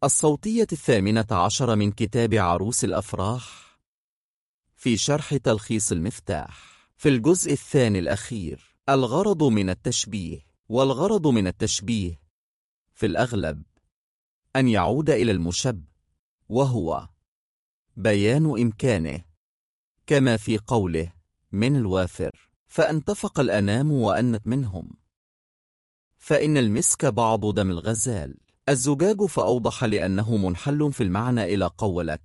الصوتية 18 من كتاب عروس الأفراح في شرح تلخيص المفتاح. في الجزء الثاني الأخير، الغرض من التشبيه. والغرض من التشبيه في الأغلب أن يعود إلى المشبه، وهو بيان إمكانه، كما في قوله من الوافر فأنتفق الأنام وأنت منهم. فإن المسك بعض دم الغزال، الزجاج فأوضح لأنه منحل في المعنى إلى قولك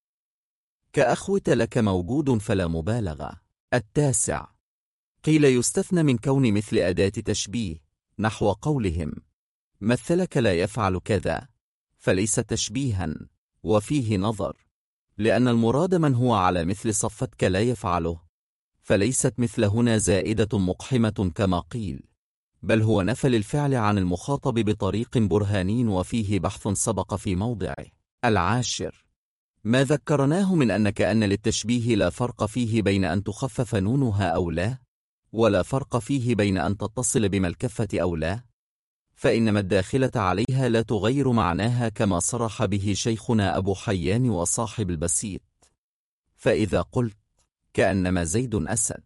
كأخوت لك موجود فلا مبالغة. 9 قيل يستثنى من كون مثل أداة تشبيه، نحو قولهم مثلك لا يفعل كذا، فليس تشبيها، وفيه نظر، لأن المراد من هو على مثل صفتك لا يفعله، فليست مثل هنا زائدة مقحمة كما قيل، بل هو نفل الفعل عن المخاطب بطريق برهاني، وفيه بحث سبق في موضعه. 10 ما ذكرناه من أن كأن للتشبيه لا فرق فيه بين أن تخفف نونها أو لا، ولا فرق فيه بين أن تتصل بما الكفة أو لا، فإنما الداخلة عليها لا تغير معناها، كما صرح به شيخنا أبو حيان وصاحب البسيط. فإذا قلت كأنما زيد أسد،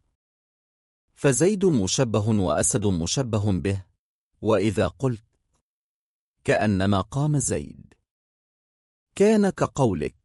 فزيد مشبه وأسد مشبه به. وإذا قلت كأنما قام زيد، كان كقولك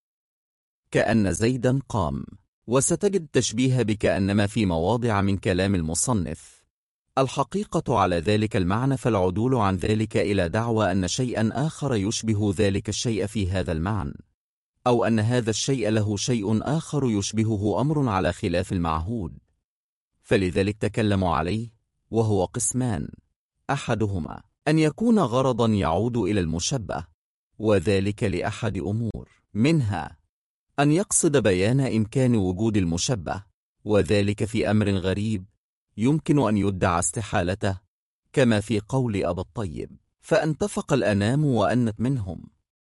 كأن زيدا قام. وستجد التشبيه بكأنما في مواضع من كلام المصنف. الحقيقة على ذلك المعنى، فالعدول عن ذلك إلى دعوى أن شيئا آخر يشبه ذلك الشيء في هذا المعنى، أو أن هذا الشيء له شيء آخر يشبهه، أمر على خلاف المعهود، فلذلك تكلموا عليه، وهو قسمان: أحدهما أن يكون غرضا يعود إلى المشبه، وذلك لأحد أمور، منها أن يقصد بيان إمكان وجود المشبه، وذلك في أمر غريب يمكن أن يدعى استحالته، كما في قول أبا الطيب فأنتفق الأنام وأنت منهم.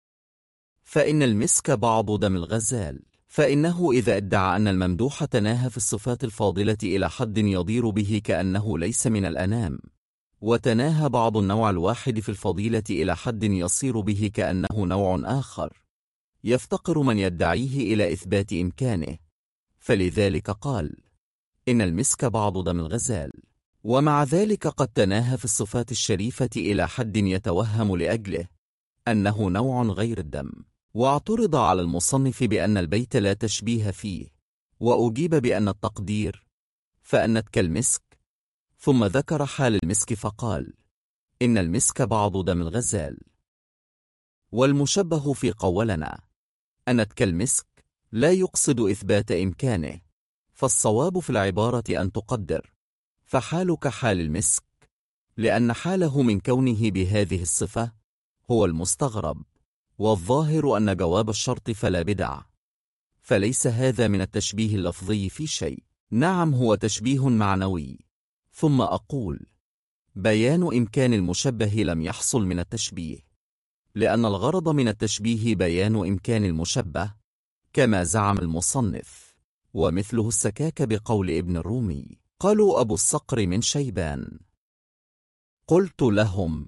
فإن المسك بعض دم الغزال، فإنه إذا ادعى أن الممدوح تناهى في الصفات الفاضلة إلى حد يضير به كأنه ليس من الأنام، وتناهى بعض النوع الواحد في الفضيلة إلى حد يصير به كأنه نوع آخر، يفتقر من يدعيه إلى إثبات إمكانه، فلذلك قال إن المسك بعض دم الغزال. ومع ذلك قد تناهى في الصفات الشريفة إلى حد يتوهم لأجله أنه نوع غير الدم. واعترض على المصنف بأن البيت لا تشبيه فيه، وأجيب بأن التقدير فأنت كالمسك، ثم ذكر حال المسك فقال إن المسك بعض دم الغزال. والمشبه في قولنا أنت كالمسك لا يقصد إثبات إمكانه، فالصواب في العبارة أن تقدر فحالك حال المسك، لأن حاله من كونه بهذه الصفة هو المستغرب، والظاهر أن جواب الشرط فلا بدع، فليس هذا من التشبيه اللفظي في شيء. نعم، هو تشبيه معنوي. ثم أقول بيان إمكان المشبه لم يحصل من التشبيه، لأن الغرض من التشبيه بيان إمكان المشبه، كما زعم المصنف، ومثله السكاك بقول ابن الرومي قالوا أبو الصقر من شيبان. قلت لهم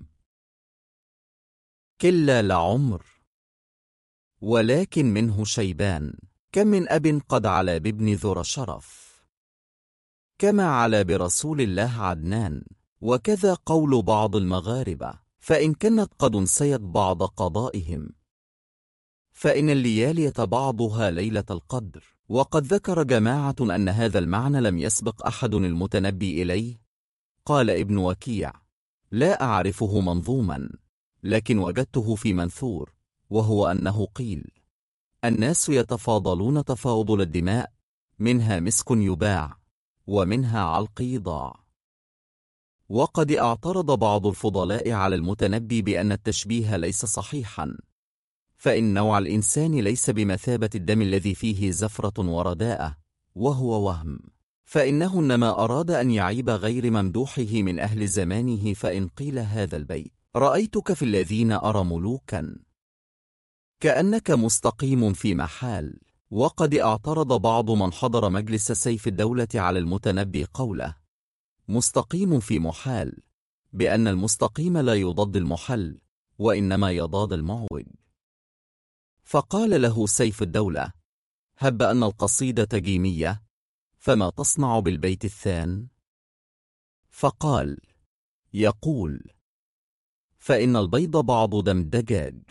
كلا لعمر، ولكن منه شيبان، كم من أب قد علا بابن ذر شرف، كما علا برسول الله عدنان. وكذا قول بعض المغاربة، فإن كانت قد انسيت بعض قضائهم، فإن الليالية بعضها ليلة القدر. وقد ذكر جماعة أن هذا المعنى لم يسبق أحد المتنبي إليه. قال ابن وكيع لا أعرفه منظوما، لكن وجدته في منثور، وهو أنه قيل الناس يتفاضلون تفاضل الدماء، منها مسك يباع ومنها علق يضاع. وقد اعترض بعض الفضلاء على المتنبي بأن التشبيه ليس صحيحا، فإن نوع الإنسان ليس بمثابة الدم الذي فيه زفرة ورداءة، وهو وهم، فإنه إنما أراد أن يعيب غير ممدوحه من أهل زمانه. فإن قيل هذا البيت رأيتك في الذين أرى ملوكا، كأنك مستقيم في محال. وقد اعترض بعض من حضر مجلس سيف الدولة على المتنبي قوله مستقيم في محال، بأن المستقيم لا يضاد المحل، وإنما يضاد المعوج. فقال له سيف الدولة: هب أن القصيدة جيمية، فما تصنع بالبيت الثان؟ فقال: يقول: فإن البيض بعض دم الدجاج.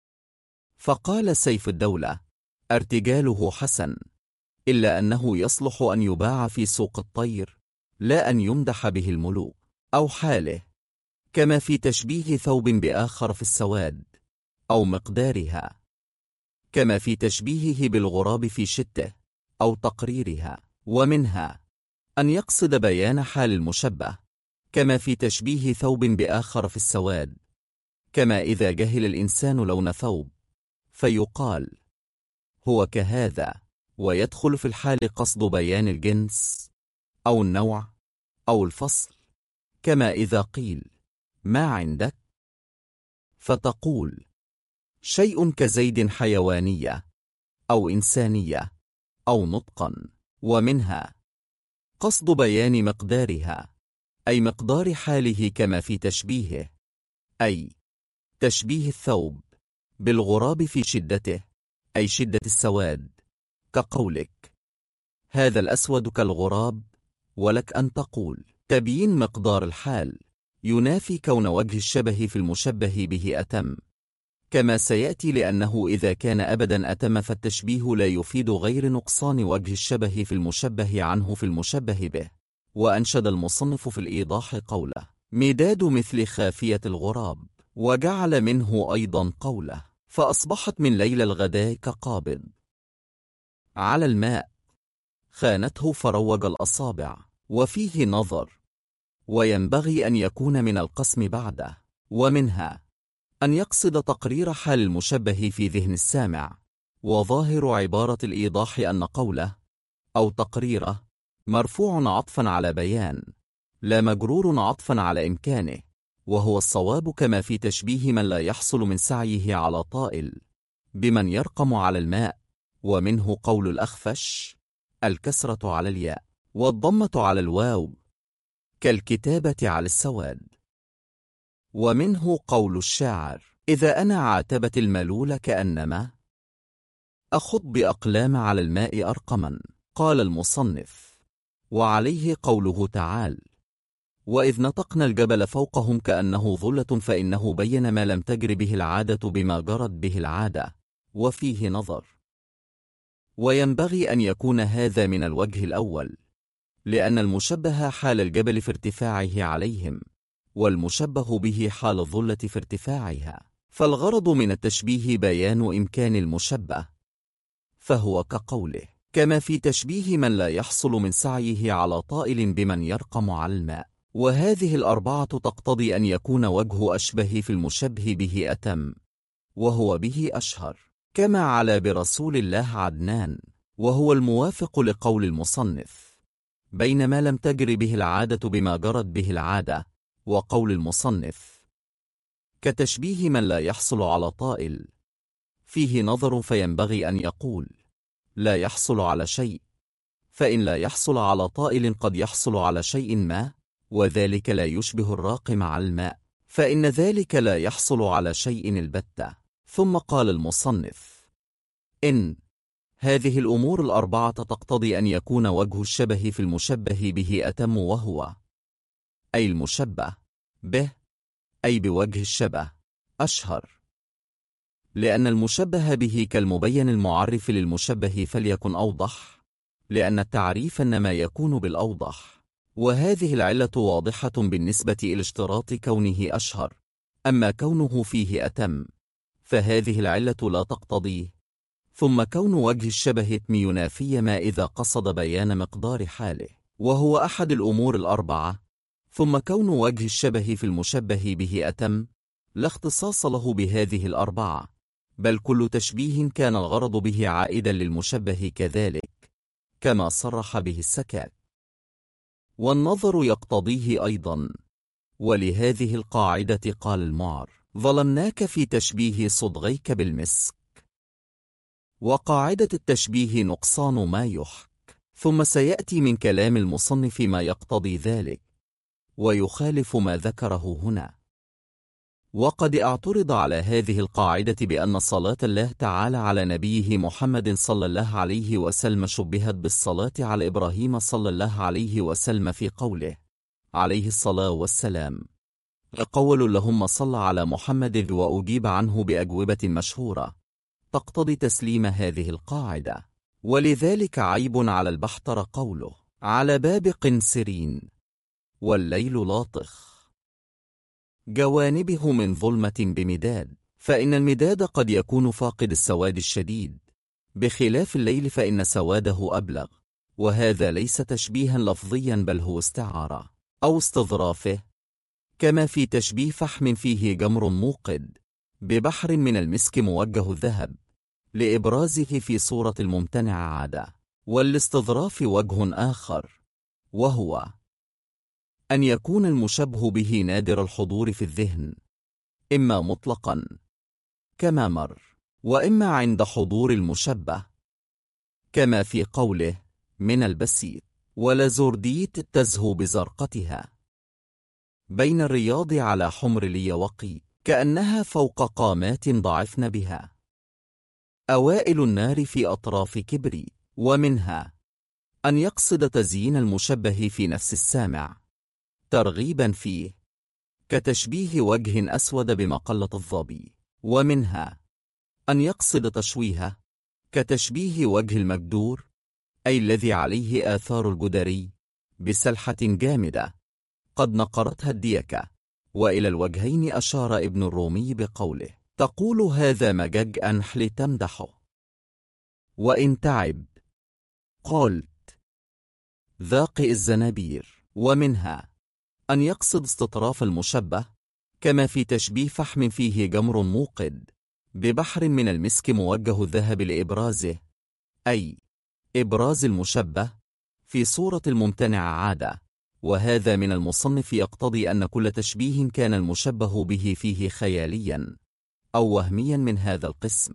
فقال سيف الدولة: ارتجاله حسن، إلا أنه يصلح أن يباع في سوق الطير، لا أن يمدح به الملوك أو حاله، كما في تشبيه ثوب بآخر في السواد أو مقدارها، كما في تشبيهه بالغراب في شته أو تقريرها. ومنها أن يقصد بيان حال المشبه، كما في تشبيه ثوب بآخر في السواد، كما إذا جهل الإنسان لون ثوب فيقال: هو كهذا، ويدخل في الحال قصد بيان الجنس أو النوع أو الفصل، كما إذا قيل: ما عندك؟ فتقول: شيء كزيد حيوانية أو إنسانية أو نطقا. ومنها قصد بيان مقدارها، أي مقدار حاله، كما في تشبيهه، أي تشبيه الثوب بالغراب في شدته، أي شدة السواد، كقولك: هذا الأسود كالغراب. ولك أن تقول: تبيين مقدار الحال ينافي كون وجه الشبه في المشبه به أتم، كما سيأتي، لأنه إذا كان أبدا أتم فالتشبيه لا يفيد غير نقصان وجه الشبه في المشبه عنه في المشبه به. وأنشد المصنف في الإيضاح قوله: مداد مثل خافية الغراب، وجعل منه أيضا قوله: فأصبحت من ليل الغداء كقابض على الماء، خانته فروج الأصابع. وفيه نظر، وينبغي أن يكون من القسم بعده. ومنها أن يقصد تقرير حال المشبه في ذهن السامع، وظاهر عبارة الإيضاح أن قوله أو تقريره مرفوع عطفا على بيان، لا مجرور عطفا على إمكانه، وهو الصواب، كما في تشبيه من لا يحصل من سعيه على طائل بمن يرقم على الماء. ومنه قول الأخفش: الكسرة على الياء والضمة على الواو كالكتابة على السواد. ومنه قول الشاعر: إذا أنا عاتبت الملول كأنما أخض بأقلام على الماء أرقما. قال المصنف: وعليه قوله تعالى: وإذ نطقنا الجبل فوقهم كأنه ظلة، فإنه بين ما لم تجر به العادة بما جرت به العادة. وفيه نظر، وينبغي أن يكون هذا من الوجه الأول، لأن المشبه حال الجبل في ارتفاعه عليهم، والمشبه به حال الظلة في ارتفاعها، فالغرض من التشبيه بيان إمكان المشبه، فهو كقوله: كما في تشبيه من لا يحصل من سعيه على طائل بمن يرقم على الماء. وهذه الأربعة تقتضي أن يكون وجه أشبه في المشبه به أتم، وهو به أشهر، كما على برسول الله عدنان، وهو الموافق لقول المصنف، بينما لم تجر به العادة بما جرت به العادة، وقول المصنف كتشبيه من لا يحصل على طائل فيه نظر، فينبغي أن يقول: لا يحصل على شيء، فإن لا يحصل على طائل قد يحصل على شيء ما، وذلك لا يشبه الراقم على الماء، فإن ذلك لا يحصل على شيء البتة. ثم قال المصنف: إن هذه الأمور الأربعة تقتضي أن يكون وجه الشبه في المشبه به أتم، وهو أي المشبه به، أي بوجه الشبه، أشهر، لأن المشبه به كالمبين المعرف للمشبه، فليكن أوضح، لأن التعريف إنما يكون بالأوضح، وهذه العلة واضحة بالنسبة إلى اشتراط كونه أشهر. أما كونه فيه أتم فهذه العلة لا تقتضيه. ثم كون وجه الشبه ينافي ما إذا قصد بيان مقدار حاله، وهو أحد الأمور الأربعة. ثم كون وجه الشبه في المشبه به أتم لا اختصاص له بهذه الأربعة، بل كل تشبيه كان الغرض به عائدا للمشبه كذلك، كما صرح به السكات. والنظر يقتضيه أيضا. ولهذه القاعدة قال المعر: ظلمناك في تشبيه صدغيك بالمسك. وقاعدة التشبيه نقصان ما يحك. ثم سيأتي من كلام المصنف ما يقتضي ذلك ويخالف ما ذكره هنا. وقد اعترض على هذه القاعدة بأن صلاة الله تعالى على نبيه محمد صلى الله عليه وسلم شبهت بالصلاة على إبراهيم صلى الله عليه وسلم في قوله عليه الصلاة والسلام قول اللهم صل على محمد، وأجيب عنه بأجوبة مشهورة تقتضي تسليم هذه القاعدة. ولذلك عيب على البحتر قوله على باب قنسرين والليل لاطخ جوانبه من ظلمة بمداد، فإن المداد قد يكون فاقد السواد الشديد، بخلاف الليل فإن سواده أبلغ، وهذا ليس تشبيها لفظيا بل هو استعارة أو استظرافه، كما في تشبيه فحم فيه جمر موقد ببحر من المسك موجه الذهب لإبرازه في صورة الممتنع عادة. والاستظراف وجه آخر، وهو أن يكون المشبه به نادر الحضور في الذهن، إما مطلقا كما مر، وإما عند حضور المشبه، كما في قوله من البسيط ولزرديت تزهو بزرقتها بين الرياض على حمر اليوقي كأنها فوق قامات ضعفن بها أوائل النار في أطراف كبري. ومنها أن يقصد تزيين المشبه في نفس السامع ترغيبا فيه، كتشبيه وجه أسود بمقلة الظبي. ومنها أن يقصد تشويهه، كتشبيه وجه المجدور أي الذي عليه آثار الجدري بسلحة جامدة قد نقرتها الديكة. وإلى الوجهين أشار ابن الرومي بقوله تقول هذا مجج أنحل تمدحه، وإن تعب قلت ذاقئ الزنابير. ومنها أن يقصد استطراف المشبه، كما في تشبيه فحم فيه جمر موقد ببحر من المسك موجه الذهب لإبرازه، أي إبراز المشبه في صورة الممتنع عادة. وهذا من المصنف يقتضي أن كل تشبيه كان المشبه به فيه خياليا أو وهميا من هذا القسم.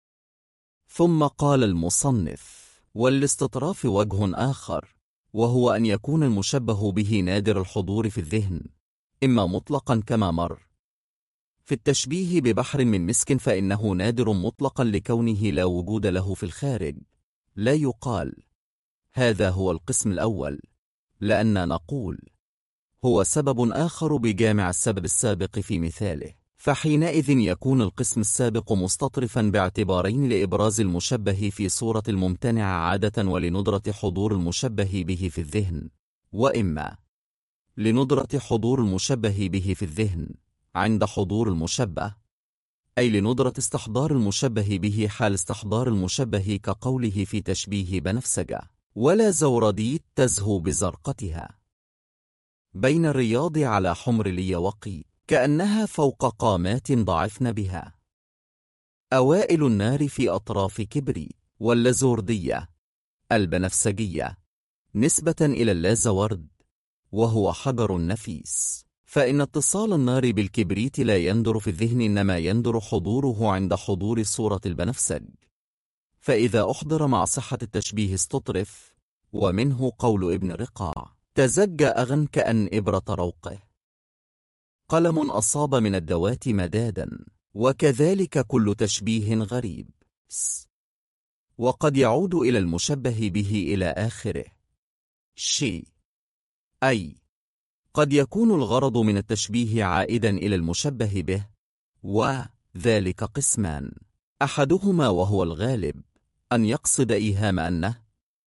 ثم قال المصنف والاستطراف وجه آخر، وهو أن يكون المشبه به نادر الحضور في الذهن، إما مطلقا كما مر في التشبيه ببحر من مسك، فإنه نادر مطلقا لكونه لا وجود له في الخارج. لا يقال هذا هو القسم الأول، لأننا نقول هو سبب آخر بجامع السبب السابق في مثاله، فحينئذ يكون القسم السابق مستطرفا باعتبارين: لإبراز المشبه في صورة الممتنع عادة، ولندرة حضور المشبه به في الذهن. وإما لندرة حضور المشبه به في الذهن عند حضور المشبه، أي لندرة استحضار المشبه به حال استحضار المشبه، كقوله في تشبيه بنفسجة ولا زورديت تزهو بزرقتها بين الرياض على حمر اليوقي كأنها فوق قامات ضعفن بها أوائل النار في أطراف كبري. واللازوردية البنفسجية نسبة إلى اللازورد، وهو حجر نفيس، فإن اتصال النار بالكبريت لا يندر في الذهن، إنما يندر حضوره عند حضور صورة البنفسج، فإذا أحضر مع صحة التشبيه استطرف. ومنه قول ابن رقاع تزج أغن كأن إبرة روقه قلم أصاب من الدوات مدادا، وكذلك كل تشبيه غريب. وقد يعود إلى المشبه به إلى آخره شيء، أي قد يكون الغرض من التشبيه عائدا إلى المشبه به، وذلك قسمان: أحدهما وهو الغالب أن يقصد إيهام أنه،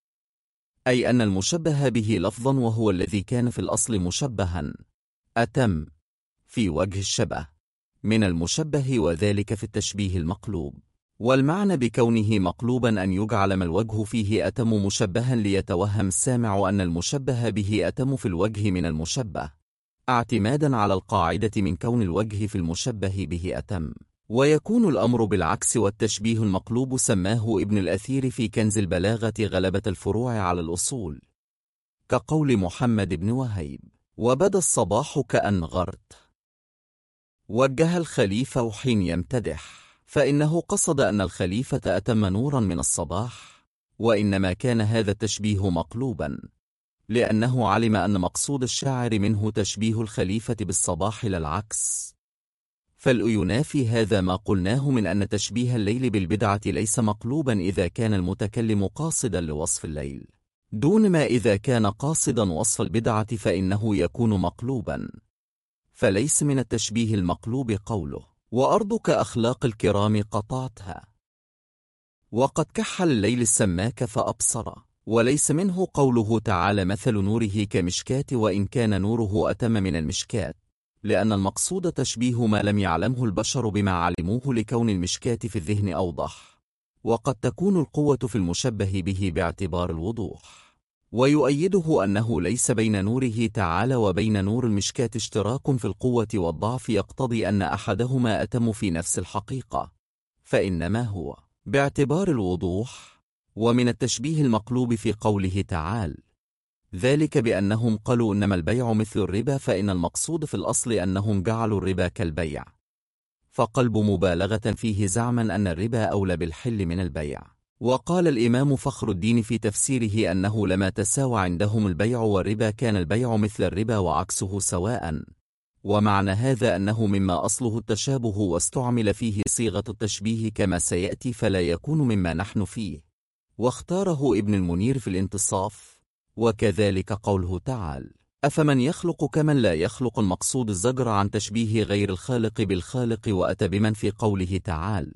أي أن المشبه به لفظا وهو الذي كان في الأصل مشبها أتم في وجه الشبه من المشبه، وذلك في التشبيه المقلوب. والمعنى بكونه مقلوبا أن يجعل ما الوجه فيه أتم مشبها، ليتوهم السامع أن المشبه به أتم في الوجه من المشبه، اعتمادا على القاعدة من كون الوجه في المشبه به أتم. ويكون الأمر بالعكس، والتشبيه المقلوب سماه ابن الأثير في كنز البلاغة غلبة الفروع على الأصول، كقول محمد بن وهيب وبدا الصباح كأن غرت وجه الخليفة حين يمتدح، فإنه قصد أن الخليفة أتم نورا من الصباح. وإنما كان هذا التشبيه مقلوبا لأنه علم أن مقصود الشاعر منه تشبيه الخليفة بالصباح لا العكس، فالينافي هذا ما قلناه من أن تشبيه الليل بالبدعة ليس مقلوبا إذا كان المتكلم قاصدا لوصف الليل، دون ما إذا كان قاصدا وصف البدعة فإنه يكون مقلوبا. فليس من التشبيه المقلوب قوله: وأرضك أخلاق الكرام قطعتها، وقد كحل الليل السماك فأبصر. وليس منه قوله تعالى: مثل نوره كمشكاة وإن كان نوره أتم من المشكاة، لأن المقصود تشبيه ما لم يعلمه البشر بما علموه لكون المشكاة في الذهن أوضح، وقد تكون القوة في المشبه به باعتبار الوضوح. ويؤيده أنه ليس بين نوره تعالى وبين نور المشكاة اشتراك في القوة والضعف يقتضي أن أحدهما أتم في نفس الحقيقة، فإنما هو باعتبار الوضوح. ومن التشبيه المقلوب في قوله تعالى ذلك بأنهم قالوا إنما البيع مثل الربا، فإن المقصود في الأصل أنهم جعلوا الربا كالبيع، فقلب مبالغة فيه زعما أن الربا أولى بالحل من البيع. وقال الإمام فخر الدين في تفسيره أنه لما تساوى عندهم البيع والربا كان البيع مثل الربا وعكسه سواء، ومعنى هذا أنه مما أصله التشابه واستعمل فيه صيغة التشبيه كما سيأتي، فلا يكون مما نحن فيه. واختاره ابن المنير في الانتصاف. وكذلك قوله تعالى: أفمن يخلق كمن لا يخلق، المقصود الزجر عن تشبيه غير الخالق بالخالق. وأتى بمن في قوله تعالى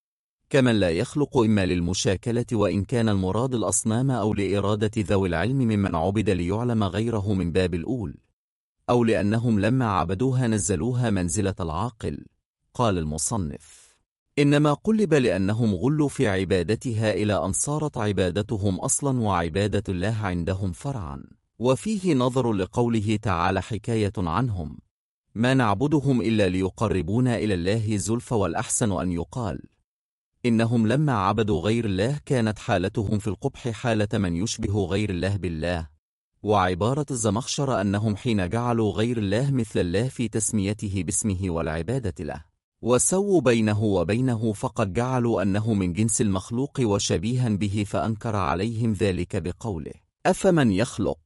كمن لا يخلق إما للمشاكلة، وإن كان المراد الأصنام، أو لإرادة ذوي العلم ممن عبد ليعلم غيره من باب الأول، أو لأنهم لما عبدوها نزلوها منزلة العاقل. قال المصنف: إنما قلب لأنهم غلوا في عبادتها إلى أن صارت عبادتهم أصلا وعبادة الله عندهم فرعا. وفيه نظر لقوله تعالى حكاية عنهم: ما نعبدهم إلا ليقربونا إلى الله زلفى. والأحسن أن يقال إنهم لما عبدوا غير الله كانت حالتهم في القبح حالة من يشبه غير الله بالله. وعبارة الزمخشر أنهم حين جعلوا غير الله مثل الله في تسميته باسمه والعبادة له وسووا بينه وبينه، فقد جعلوا أنه من جنس المخلوق وشبيها به، فأنكر عليهم ذلك بقوله: أفمن يخلق.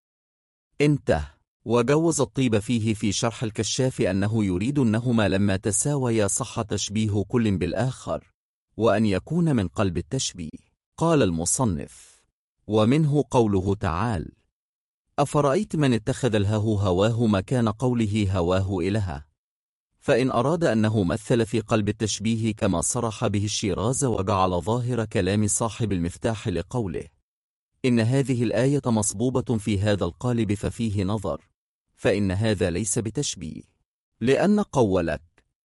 انتهى. وجوز الطيب فيه في شرح الكشاف أنه يريد أنهما لما تساويا صح تشبيه كل بالآخر، وأن يكون من قلب التشبيه. قال المصنف: ومنه قوله تعالى: أفرأيت من اتخذ الهه هواه مكان قوله هواه إلها، فإن أراد أنه مثل في قلب التشبيه كما صرح به الشيراز وجعل ظاهر كلام صاحب المفتاح لقوله إن هذه الآية مصبوبة في هذا القالب، ففيه نظر، فإن هذا ليس بتشبيه، لأن قولك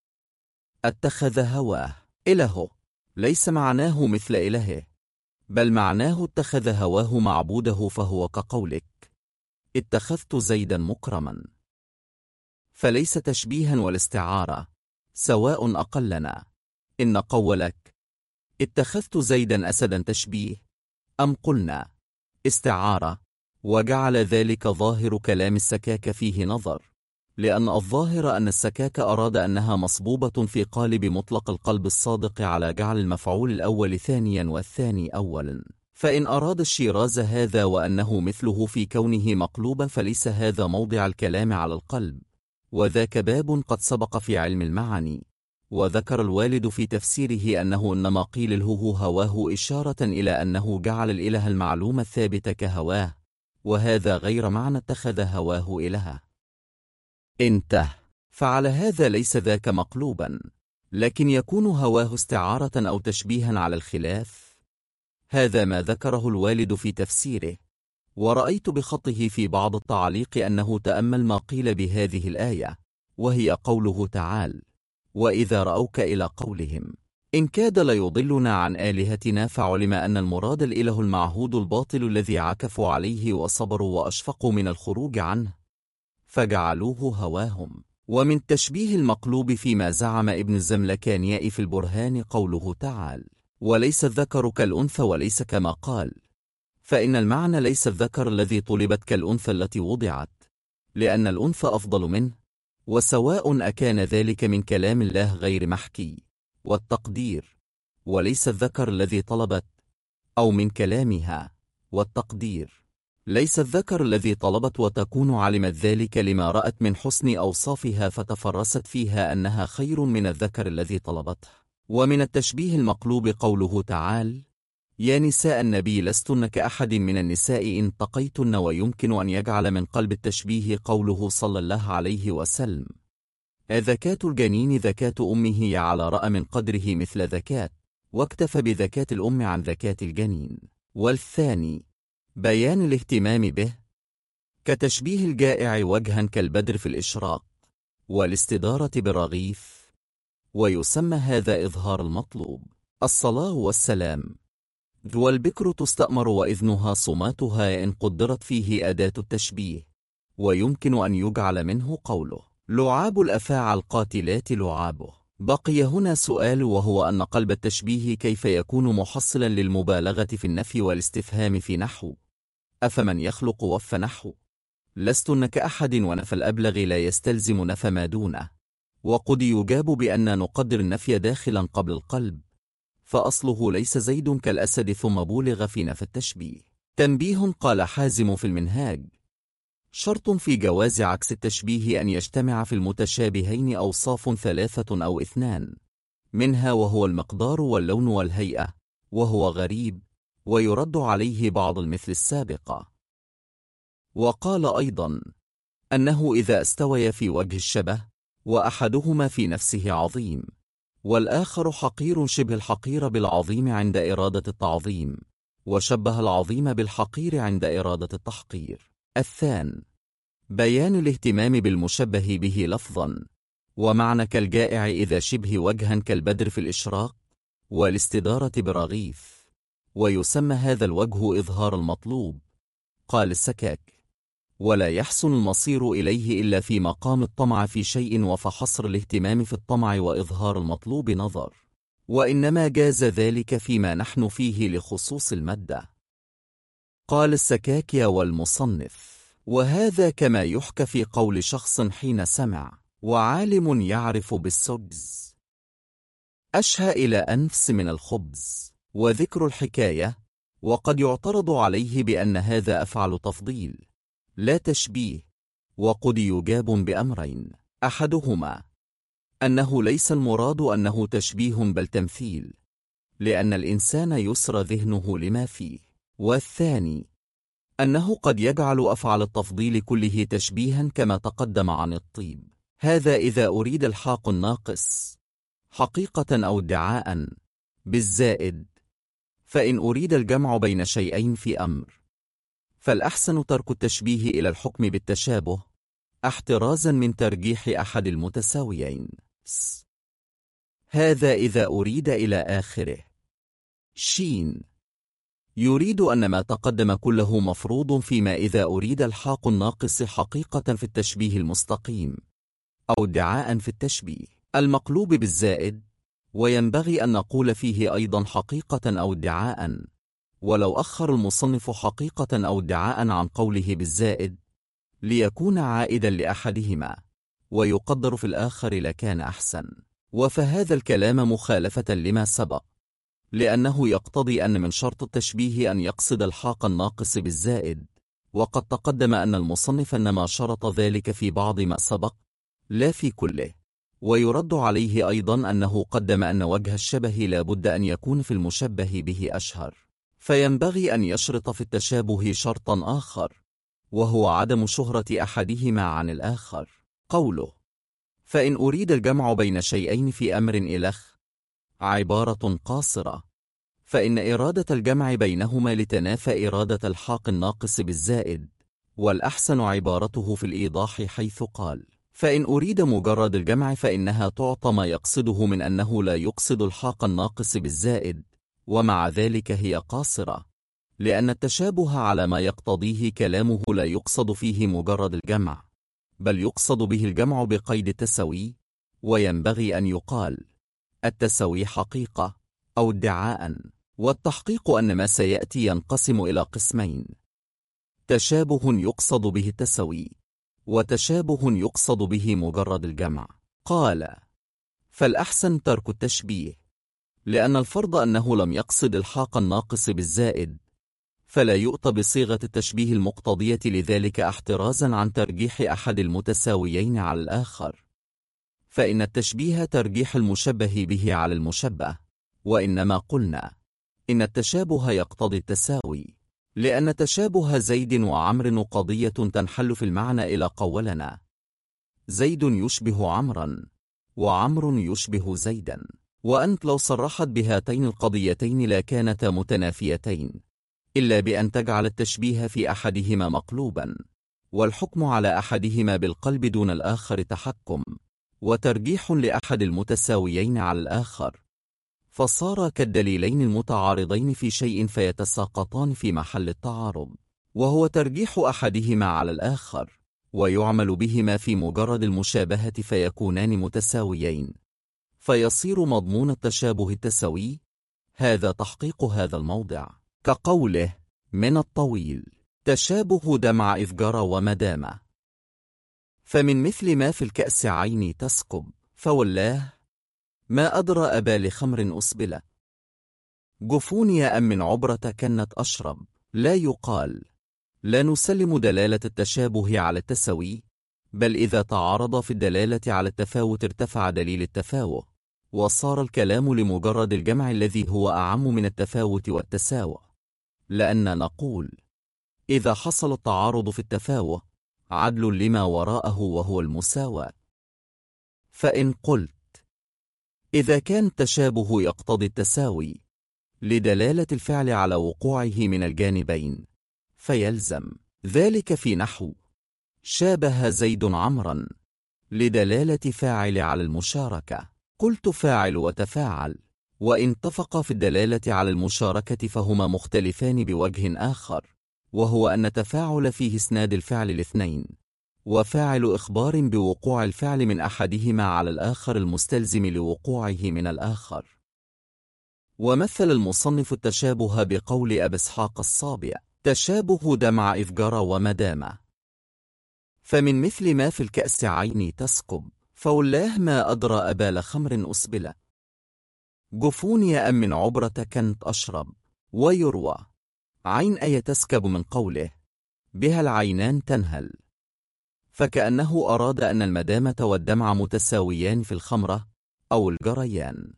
اتخذ هواه إله ليس معناه مثل إلهه، بل معناه اتخذ هواه معبوده، فهو كقولك اتخذت زيدا مكرما، فليس تشبيها والاستعارة سواء أقلنا. إن قولك اتخذت زيدا أسدا تشبيه، أم قلنا استعارة، وجعل ذلك ظاهر كلام السكاك فيه نظر، لأن الظاهر أن السكاك أراد أنها مصبوبة في قالب مطلق القلب الصادق على جعل المفعول الأول ثانيا والثاني أولا. فإن أراد الشيراز هذا وأنه مثله في كونه مقلوبا، فليس هذا موضع الكلام على القلب، وذاك باب قد سبق في علم المعاني. وذكر الوالد في تفسيره أنه إنما قيل الهو هواه إشارة إلى أنه جعل الإله المعلوم الثابت كهواه، وهذا غير معنى اتخذ هواه إلها. انتهى. فعلى هذا ليس ذاك مقلوبا، لكن يكون هواه استعارة أو تشبيها على الخلاف. هذا ما ذكره الوالد في تفسيره. ورأيت بخطه في بعض التعليق أنه تأمل ما قيل بهذه الآية، وهي قوله تعالى: وإذا رأوك، إلى قولهم إن كاد ليضلنا عن آلهتنا، فعلم أن المراد الإله المعهود الباطل الذي عكفوا عليه وصبروا وأشفقوا من الخروج عنه، فجعلوه هواهم. ومن تشبيه المقلوب فيما زعم ابن الزملكاني في البرهان قوله تعالى: وليس الذكر كالأنثى، وليس كما قال، فإن المعنى ليس الذكر الذي طلبت كالأنثى التي وضعت، لأن الأنثى أفضل منه، وسواء أكان ذلك من كلام الله غير محكي والتقدير، وليس الذكر الذي طلبت، أو من كلامها والتقدير، ليس الذكر الذي طلبت وتكون علمت ذلك لما رأت من حسن أوصافها فتفرست فيها أنها خير من الذكر الذي طلبته. ومن التشبيه المقلوب قوله تعالى: يا نساء النبي لستن كأحد من النساء إن تقيتن. ويمكن أن يجعل من قلب التشبيه قوله صلى الله عليه وسلم: ذكاة الجنين ذكاة أمه على رأى من قدره مثل ذكاة، واكتفى بذكاة الأم عن ذكاة الجنين. والثاني بيان الاهتمام به، كتشبيه الجائع وجها كالبدر في الإشراق، والاستدارة بالرغيف، ويسمى هذا إظهار المطلوب. الصلاة والسلام. والبكر تستأمر وإذنها صماتها إن قدرت فيه أداة التشبيه. ويمكن أن يجعل منه قوله: لعاب الأفاعى القاتلات لعابه. بقي هنا سؤال، وهو أن قلب التشبيه كيف يكون محصلا للمبالغة في النفي والاستفهام في نحو أفمن يخلق وف نحو لستن كأحد، ونفى الأبلغ لا يستلزم نفى ما دونه. وقد يجاب بأن نقدر النفي داخلا قبل القلب، فأصله ليس زيد كالأسد ثم بولغ في نفى التشبيه. تنبيه. قال حازم في المنهاج: شرط في جواز عكس التشبيه أن يجتمع في المتشابهين أوصاف ثلاثة أو اثنان منها، وهو المقدار واللون والهيئة، وهو غريب، ويرد عليه بعض المثل السابقة. وقال أيضا أنه إذا استوي في وجه الشبه، وأحدهما في نفسه عظيم والآخر حقير شبه الحقير بالعظيم عند إرادة التعظيم، وشبه العظيم بالحقير عند إرادة التحقير. الثان بيان الاهتمام بالمشبه به لفظا ومعنى، كالجائع إذا شبه وجها كالبدر في الإشراق، والاستدارة برغيف، ويسمى هذا الوجه إظهار المطلوب. قال السكاك: ولا يحسن المصير إليه إلا في مقام الطمع في شيء، وفحصر الاهتمام في الطمع وإظهار المطلوب نظر، وإنما جاز ذلك فيما نحن فيه لخصوص المادة. قال السكاك والمصنف: وهذا كما يحكى في قول شخص حين سمع: وعالم يعرف بالسجز أشهى إلى أنفس من الخبز. وذكر الحكاية، وقد يعترض عليه بأن هذا أفعل تفضيل لا تشبيه. وقد يجاب بأمرين: أحدهما أنه ليس المراد أنه تشبيه بل تمثيل، لأن الإنسان يسرى ذهنه لما فيه. والثاني أنه قد يجعل أفعل التفضيل كله تشبيها كما تقدم عن الطيب. هذا إذا أريد الحاق الناقص حقيقة أو ادعاء بالزائد. فإن أريد الجمع بين شيئين في أمر، فالأحسن ترك التشبيه إلى الحكم بالتشابه، احترازا من ترجيح أحد المتساويين. هذا إذا أريد إلى آخره. شين يريد أن ما تقدم كله مفروض فيما إذا أريد الحاق الناقص حقيقة في التشبيه المستقيم، أو ادعاء في التشبيه المقلوب بالزائد. وينبغي أن نقول فيه أيضا حقيقة أو ادعاء، ولو أخر المصنف حقيقة أو ادعاء عن قوله بالزائد ليكون عائدا لأحدهما ويقدر في الآخر لكان أحسن. وفهذا الكلام مخالفة لما سبق، لأنه يقتضي أن من شرط التشبيه أن يقصد الحاق الناقص بالزائد، وقد تقدم أن المصنف إنما شرط ذلك في بعض ما سبق لا في كله. ويرد عليه أيضا أنه قدم أن وجه الشبه لا بد أن يكون في المشبه به أشهر، فينبغي أن يشرط في التشابه شرطا آخر، وهو عدم شهرة أحدهما عن الآخر. قوله: فإن أريد الجمع بين شيئين في أمر إلخ عبارة قاصرة، فإن إرادة الجمع بينهما لتنافى إرادة الحاق الناقص بالزائد، والأحسن عبارته في الإيضاح حيث قال: فإن أريد مجرد الجمع فإنها تعطى ما يقصده من أنه لا يقصد الحاق الناقص بالزائد، ومع ذلك هي قاصرة، لأن التشابه على ما يقتضيه كلامه لا يقصد فيه مجرد الجمع، بل يقصد به الجمع بقيد التساوي. وينبغي أن يقال التساوي حقيقة أو ادعاء، والتحقيق أن ما سيأتي ينقسم إلى قسمين: تشابه يقصد به التساوي، وتشابه يقصد به مجرد الجمع. قال: فالأحسن ترك التشبيه، لأن الفرض أنه لم يقصد الحاق الناقص بالزائد، فلا يؤتى بصيغة التشبيه المقتضية لذلك احترازا عن ترجيح أحد المتساويين على الآخر، فإن التشبيه ترجيح المشبه به على المشبه. وإنما قلنا إن التشابه يقتضي التساوي، لأن تشابه زيد وعمر قضية تنحل في المعنى إلى قولنا: زيد يشبه عمرا، وعمر يشبه زيدا. وأنت لو صرحت بهاتين القضيتين لا كانتا متنافيتين، إلا بأن تجعل التشبيه في أحدهما مقلوبا، والحكم على أحدهما بالقلب دون الآخر تحكم، وترجيح لأحد المتساويين على الآخر، فصار كالدليلين المتعارضين في شيء فيتساقطان في محل التعارض، وهو ترجيح أحدهما على الآخر، ويعمل بهما في مجرد المشابهة فيكونان متساويين، فيصير مضمون التشابه التساوي. هذا تحقيق هذا الموضع، كقوله من الطويل تشابه دمع إذ جرى ومدامة. فمن مثل ما في الكأس عيني تسكب، فوالله ما أدرى أبا لخمر أسبلة. جفوني أم من عبرة كنت أشرب. لا يقال لا نسلم دلالة التشابه على التساوي، بل إذا تعارض في الدلالة على التفاوت ارتفع دليل التفاوت، وصار الكلام لمجرد الجمع الذي هو أعم من التفاوت والتساوى، لأن نقول إذا حصل التعارض في التفاوت عدل لما وراءه وهو المساواة. فإن قلت إذا كان التشابه يقتضي التساوي لدلالة الفعل على وقوعه من الجانبين، فيلزم ذلك في نحو شابه زيد عمرا لدلالة فاعل على المشاركة. قلت فاعل وتفاعل، وإن اتفقا في الدلالة على المشاركة فهما مختلفان بوجه آخر، وهو أن تفاعل فيه اسناد الفعل الاثنين، وفاعل إخبار بوقوع الفعل من أحدهما على الآخر المستلزم لوقوعه من الآخر. ومثل المصنف التشابه بقول أبي إسحاق الصابع تشابه دمع إذ جرى ومدامة. فمن مثل ما في الكأس عيني تسكب، فوالله ما أدرى أبا لخمر أسبلة. جفوني أم من عبرة كنت أشرب. ويروى عين أي تسكب من قوله بها العينان تنهل، فكأنه أراد أن المدامة والدمع متساويان في الخمرة أو الجريان.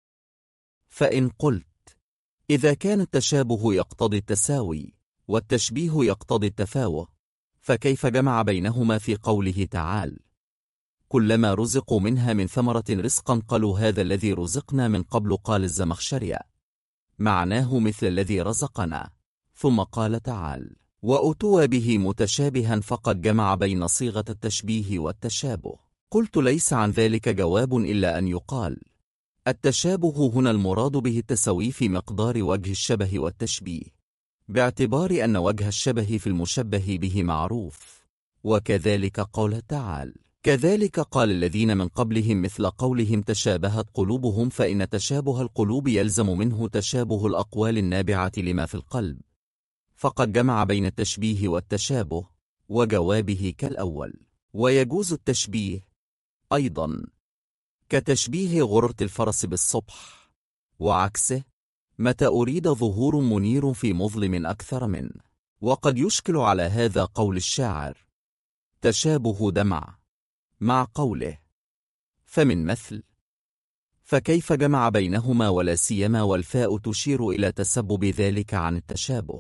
فإن قلت إذا كان التشابه يقتضي التساوي والتشبيه يقتضي التفاوت، فكيف جمع بينهما في قوله تعالى كلما رزقوا منها من ثمرة رزقا قالوا هذا الذي رزقنا من قبل. قال الزمخشري معناه مثل الذي رزقنا. ثم قال تعالى وأتوا به متشابها، فقد جمع بين صيغة التشبيه والتشابه. قلت ليس عن ذلك جواب إلا أن يقال التشابه هنا المراد به التساوي في مقدار وجه الشبه والتشبيه، باعتبار أن وجه الشبه في المشبه به معروف. وكذلك قال تعالى كذلك قال الذين من قبلهم مثل قولهم تشابهت قلوبهم، فإن تشابه القلوب يلزم منه تشابه الأقوال النابعة لما في القلب، فقد جمع بين التشبيه والتشابه، وجوابه كالأول. ويجوز التشبيه أيضا كتشبيه غرة الفرس بالصبح، وعكسه متى أريد ظهور منير في مظلم أكثر منه. وقد يشكل على هذا قول الشاعر تشابه دمع مع قوله فمن مثل، فكيف جمع بينهما ولا سيما والفاء تشير إلى تسبب ذلك عن التشابه.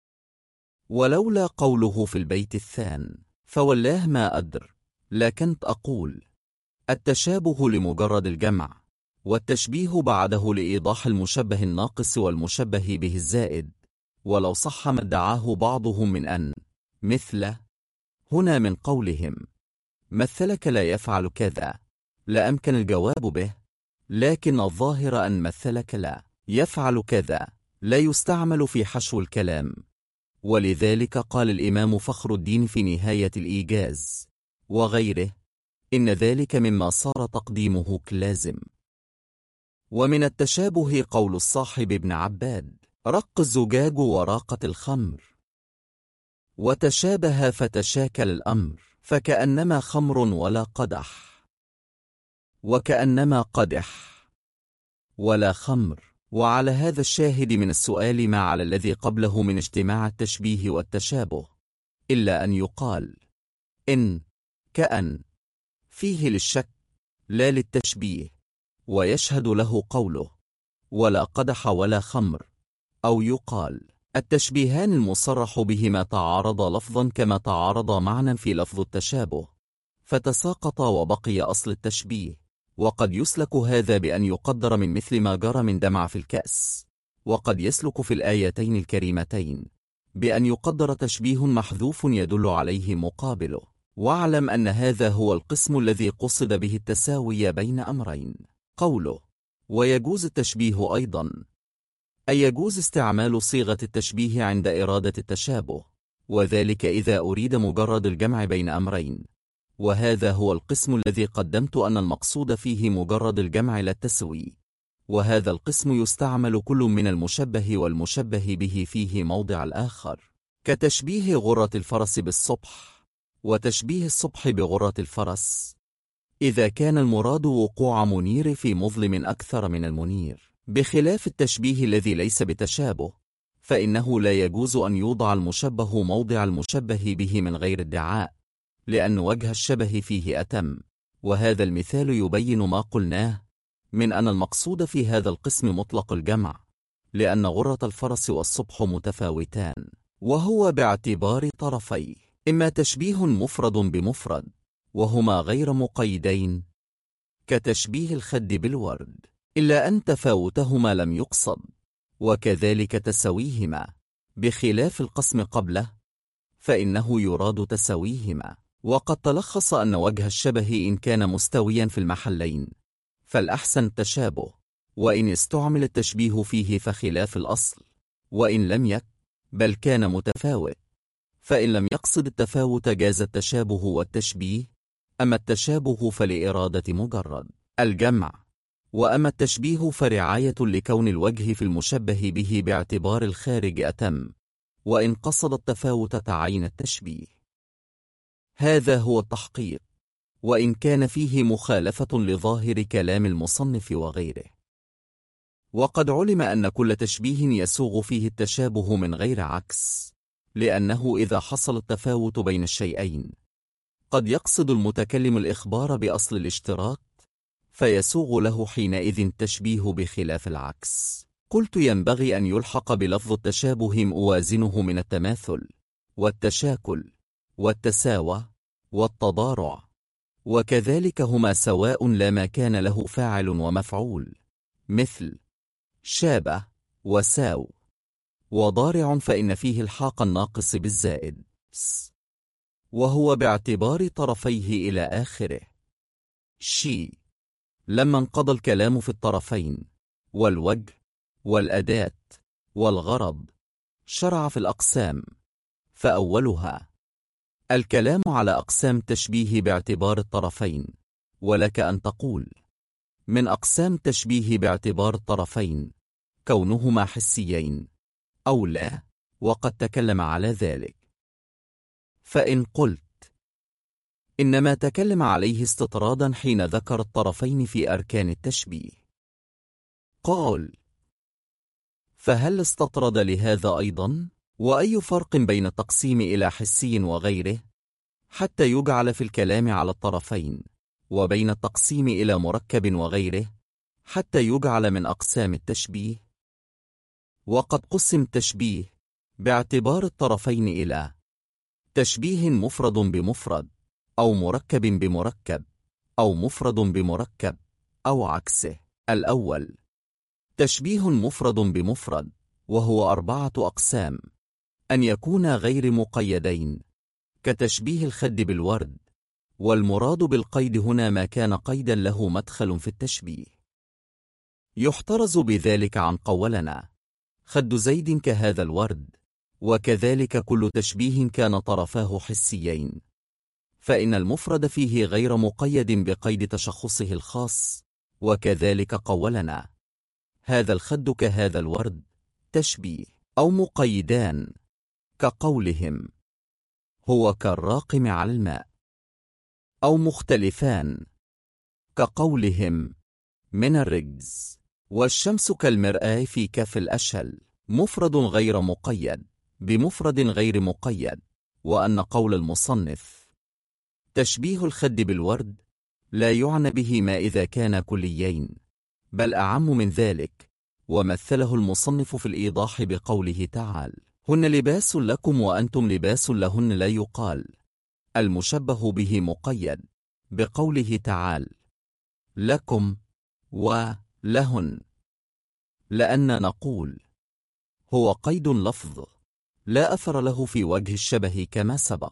ولولا قوله في البيت الثاني فوالله ما أدر لكنت أقول التشابه لمجرد الجمع، والتشبيه بعده لإيضاح المشبه الناقص والمشبه به الزائد. ولو صح ما ادعاه بعضهم من أن مثل هنا من قولهم مثلك لا يفعل كذا لأمكن الجواب به، لكن الظاهر أن مثلك لا يفعل كذا لا يستعمل في حشو الكلام. ولذلك قال الإمام فخر الدين في نهاية الإيجاز وغيره إن ذلك مما صار تقديمه كلازم. ومن التشابه قول الصاحب ابن عباد رق الزجاج وراقة الخمر، وتشابه فتشاكل الأمر، فكأنما خمر ولا قدح، وكأنما قدح ولا خمر. وعلى هذا الشاهد من السؤال ما على الذي قبله من اجتماع التشبيه والتشابه، إلا أن يقال إن كأن فيه للشك لا للتشبيه، ويشهد له قوله ولا قدح ولا خمر، أو يقال التشبيهان المصرح بهما تعارضا لفظا كما تعارضا معنى في لفظ التشابه، فتساقطا وبقي أصل التشبيه. وقد يسلك هذا بأن يقدر من مثل ما جرى من دمع في الكأس، وقد يسلك في الآيتين الكريمتين بأن يقدر تشبيه محذوف يدل عليه مقابله. واعلم أن هذا هو القسم الذي قصد به التساوي بين أمرين. قوله ويجوز التشبيه أيضا، أي يجوز استعمال صيغة التشبيه عند إرادة التشابه، وذلك إذا أريد مجرد الجمع بين أمرين، وهذا هو القسم الذي قدمت أن المقصود فيه مجرد الجمع لا التسوي، وهذا القسم يستعمل كل من المشبه والمشبه به فيه موضع الآخر، كتشبيه غرة الفرس بالصبح، وتشبيه الصبح بغرة الفرس، إذا كان المراد وقوع منير في مظلم أكثر من المنير، بخلاف التشبيه الذي ليس بتشابه، فإنه لا يجوز أن يوضع المشبه موضع المشبه به من غير ادعاء، لأن وجه الشبه فيه أتم. وهذا المثال يبين ما قلناه من أن المقصود في هذا القسم مطلق الجمع، لأن غرة الفرس والصبح متفاوتان، وهو باعتبار طرفيه إما تشبيه مفرد بمفرد، وهما غير مقيدين، كتشبيه الخد بالورد، إلا أن تفاوتهما لم يقصد، وكذلك تسويهما، بخلاف القسم قبله فإنه يراد تسويهما. وقد تلخص أن وجه الشبه إن كان مستويا في المحلين فالأحسن التشابه، وإن استعمل التشبيه فيه فخلاف الأصل، وإن لم يك بل كان متفاوت، فإن لم يقصد التفاوت جاز التشابه والتشبيه. أما التشابه فلإرادة مجرد الجمع، وأما التشبيه فرعاية لكون الوجه في المشبه به باعتبار الخارج أتم، وإن قصد التفاوت تعين التشبيه. هذا هو التحقيق، وإن كان فيه مخالفة لظاهر كلام المصنف وغيره. وقد علم أن كل تشبيه يسوغ فيه التشابه من غير عكس، لأنه إذا حصل التفاوت بين الشيئين قد يقصد المتكلم الإخبار بأصل الاشتراك، فيسوغ له حينئذ التشبيه بخلاف العكس. قلت ينبغي أن يلحق بلفظ التشابه موازنه من التماثل والتشاكل والتساوى والتضارع، وكذلك هما سواء لا ما كان له فاعل ومفعول، مثل شابه وساو، وضارع فإن فيه الحاق الناقص بالزائد، وهو باعتبار طرفيه إلى آخره. شي لما انقضى الكلام في الطرفين والوجه والأداة والغرض شرع في الأقسام، فأولها الكلام على أقسام تشبيه باعتبار الطرفين، ولك أن تقول من أقسام تشبيه باعتبار الطرفين كونهما حسيين أو لا، وقد تكلم على ذلك. فإن قلت إنما تكلم عليه استطرادا حين ذكر الطرفين في أركان التشبيه، قال فهل استطرد لهذا أيضا؟ وأي فرق بين التقسيم إلى حسي وغيره حتى يجعل في الكلام على الطرفين، وبين التقسيم إلى مركب وغيره حتى يجعل من أقسام التشبيه؟ وقد قسم التشبيه باعتبار الطرفين إلى تشبيه مفرد بمفرد، أو مركب بمركب، أو مفرد بمركب، أو عكسه. الأول تشبيه مفرد بمفرد، وهو 4 أقسام: أن يكونا غير مقيدين، كتشبيه الخد بالورد، والمراد بالقيد هنا ما كان قيدا له مدخل في التشبيه، يحترز بذلك عن قولنا خد زيد كهذا الورد، وكذلك كل تشبيه كان طرفاه حسيين، فإن المفرد فيه غير مقيد بقيد تشخصه الخاص، وكذلك قولنا هذا الخد كهذا الورد تشبيه. أو مقيدان كقولهم هو كالراقم على الماء، أو مختلفان كقولهم من الرجز. والشمس كالمرآة في كف الأشهل، مفرد غير مقيد بمفرد غير مقيد. وأن قول المصنف تشبيه الخد بالورد لا يعنى به ما إذا كان كليين، بل أعم من ذلك. ومثله المصنف في الإيضاح بقوله تعالى هن لباس لكم وأنتم لباس لهن، لا يقال المشبه به مقيد بقوله تعالى لكم ولهن، لأن نقول هو قيد لفظ لا أثر له في وجه الشبه كما سبق.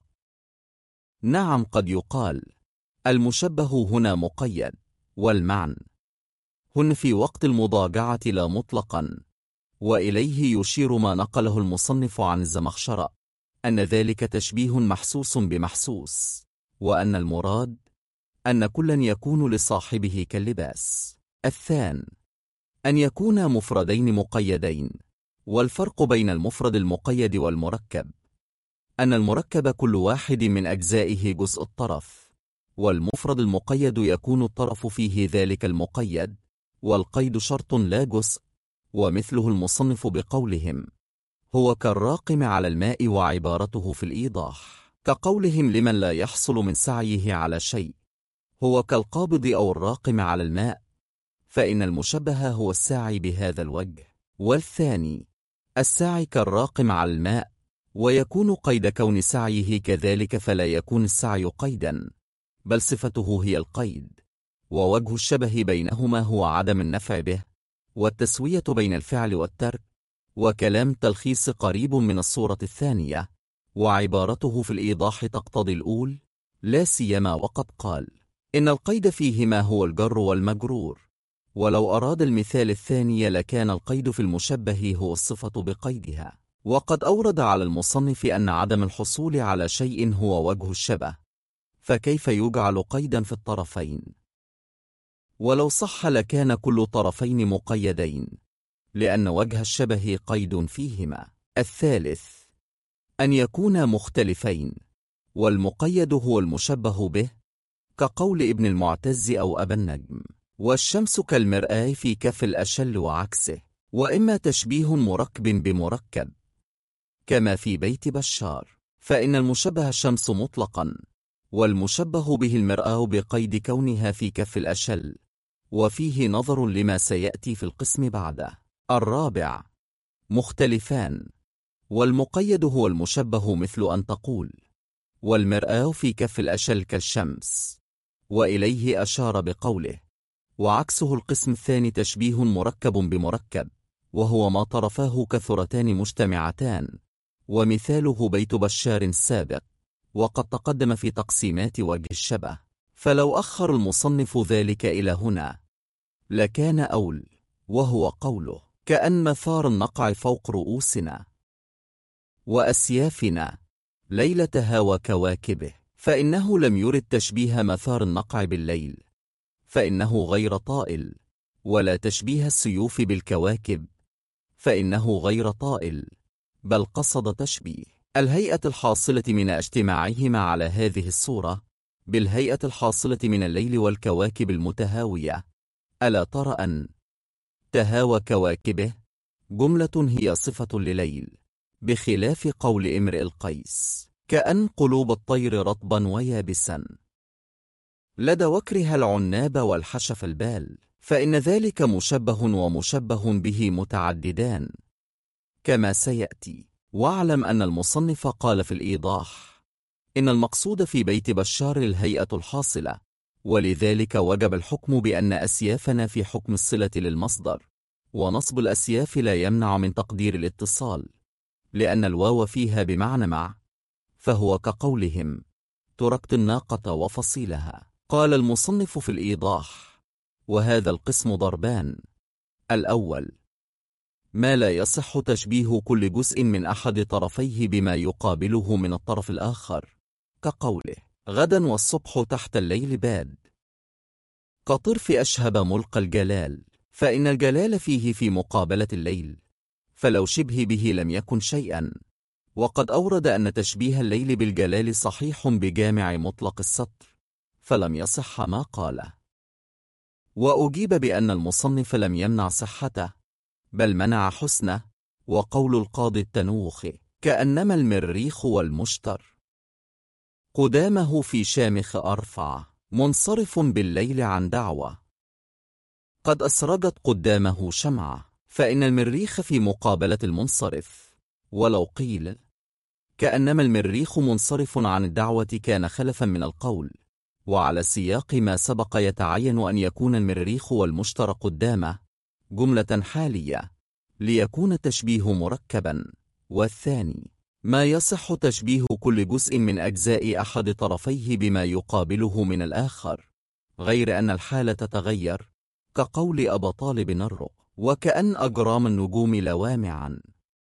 نعم، قد يقال المشبه هنا مقيد، والمعنى هن في وقت المضاجعة لا مطلقا. وإليه يشير ما نقله المصنف عن الزمخشري أن ذلك تشبيه محسوس بمحسوس، وأن المراد أن كلا يكون لصاحبه كاللباس. الثاني أن يكونا مفردين مقيدين. والفرق بين المفرد المقيد والمركب أن المركب كل واحد من أجزائه جزء الطرف، والمفرد المقيد يكون الطرف فيه ذلك المقيد، والقيد شرط لا جزء. ومثله المصنف بقولهم هو كالراقم على الماء، وعبارته في الإيضاح كقولهم لمن لا يحصل من سعيه على شيء هو كالقابض أو الراقم على الماء، فإن المشبه هو الساعي بهذا الوجه. والثاني الساعي كالراقم على الماء، ويكون قيد كون سعيه كذلك، فلا يكون السعي قيدا بل صفته هي القيد. ووجه الشبه بينهما هو عدم النفع به، والتسوية بين الفعل والترك. وكلام تلخيص قريب من الصورة الثانية، وعبارته في الإيضاح تقتضي الأول، لا سيما وقد قال إن القيد فيهما هو الجر والمجرور. ولو أراد المثال الثاني لكان القيد في المشبه هو الصفة بقيدها. وقد أورد على المصنف أن عدم الحصول على شيء هو وجه الشبه، فكيف يجعل قيدا في الطرفين؟ ولو صح لكان كل طرفين مقيدين، لأن وجه الشبه قيد فيهما. الثالث أن يكونا مختلفين، والمقيد هو المشبه به، كقول ابن المعتز أو أبا النجم والشمس كالمرآة في كف الأشل وعكسه. وإما تشبيه مركب بمركب كما في بيت بشار، فإن المشبه الشمس مطلقا، والمشبه به المرآة بقيد كونها في كف الأشل. وفيه نظر لما سيأتي في القسم بعده. الرابع مختلفان، والمقيد هو المشبه، مثل أن تقول والمرآة في كف الأشل كالشمس، وإليه أشار بقوله وعكسه. القسم الثاني تشبيه مركب بمركب، وهو ما طرفاه كثرتان مجتمعتان، ومثاله بيت بشار السابق، وقد تقدم في تقسيمات وجه الشبه. فلو أخر المصنف ذلك إلى هنا لكان أول، وهو قوله كأن مثار النقع فوق رؤوسنا وأسيافنا ليلتها وكواكبه، فإنه لم يرد تشبيه مثار النقع بالليل، فإنه غير طائل، ولا تشبيه السيوف بالكواكب، فإنه غير طائل، بل قصد تشبيه الهيئة الحاصلة من اجتماعهما على هذه الصورة بالهيئة الحاصلة من الليل والكواكب المتهاوية. ألا ترى أن تهاوى كواكبه جملة هي صفة لليل، بخلاف قول امرئ القيس كأن قلوب الطير رطبا ويابسا لدى وكرها العناب والحشف البال، فإن ذلك مشبه ومشبه به متعددان كما سيأتي. واعلم أن المصنف قال في الإيضاح إن المقصود في بيت بشار الهيئة الحاصلة، ولذلك وجب الحكم بأن أسيافنا في حكم الصلة للمصدر، ونصب الأسياف لا يمنع من تقدير الاتصال، لأن الواو فيها بمعنى مع، فهو كقولهم تركت الناقة وفصيلها. قال المصنف في الإيضاح وهذا القسم ضربان. الأول ما لا يصح تشبيه كل جزء من أحد طرفيه بما يقابله من الطرف الآخر، كقوله غدا والصبح تحت الليل باد، كطرف أشهب ملقى الجلال، فإن الجلال فيه في مقابلة الليل، فلو شبه به لم يكن شيئا. وقد أورد أن تشبيه الليل بالجلال صحيح بجامع مطلق السطر، فلم يصح ما قاله. وأجيب بأن المصنف لم يمنع صحته بل منع حسنه، وقول القاضي التنوخي كأنما المريخ والمشتر قدامه في شامخ أرفع منصرف بالليل عن دعوة قد أسرجت قدامه شمعة، فإن المريخ في مقابلة المنصرف. ولو قيل كأنما المريخ منصرف عن الدعوة كان خلفا من القول، وعلى سياق ما سبق يتعين أن يكون المريخ والمشتر قدامه جملة حالية ليكون التشبيه مركبا. والثاني ما يصح تشبيه كل جزء من أجزاء أحد طرفيه بما يقابله من الآخر، غير أن الحالة تتغير، كقول أبا طالب الرق وكأن أجرام النجوم لوامعا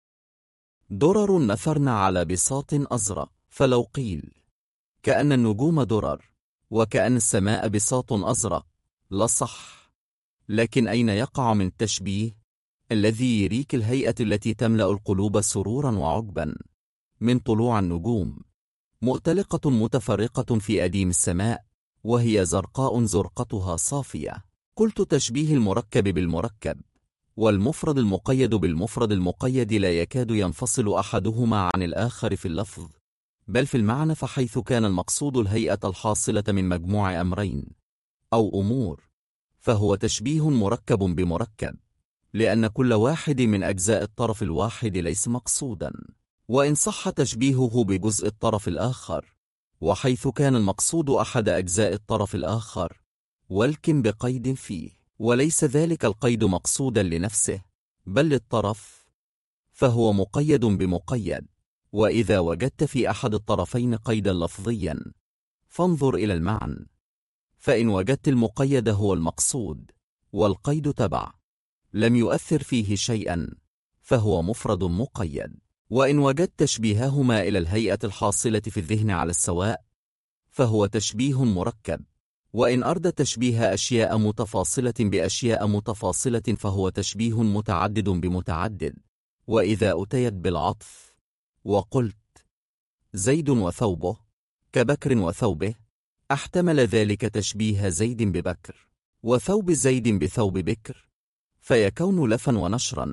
درر نثرن على بساط أزرق. فلو قيل كأن النجوم درر وكأن السماء بساط أزرق لصح، لكن أين يقع من التشبيه الذي يريك الهيئة التي تملأ القلوب سرورا وعجبا من طلوع النجوم مؤتلقة متفرقة في أديم السماء، وهي زرقاء زرقتها صافية. قلت تشبيه المركب بالمركب والمفرد المقيد بالمفرد المقيد لا يكاد ينفصل أحدهما عن الآخر في اللفظ بل في المعنى، فحيث كان المقصود الهيئة الحاصلة من مجموع أمرين أو أمور فهو تشبيه مركب بمركب، لأن كل واحد من أجزاء الطرف الواحد ليس مقصودا، وإن صح تشبيهه بجزء الطرف الآخر، وحيث كان المقصود أحد أجزاء الطرف الآخر ولكن بقيد فيه، وليس ذلك القيد مقصودا لنفسه بل للطرف، فهو مقيد بمقيد. وإذا وجدت في أحد الطرفين قيدا لفظيا فانظر إلى المعنى، فإن وجدت المقيد هو المقصود والقيد تبع لم يؤثر فيه شيئا فهو مفرد مقيد، وإن وجدت تشبيههما إلى الهيئة الحاصلة في الذهن على السواء فهو تشبيه مركب، وإن أرد تشبيه أشياء متفاصلة بأشياء متفاصلة فهو تشبيه متعدد بمتعدد. وإذا أتيت بالعطف وقلت زيد وثوبه كبكر وثوبه احتمل ذلك تشبيه زيد ببكر وثوب زيد بثوب بكر فيكون لفا ونشرا،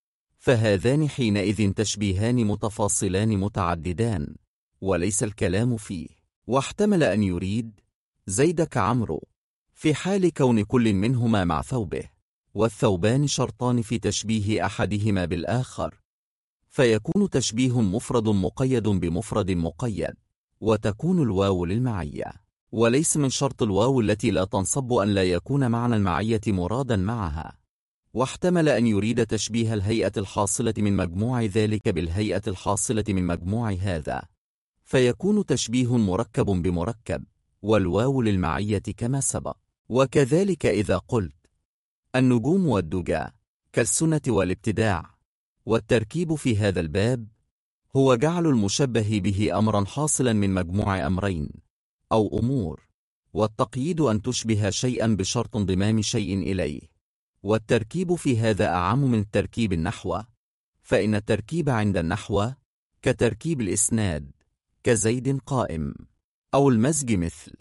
فهذان حينئذ تشبيهان متفاصلان متعددان وليس الكلام فيه. واحتمل أن يريد زيد كعمرو في حال كون كل منهما مع ثوبه، والثوبان شرطان في تشبيه أحدهما بالآخر، فيكون تشبيه مفرد مقيد بمفرد مقيد، وتكون الواو للمعية، وليس من شرط الواو التي لا تنصب أن لا يكون معنى المعية مرادا معها. واحتمل أن يريد تشبيه الهيئة الحاصلة من مجموع ذلك بالهيئة الحاصلة من مجموع هذا، فيكون تشبيه مركب بمركب، والواو للمعية كما سبق. وكذلك إذا قلت النجوم والدجى كالسنة والابتداع، والتركيب في هذا الباب هو جعل المشبه به أمرا حاصلا من مجموع أمرين أو أمور، والتقييد أن تشبه شيئا بشرط انضمام شيء إليه. والتركيب في هذا أعم من تركيب النحو، فإن التركيب عند النحو كتركيب الإسناد كزيد قائم، أو المزج مثل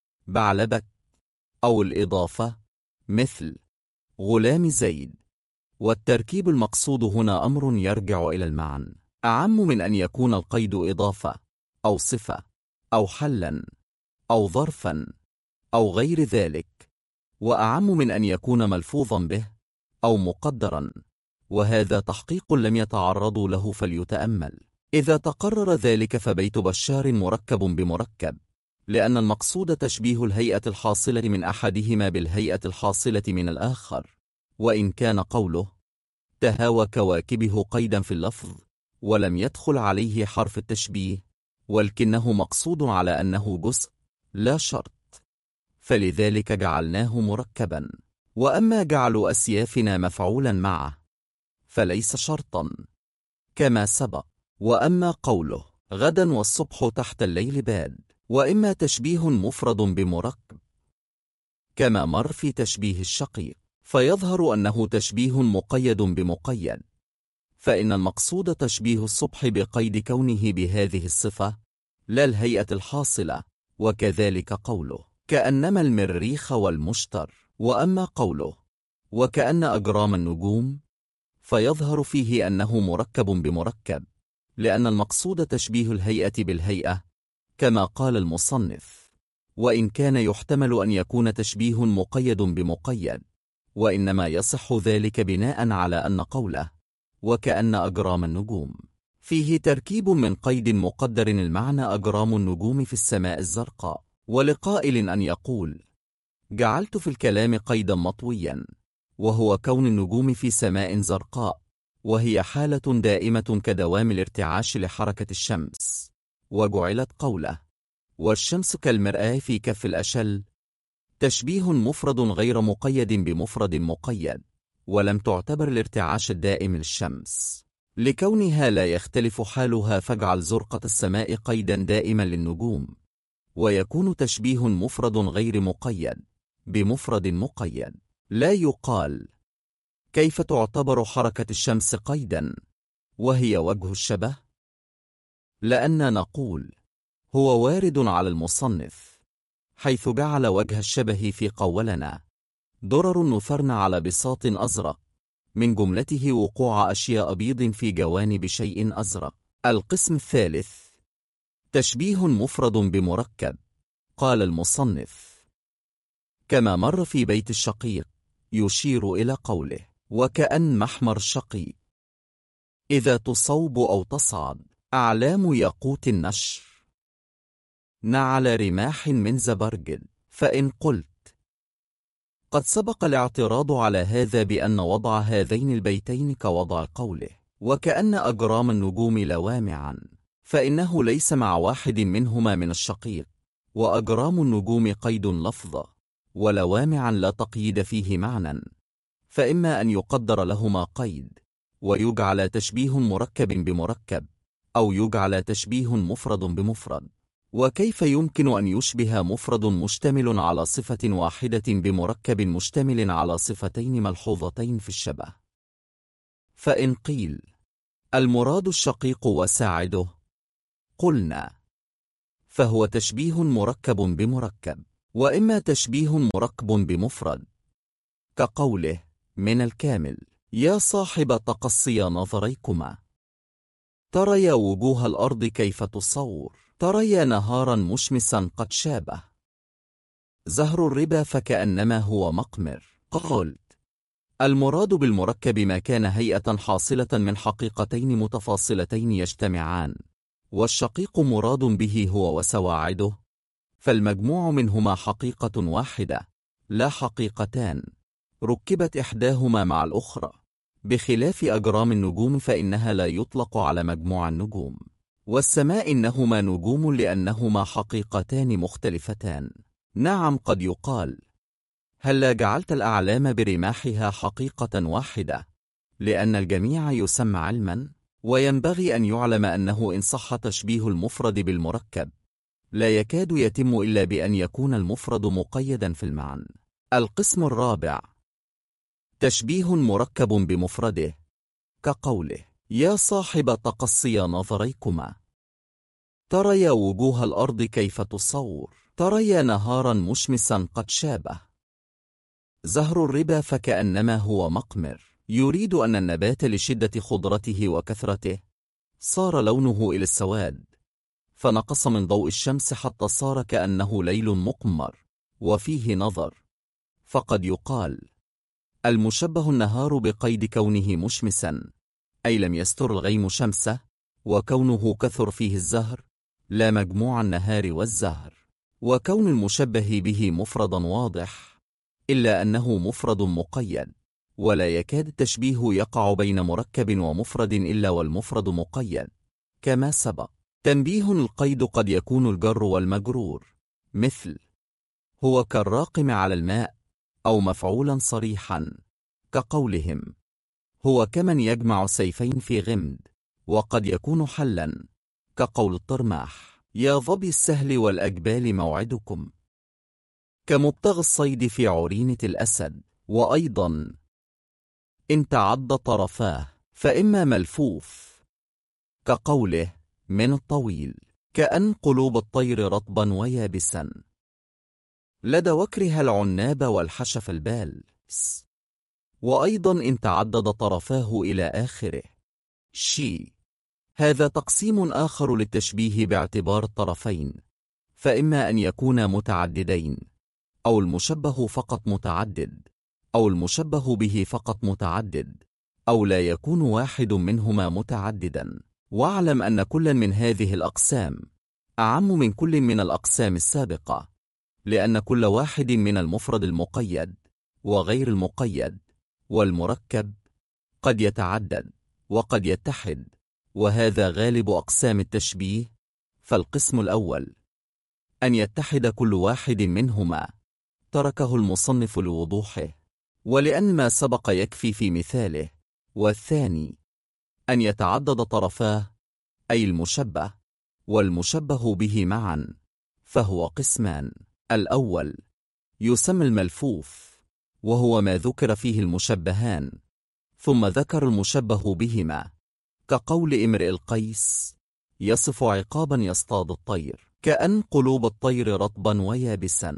بعلبك، أو الإضافة مثل غلام زيد. والتركيب المقصود هنا أمر يرجع إلى المعنى أعم من أن يكون القيد إضافة أو صفة أو حلا أو ظرفا أو غير ذلك، وأعم من أن يكون ملفوظا به أو مقدرا، وهذا تحقيق لم يتعرضوا له فليتأمل. إذا تقرر ذلك فبيت بشار مركب بمركب، لأن المقصود تشبيه الهيئة الحاصلة من أحدهما بالهيئة الحاصلة من الآخر، وإن كان قوله تهاوى كواكبه قيدا في اللفظ ولم يدخل عليه حرف التشبيه، ولكنه مقصود على أنه جزء لا شرط، فلذلك جعلناه مركبا. وأما جعل أسيافنا مفعولا معه فليس شرطا كما سبق. وأما قوله غدا والصبح تحت الليل باد، وإما تشبيه مفرد بمركب كما مر في تشبيه الشقيق، فيظهر أنه تشبيه مقيد بمقيد، فإن المقصود تشبيه الصبح بقيد كونه بهذه الصفة لا الهيئة الحاصلة. وكذلك قوله كأنما المريخ والمشتر وأما قوله وكأن أجرام النجوم فيظهر فيه أنه مركب بمركب، لأن المقصود تشبيه الهيئة بالهيئة كما قال المصنف، وإن كان يحتمل أن يكون تشبيه مقيد بمقيد، وإنما يصح ذلك بناء على أن قوله وكأن أجرام النجوم فيه تركيب من قيد مقدر المعنى أجرام النجوم في السماء الزرقاء، ولقائل أن يقول جعلت في الكلام قيدا مطويا، وهو كون النجوم في سماء زرقاء، وهي حالة دائمة كدوام الارتعاش لحركة الشمس، وجعلت قوله والشمس كالمرآة في كف الأشل تشبيه مفرد غير مقيد بمفرد مقيد، ولم تعتبر الارتعاش الدائم للشمس لكونها لا يختلف حالها، فاجعل زرقة السماء قيدا دائما للنجوم، ويكون تشبيه مفرد غير مقيد بمفرد مقيد. لا يقال كيف تعتبر حركة الشمس قيدا وهي وجه الشبه، لأن نقول هو وارد على المصنف حيث جعل وجه الشبه في قولنا درر نثرن على بساط أزرق، من جملته وقوع أشياء بيض في جوانب شيء أزرق. القسم الثالث تشبيه مفرد بمركب. قال المصنف كما مر في بيت الشقيق يشير إلى قوله وكأن محمر شقي إذا تصوب أو تصعد أعلام ياقوت النشر نعل رماح من زبرجد. فإن قلت قد سبق الاعتراض على هذا بأن وضع هذين البيتين كوضع قوله وكأن أجرام النجوم لوامعا، فإنه ليس مع واحد منهما من الشقيق، وأجرام النجوم قيد لفظة، ولوامعا لا تقييد فيه معنى، فإما أن يقدر لهما قيد ويجعل تشبيه مركب بمركب، أو يجعل تشبيه مفرد بمفرد. وكيف يمكن أن يشبه مفرد مشتمل على صفة واحدة بمركب مشتمل على صفتين ملحوظتين في الشبه؟ فإن قيل المراد الشقيق وساعده قلنا فهو تشبيه مركب بمركب، وإما تشبيه مركب بمفرد كقوله من الكامل يا صاحب تقصي نظريكما تريا وجوه الأرض كيف تصور تريا نهارا مشمسا قد شابه زهر الربا فكأنما هو مقمر. قلت المراد بالمركب ما كان هيئة حاصلة من حقيقتين متفاصلتين يجتمعان، والشقيق مراد به هو وسواعده، فالمجموع منهما حقيقة واحدة لا حقيقتان ركبت إحداهما مع الأخرى، بخلاف أجرام النجوم فإنها لا يطلق على مجموع النجوم. والسماء إنهما نجوم لأنهما حقيقتان مختلفتان. نعم قد يقال هلا جعلت الأعلام برماحها حقيقة واحدة، لأن الجميع يسمى علما، وينبغي أن يعلم أنه إن صح تشبيه المفرد بالمركب لا يكاد يتم إلا بأن يكون المفرد مقيدا في المعنى. القسم الرابع تشبيه مركب بمفرده كقوله يا صاحب تقصي نظريكما تريا وجوه الأرض كيف تصور تريا نهارا مشمسا قد شابه زهر الربا فكأنما هو مقمر، يريد أن النبات لشدة خضرته وكثرته صار لونه إلى السواد، فنقص من ضوء الشمس حتى صار كأنه ليل مقمر وفيه نظر. فقد يقال المشبه النهار بقيد كونه مشمسا، أي لم يستر الغيم شمسه، وكونه كثر فيه الزهر لا مجموع النهار والزهر، وكون المشبه به مفردا واضح، إلا أنه مفرد مقيد، ولا يكاد التشبيه يقع بين مركب ومفرد إلا والمفرد مقيد كما سبق. تنبيه القيد قد يكون الجر والمجرور، مثل هو كالراقم على الماء، أو مفعولا صريحا كقولهم هو كمن يجمع سيفين في غمد، وقد يكون حلا كقول الطرماح يا ظبي السهل والأجبال موعدكم، كمبتغ الصيد في عرينة الأسد. وأيضا إن تعد طرفاه فإما ملفوف كقوله من الطويل كأن قلوب الطير رطبا ويابسا، لدى وكرها العناب والحشف البال. وأيضا إن تعدد طرفاه إلى آخره. هذا تقسيم آخر للتشبيه باعتبار الطرفين، فإما أن يكونا متعددين، أو المشبه فقط متعدد، أو المشبه به فقط متعدد، أو لا يكون واحد منهما متعددا. واعلم أن كل من هذه الأقسام أعم من كل من الأقسام السابقة، لأن كل واحد من المفرد المقيد وغير المقيد والمركب قد يتعدد وقد يتحد، وهذا غالب أقسام التشبيه. فالقسم الأول أن يتحد كل واحد منهما تركه المصنف لوضوحه، ولأن ما سبق يكفي في مثاله. والثاني أن يتعدد طرفاه، أي المشبه والمشبه به معا، فهو قسمان. الأول يسمى الملفوف، وهو ما ذكر فيه المشبهان ثم ذكر المشبه بهما، كقول امرئ القيس: يصف عقابا يصطاد الطير، كأن قلوب الطير رطبا ويابسا.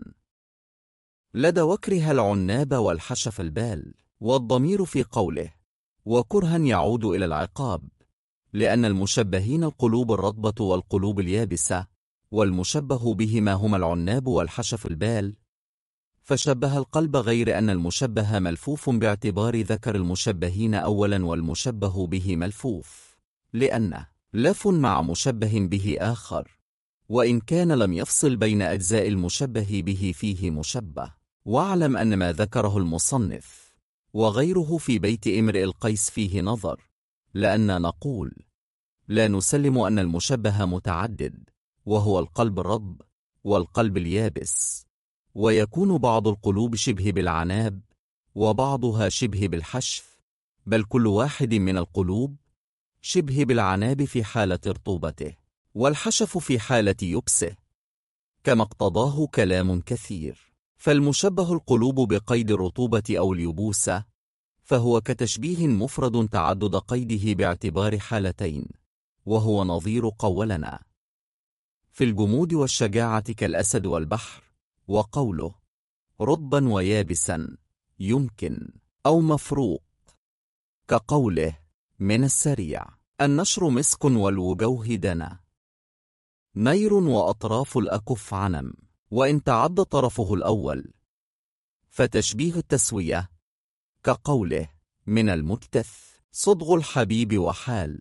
لدى وكرها العناب والحشف البال، والضمير في قوله وكرها يعود إلى العقاب، لأن المشبهين القلوب الرطبة والقلوب اليابسة، والمشبه بهما هما العناب والحشف البال، فشبه القلب، غير أن المشبه ملفوف باعتبار ذكر المشبهين أولا والمشبه به ملفوف، لأن لف مع مشبه به آخر، وإن كان لم يفصل بين أجزاء المشبه به فيه مشبه. واعلم أن ما ذكره المصنف وغيره في بيت امرئ القيس فيه نظر، لأن نقول لا نسلم أن المشبه متعدد، وهو القلب الرطب والقلب اليابس، ويكون بعض القلوب شبه بالعناب وبعضها شبه بالحشف، بل كل واحد من القلوب شبه بالعناب في حالة رطوبته، والحشف في حالة يبسه، كما اقتضاه كلام كثير. فالمشبه القلوب بقيد الرطوبة أو اليبوسة، فهو كتشبيه مفرد تعدد قيده باعتبار حالتين، وهو نظير قولنا في الجمود والشجاعة كالأسد والبحر، وقوله رطبا ويابسا يمكن، أو مفروق، كقوله من السريع النشر مسك والوجوه دنا، نير وأطراف الأكف عنم. وإن تعد طرفه الأول فتشبيه التسوية، كقوله من المكتث صدغ الحبيب وحال،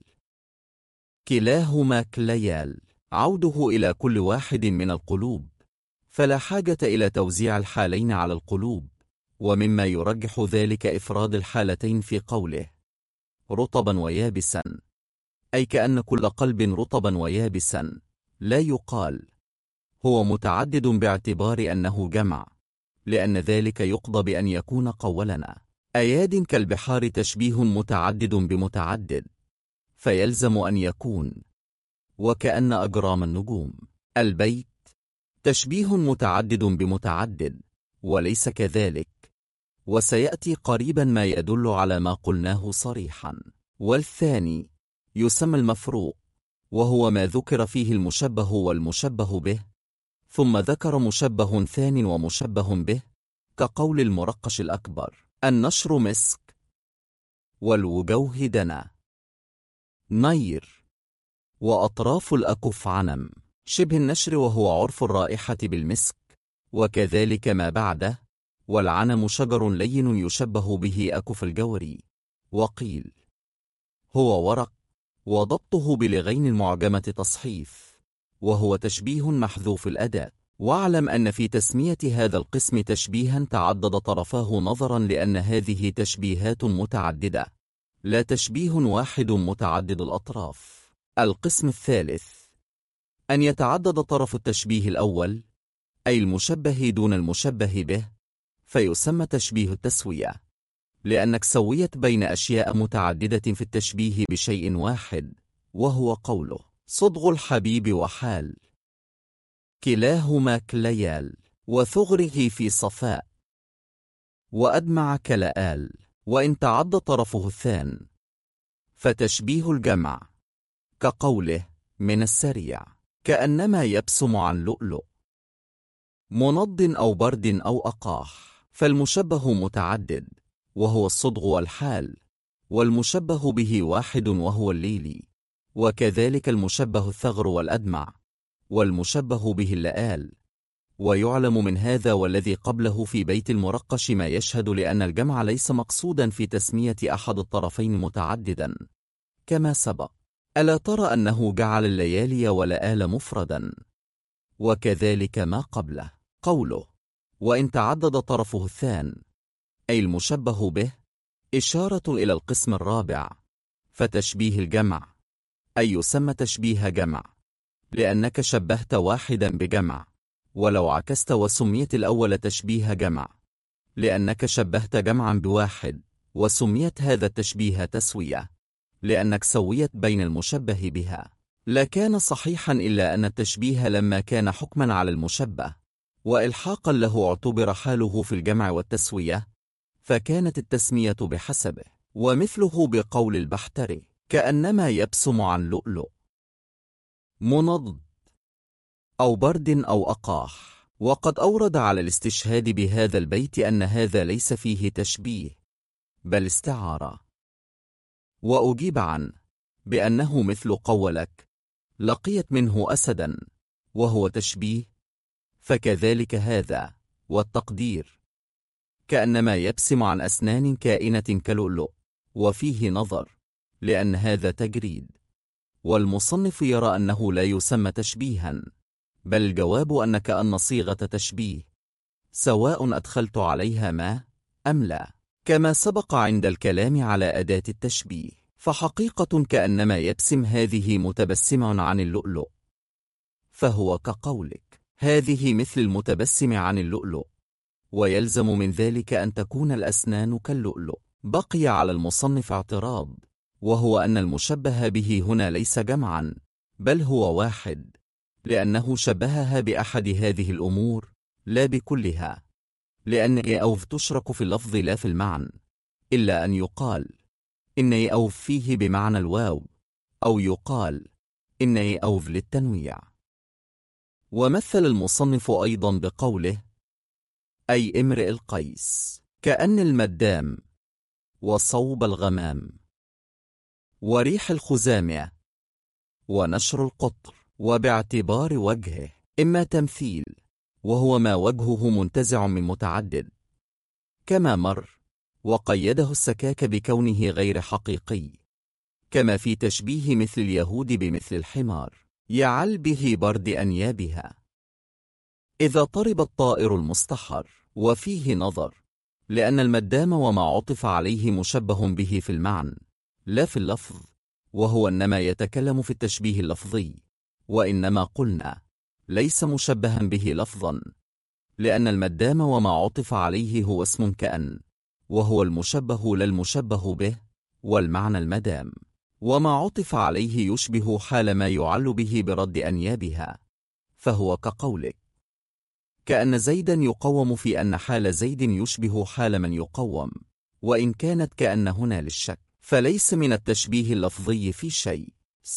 كلاهما كليال، عوده إلى كل واحد من القلوب، فلا حاجة إلى توزيع الحالين على القلوب. ومما يرجح ذلك إفراد الحالتين في قوله رطبا ويابسا، أي كأن كل قلب رطبا ويابسا لا يقال هو متعدد باعتبار أنه جمع، لأن ذلك يقضى بأن يكون قولنا أياد كالبحار تشبيه متعدد بمتعدد، فيلزم أن يكون وكأن أجرام النجوم. البيت تشبيه متعدد بمتعدد، وليس كذلك، وسيأتي قريبا ما يدل على ما قلناه صريحا. والثاني يسمى المفروق، وهو ما ذكر فيه المشبه والمشبه به، ثم ذكر مشبه ثان ومشبه به، كقول المرقش الأكبر النشر مسك والوجوه دنا، نير وأطراف الأكف عنم، شبه النشر وهو عرف الرائحة بالمسك، وكذلك ما بعده. والعنم شجر لين يشبه به أكف الجوري، وقيل هو ورق، وضبطه بلغين المعجمة تصحيف، وهو تشبيه محذوف الأداة. واعلم أن في تسمية هذا القسم تشبيها تعدد طرفاه نظرا لأن هذه تشبيهات متعددة، لا تشبيه واحد متعدد الأطراف. القسم الثالث أن يتعدد طرف التشبيه الأول، أي المشبه دون المشبه به، فيسمى تشبيه التسوية، لأنك سويت بين أشياء متعددة في التشبيه بشيء واحد، وهو قوله صدغ الحبيب وحال، كلاهما كليال، وثغره في صفاء، وأدمع كلآل. وإن تعد طرفه الثان فتشبيه الجمع، كقوله من السريع كأنما يبسم عن لؤلؤ، منض أو برد أو أقاح. فالمشبه متعدد وهو الصدغ والحال، والمشبه به واحد وهو الليلي، وكذلك المشبه الثغر والأدمع، والمشبه به اللآل. ويعلم من هذا والذي قبله في بيت المرقش ما يشهد لأن الجمع ليس مقصودا في تسمية أحد الطرفين متعددا كما سبق. ألا ترى أنه جعل الليالي والآل مفردا؟ وكذلك ما قبله. قوله وإن تعدد طرفه الثان أي المشبه به إشارة إلى القسم الرابع. فتشبيه الجمع أي يسمى تشبيه جمع لأنك شبهت واحدا بجمع، ولو عكست وسميت الأول تشبيه جمع لأنك شبهت جمعا بواحد، وسميت هذا التشبيه تسوية لأنك سويت بين المشبه بها. لكان صحيحا إلا أن التشبيه لما كان حكما على المشبه وإلحاقا له اعتبر حاله في الجمع والتسوية، فكانت التسمية بحسبه. ومثله بقول البحتري كأنما يبسم عن لؤلؤ. منض أو برد أو أقاح. وقد أورد على الاستشهاد بهذا البيت أن هذا ليس فيه تشبيه بل استعارة، وأجيب عنه بأنه مثل قولك لقيت منه أسدا وهو تشبيه، فكذلك هذا. والتقدير كأنما يبسم عن أسنان كائنة كلؤلؤ، وفيه نظر لأن هذا تجريد. والمصنف يرى أنه لا يسمى تشبيها، بل الجواب أن كأن صيغة تشبيه سواء أدخلت عليها ما أم لا، كما سبق عند الكلام على أداة التشبيه. فحقيقة كأنما يبسم هذه متبسم عن اللؤلؤ، فهو كقولك هذه مثل المتبسم عن اللؤلؤ، ويلزم من ذلك أن تكون الأسنان كاللؤلؤ. بقي على المصنف اعتراض، وهو أن المشبه به هنا ليس جمعا بل هو واحد، لأنه شبهها بأحد هذه الأمور لا بكلها، لأن أوف تشرك في اللفظ لا في المعنى، إلا أن يقال إن أوف فيه بمعنى الواو، أو يقال إن أوف للتنويع. ومثل المصنف أيضا بقوله أي امرئ القيس كأن المدام وصوب الغمام وريح الخزامة ونشر القطر. وباعتبار وجهه إما تمثيل وهو ما وجهه منتزع من متعدد كما مر، وقيده السكاك بكونه غير حقيقي، كما في تشبيه مثل اليهود بمثل الحمار يعل به برد أنيابها إذا طرب الطائر المستحر. وفيه نظر، لأن المدام وما عطف عليه مشبه به في المعنى لا في اللفظ، وهو إنما يتكلم في التشبيه اللفظي، وإنما قلنا ليس مشبها به لفظا، لأن المدام وما عطف عليه هو اسم كأن، وهو المشبه لا المشبه به، والمعنى المدام وما عطف عليه يشبه حال ما يعل به برد أنيابها، فهو كقولك كأن زيدا يقوم في أن حال زيد يشبه حال من يقوم، وإن كانت كأن هنا للشك فليس من التشبيه اللفظي في شيء.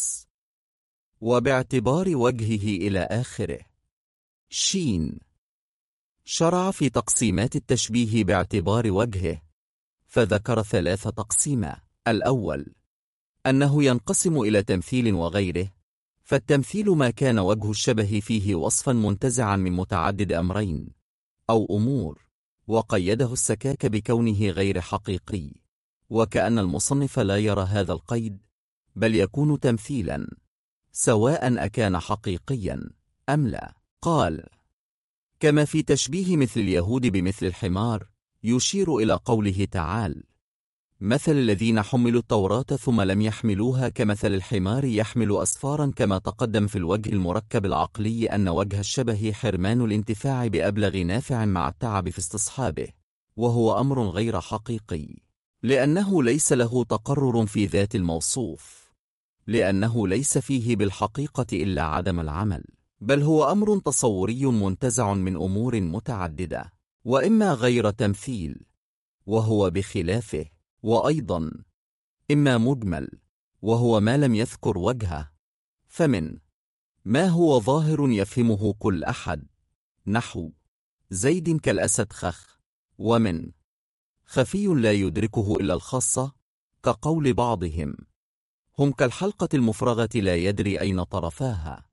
وباعتبار وجهه إلى آخره. شين شرع في تقسيمات التشبيه باعتبار وجهه، فذكر 3 تقسيمات. الأول أنه ينقسم إلى تمثيل وغيره، فالتمثيل ما كان وجه الشبه فيه وصفا منتزعا من متعدد أمرين أو أمور، وقيده السكاك بكونه غير حقيقي، وكأن المصنف لا يرى هذا القيد، بل يكون تمثيلا سواء أكان حقيقيا أم لا. قال كما في تشبيه مثل اليهود بمثل الحمار، يشير إلى قوله تعالى مثل الذين حملوا التوراة ثم لم يحملوها كمثل الحمار يحمل أسفارا، كما تقدم في الوجه المركب العقلي أن وجه الشبه حرمان الانتفاع بأبلغ نافع مع التعب في استصحابه، وهو أمر غير حقيقي، لأنه ليس له تقرر في ذات الموصوف، لأنه ليس فيه بالحقيقة إلا عدم العمل، بل هو أمر تصوري منتزع من أمور متعددة، وإما غير تمثيل وهو بخلافه، وأيضا إما مجمل وهو ما لم يذكر وجهه، فمن ما هو ظاهر يفهمه كل أحد، نحو زيد كالأسد خخ، ومن خفي لا يدركه إلا الخاصة، كقول بعضهم هم كالحلقة المفرغة لا يدري أين طرفاها،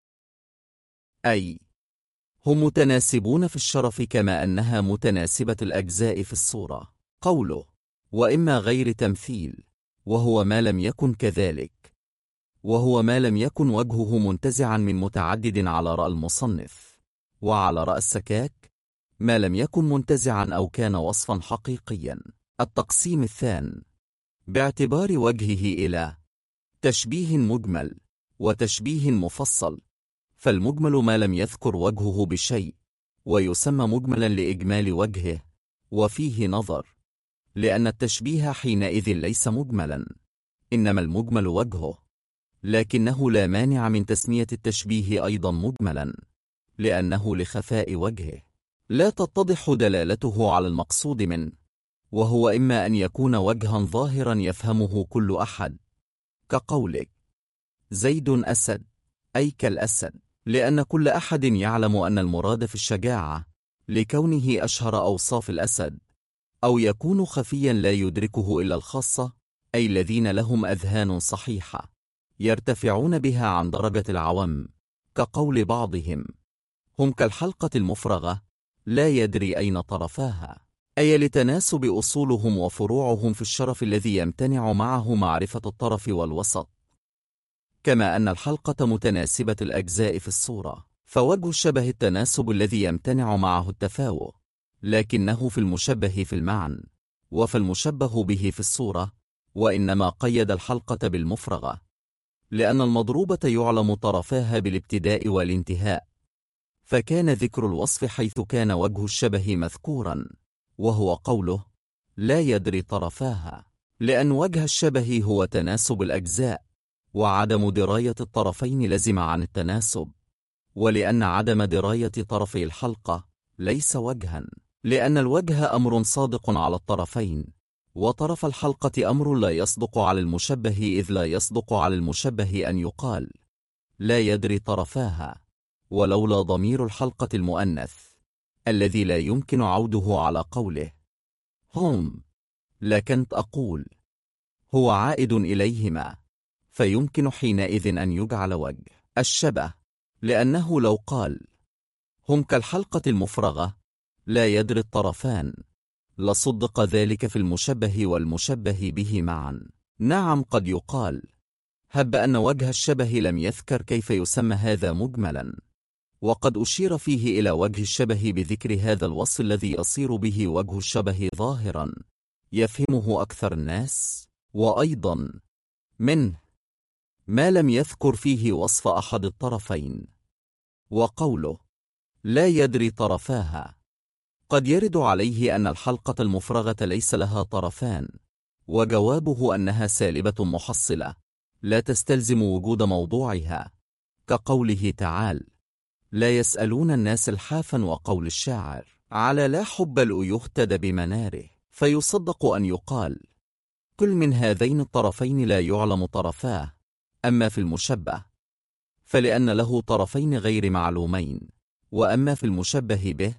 أي هم متناسبون في الشرف كما أنها متناسبة الأجزاء في الصورة. قوله وإما غير تمثيل، وهو ما لم يكن كذلك، وهو ما لم يكن وجهه منتزعا من متعدد على رأى المصنف، وعلى رأى السكاك ما لم يكن منتزعا أو كان وصفا حقيقيا. التقسيم الثاني باعتبار وجهه إلى تشبيه مجمل وتشبيه مفصل، فالمجمل ما لم يذكر وجهه بشيء ويسمى مجملا لإجمال وجهه، وفيه نظر، لأن التشبيه حينئذ ليس مجملا، إنما المجمل وجهه، لكنه لا مانع من تسمية التشبيه أيضا مجملا، لأنه لخفاء وجهه لا تتضح دلالته على المقصود منه، وهو إما أن يكون وجها ظاهرا يفهمه كل أحد، كقولك زيد أسد، أي كالأسد، لأن كل أحد يعلم أن المراد في الشجاعة لكونه أشهر أوصاف الأسد، أو يكون خفيا لا يدركه إلا الخاصة، أي الذين لهم أذهان صحيحة يرتفعون بها عن درجة العوام، كقول بعضهم هم كالحلقة المفرغة لا يدري أين طرفاها، أي لتناسب أصولهم وفروعهم في الشرف الذي يمتنع معه معرفة الطرف والوسط، كما أن الحلقة متناسبة الأجزاء في الصورة، فوجه الشبه التناسب الذي يمتنع معه التفاوت، لكنه في المشبه في المعنى، وفي المشبه به في الصورة، وإنما قيد الحلقة بالمفرغة، لأن المضروبة يعلم طرفاها بالابتداء والانتهاء، فكان ذكر الوصف حيث كان وجه الشبه مذكورا، وهو قوله لا يدري طرفاها، لأن وجه الشبه هو تناسب الأجزاء، وعدم دراية الطرفين لزم عن التناسب، ولأن عدم دراية طرفي الحلقة ليس وجها، لأن الوجه أمر صادق على الطرفين، وطرف الحلقة أمر لا يصدق على المشبه، إذ لا يصدق على المشبه أن يقال لا يدري طرفاها، ولولا ضمير الحلقة المؤنث الذي لا يمكن عوده على قوله هم، لكنت أقول هو عائد إليهما، فيمكن حينئذ أن يجعل وجه الشبه، لأنه لو قال هم كالحلقة المفرغة لا يدري الطرفان لصدق ذلك في المشبه والمشبه به معا. نعم، قد يقال هب أن وجه الشبه لم يذكر كيف يسمى هذا مجملا، وقد أشير فيه إلى وجه الشبه بذكر هذا الوصف الذي يصير به وجه الشبه ظاهرا يفهمه أكثر الناس، وأيضا منه ما لم يذكر فيه وصف أحد الطرفين. وقوله لا يدري طرفاها قد يرد عليه أن الحلقة المفرغة ليس لها طرفان، وجوابه أنها سالبة محصلة لا تستلزم وجود موضوعها، كقوله تعالى لا يسألون الناس الحافا، وقول الشاعر على لا حب يهتدى بمناره، فيصدق أن يقال كل من هذين الطرفين لا يعلم طرفاه. أما في المشبه فلأن له طرفين غير معلومين، وأما في المشبه به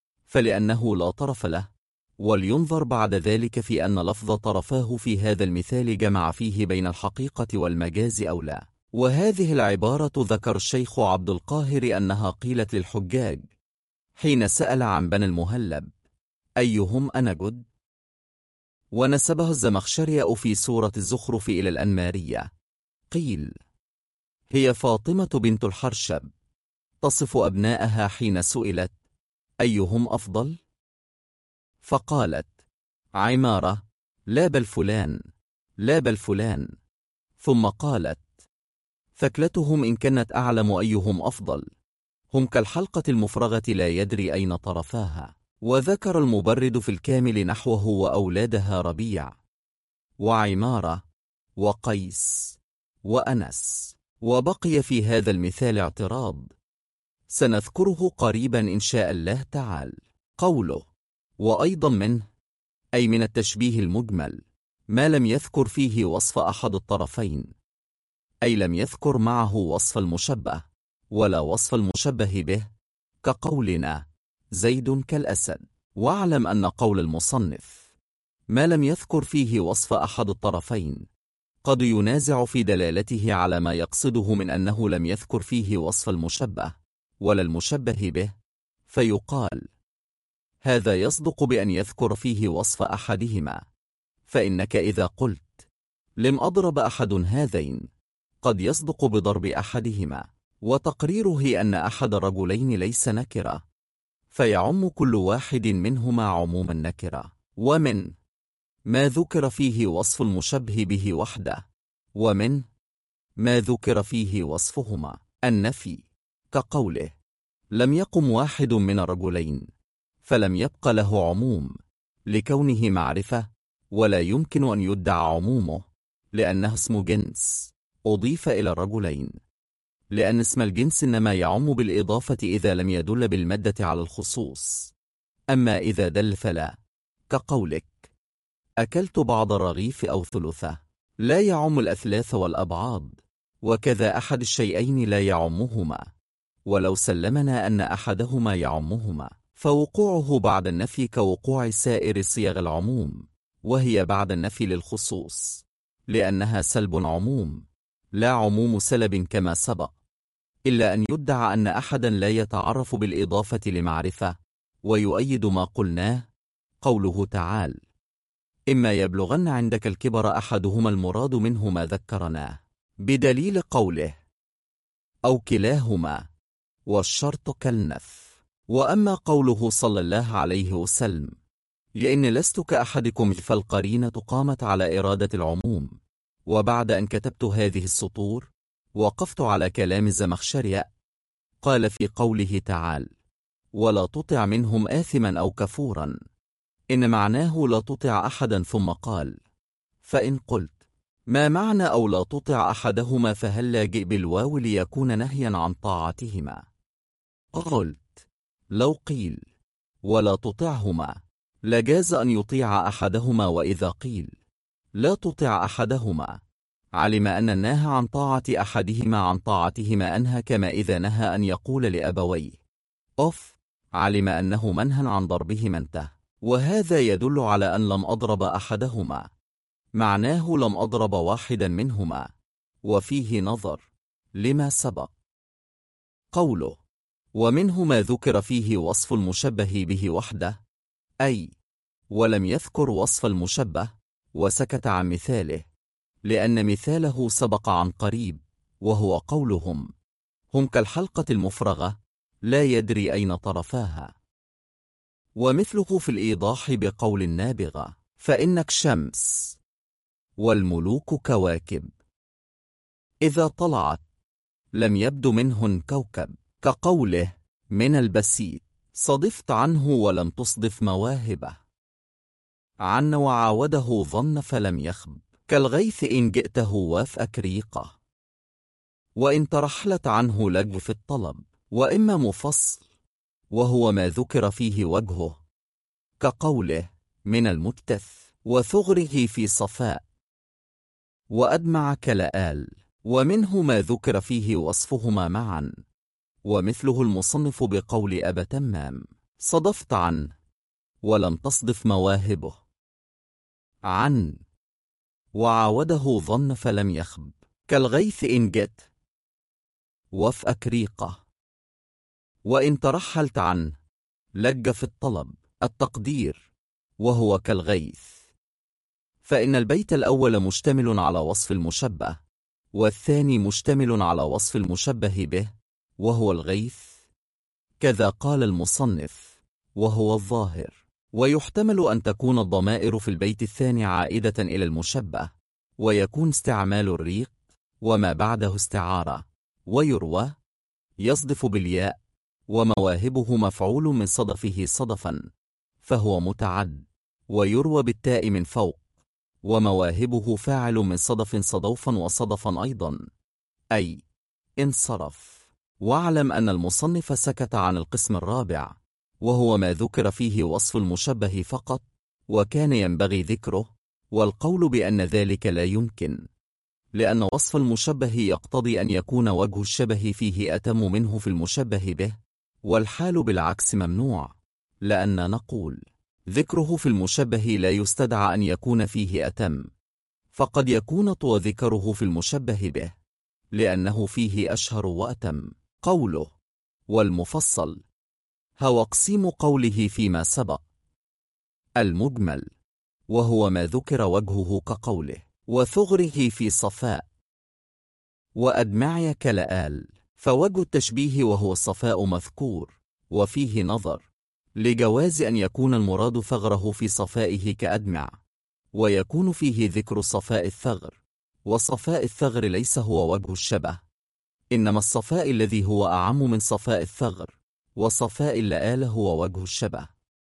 فلأنه لا طرف له. ولينظر بعد ذلك في أن لفظ طرفاه في هذا المثال جمع فيه بين الحقيقة والمجاز أو لا. وهذه العبارة ذكر الشيخ عبد القاهر أنها قيلت للحجاج حين سأل عن بني المهلب أيهم أنجد، ونسبه الزمخشري في سورة الزخرف إلى الأنمارية، قيل هي فاطمة بنت الحرشب تصف أبناءها حين سئلت أيهم أفضل، فقالت عمارة لا بل فلان، لا بل فلان، ثم قالت ثكلتهم إن كانت أعلم أيهم أفضل، هم كالحلقة المفرغة لا يدري أين طرفاها. وذكر المبرد في الكامل نحوه وأولادها ربيع وعمارة وقيس وأنس. وبقي في هذا المثال اعتراض سنذكره قريبا إن شاء الله تعالى. قوله وأيضا منه أي من التشبيه المجمل ما لم يذكر فيه وصف أحد الطرفين، أي لم يذكر معه وصف المشبه ولا وصف المشبه به، كقولنا زيد كالأسد. واعلم أن قول المصنف ما لم يذكر فيه وصف أحد الطرفين قد ينازع في دلالته على ما يقصده من أنه لم يذكر فيه وصف المشبه ولا المشبه به، فيقال هذا يصدق بأن يذكر فيه وصف أحدهما، فإنك إذا قلت لم أضرب أحد هذين قد يصدق بضرب أحدهما، وتقريره أن أحد الرجلين ليس نكرة، فيعم كل واحد منهما عموم النكرة. ومن ما ذكر فيه وصف المشبه به وحده، ومن ما ذكر فيه وصفهما النفي، كقوله لم يقم واحد من الرجلين، فلم يبق له عموم لكونه معرفة، ولا يمكن أن يدعى عمومه لأنه اسم جنس أضيف إلى الرجلين، لأن اسم الجنس إنما يعم بالإضافة إذا لم يدل بالمادة على الخصوص، أما إذا دل فلا، كقولك أكلت بعض الرغيف أو ثلثه، لا يعم الأثلاث والأبعاد، وكذا أحد الشيئين لا يعمهما، ولو سلمنا أن أحدهما يعمهما فوقوعه بعد النفي كوقوع سائر صيغ العموم، وهي بعد النفي للخصوص، لأنها سلب عموم لا عموم سلب كما سبق، إلا أن يدعى أن أحدا لا يتعرف بالإضافة لمعرفة. ويؤيد ما قلناه قوله تعالى إما يبلغن عندك الكبر أحدهما المراد منه ما ذكرناه، بدليل قوله أو كلاهما، والشرط كالنف. وأما قوله صلى الله عليه وسلم لأن لست كأحدكم، فالقرينة قامت على إرادة العموم. وبعد أن كتبت هذه السطور وقفت على كلام الزمخشري، قال في قوله تعالى ولا تطع منهم آثما أو كفورا، إن معناه لا تطع أحدا، ثم قال فإن قلت ما معنى أو لا تطع أحدهما فهل لاجئ بالواو ليكون نهيا عن طاعتهما؟ قلت لو قيل ولا تطعهما لجاز أن يطيع أحدهما، وإذا قيل لا تطع أحدهما علم أن الناهى عن طاعة أحدهما عن طاعتهما أنهى، كما إذا نهى أن يقول لأبويه أف علم أنه منهى عن ضربهما انتهى. وهذا يدل على أن لم أضرب أحدهما معناه لم أضرب واحدا منهما، وفيه نظر لما سبق. قوله ومنه ما ذكر فيه وصف المشبه به وحده، أي ولم يذكر وصف المشبه وسكت عن مثاله، لأن مثاله سبق عن قريب، وهو قولهم هم كالحلقة المفرغة لا يدري أين طرفاها. ومثله في الإيضاح بقول النابغة فإنك شمس والملوك كواكب، إذا طلعت لم يبد منهن كوكب، كقوله من البسيط صدفت عنه ولم تصدف مواهبه، عن وعاوده ظن فلم يخب، كالغيث إن جئته وافأك ريقه، وإن ترحلت عنه لج في الطلب. وإما مفصل وهو ما ذكر فيه وجهه، كقوله من المجتث وثغره في صفاء، وأدمع كلآل. ومنه ما ذكر فيه وصفهما معا، ومثله المصنف بقول أبا تمام صدفت عنه ولم تصدف مواهبه، عن وعاوده ظن فلم يخب، كالغيث إن جت وافأك ريقه، وإن ترحلت عنه لج في الطلب. التقدير وهو كالغيث، فإن البيت الأول مشتمل على وصف المشبه، والثاني مشتمل على وصف المشبه به وهو الغيث، كذا قال المصنف وهو الظاهر. ويحتمل أن تكون الضمائر في البيت الثاني عائدة إلى المشبه، ويكون استعمال الريق وما بعده استعارة. ويروى يصدف بالياء، ومواهبه مفعول من صدفه صدفا فهو متعد. ويروى بالتاء من فوق، ومواهبه فاعل من صدف صدوفا وصدفا أيضا، أي انصرف. واعلم أن المصنف سكت عن القسم الرابع، وهو ما ذكر فيه وصف المشبه فقط، وكان ينبغي ذكره، والقول بأن ذلك لا يمكن، لأن وصف المشبه يقتضي أن يكون وجه الشبه فيه أتم منه في المشبه به، والحال بالعكس ممنوع. لأن نقول ذكره في المشبه لا يستدعى أن يكون فيه أتم، فقد يكون طوى ذكره في المشبه به لأنه فيه أشهر وأتم. قوله والمفصل هو قسيم قوله فيما سبق. المجمل وهو ما ذكر وجهه كقوله وثغره في صفاء وأدمعي كلآل، فوجه التشبيه وهو الصفاء مذكور وفيه نظر لجواز أن يكون المراد ثغره في صفائه كأدمع، ويكون فيه ذكر صفاء الثغر، وصفاء الثغر ليس هو وجه الشبه، إنما الصفاء الذي هو أعم من صفاء الثغر، وصفاء اللآل هو وجه الشبه.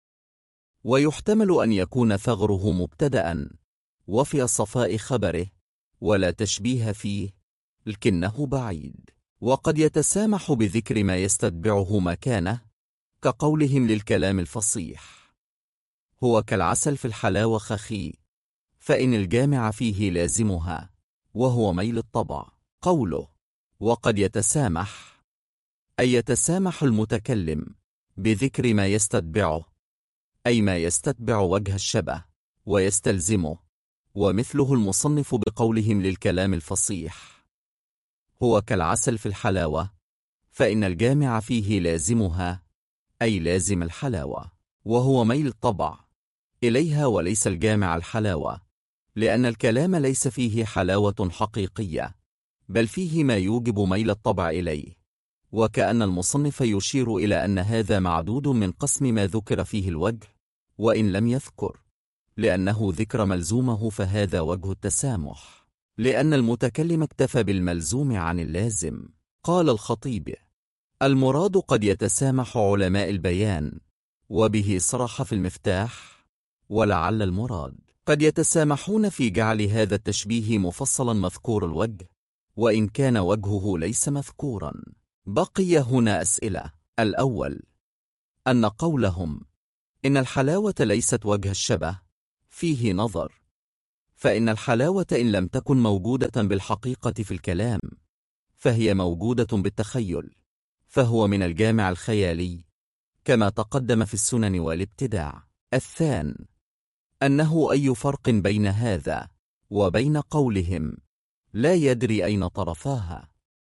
ويحتمل أن يكون ثغره مبتدأ وفي الصفاء خبره ولا تشبيه فيه، لكنه بعيد. وقد يتسامح بذكر ما يستتبعه مكانه كقولهم للكلام الفصيح هو كالعسل في الحلاوة خخي، فإن الجامع فيه لازمها وهو ميل الطبع. قوله وقد يتسامح أي يتسامح المتكلم بذكر ما يستتبعه، أي ما يستتبع وجه الشبه ويستلزمه، ومثله المصنف بقولهم للكلام الفصيح هو كالعسل في الحلاوة، فإن الجامع فيه لازمها أي لازم الحلاوة، وهو ميل الطبع إليها وليس الجامع الحلاوة، لأن الكلام ليس فيه حلاوة حقيقية بل فيه ما يوجب ميل الطبع إليه. وكأن المصنف يشير إلى أن هذا معدود من قسم ما ذكر فيه الوجه وإن لم يذكر، لأنه ذكر ملزومه، فهذا وجه التسامح، لأن المتكلم اكتفى بالملزوم عن اللازم. قال الخطيب المراد قد يتسامح علماء البيان، وبه صرح في المفتاح ولعل المراد قد يتسامحون في جعل هذا التشبيه مفصلا مذكور الوجه وإن كان وجهه ليس مذكورا. بقي هنا أسئلة. الأول أن قولهم إن الحلاوة ليست وجه الشبه فيه نظر، فإن الحلاوة إن لم تكن موجودة بالحقيقة في الكلام فهي موجودة بالتخيل، فهو من الجامع الخيالي كما تقدم في السنن والابتداع. الثاني أنه أي فرق بين هذا وبين قولهم لا يدري أين طرفاها،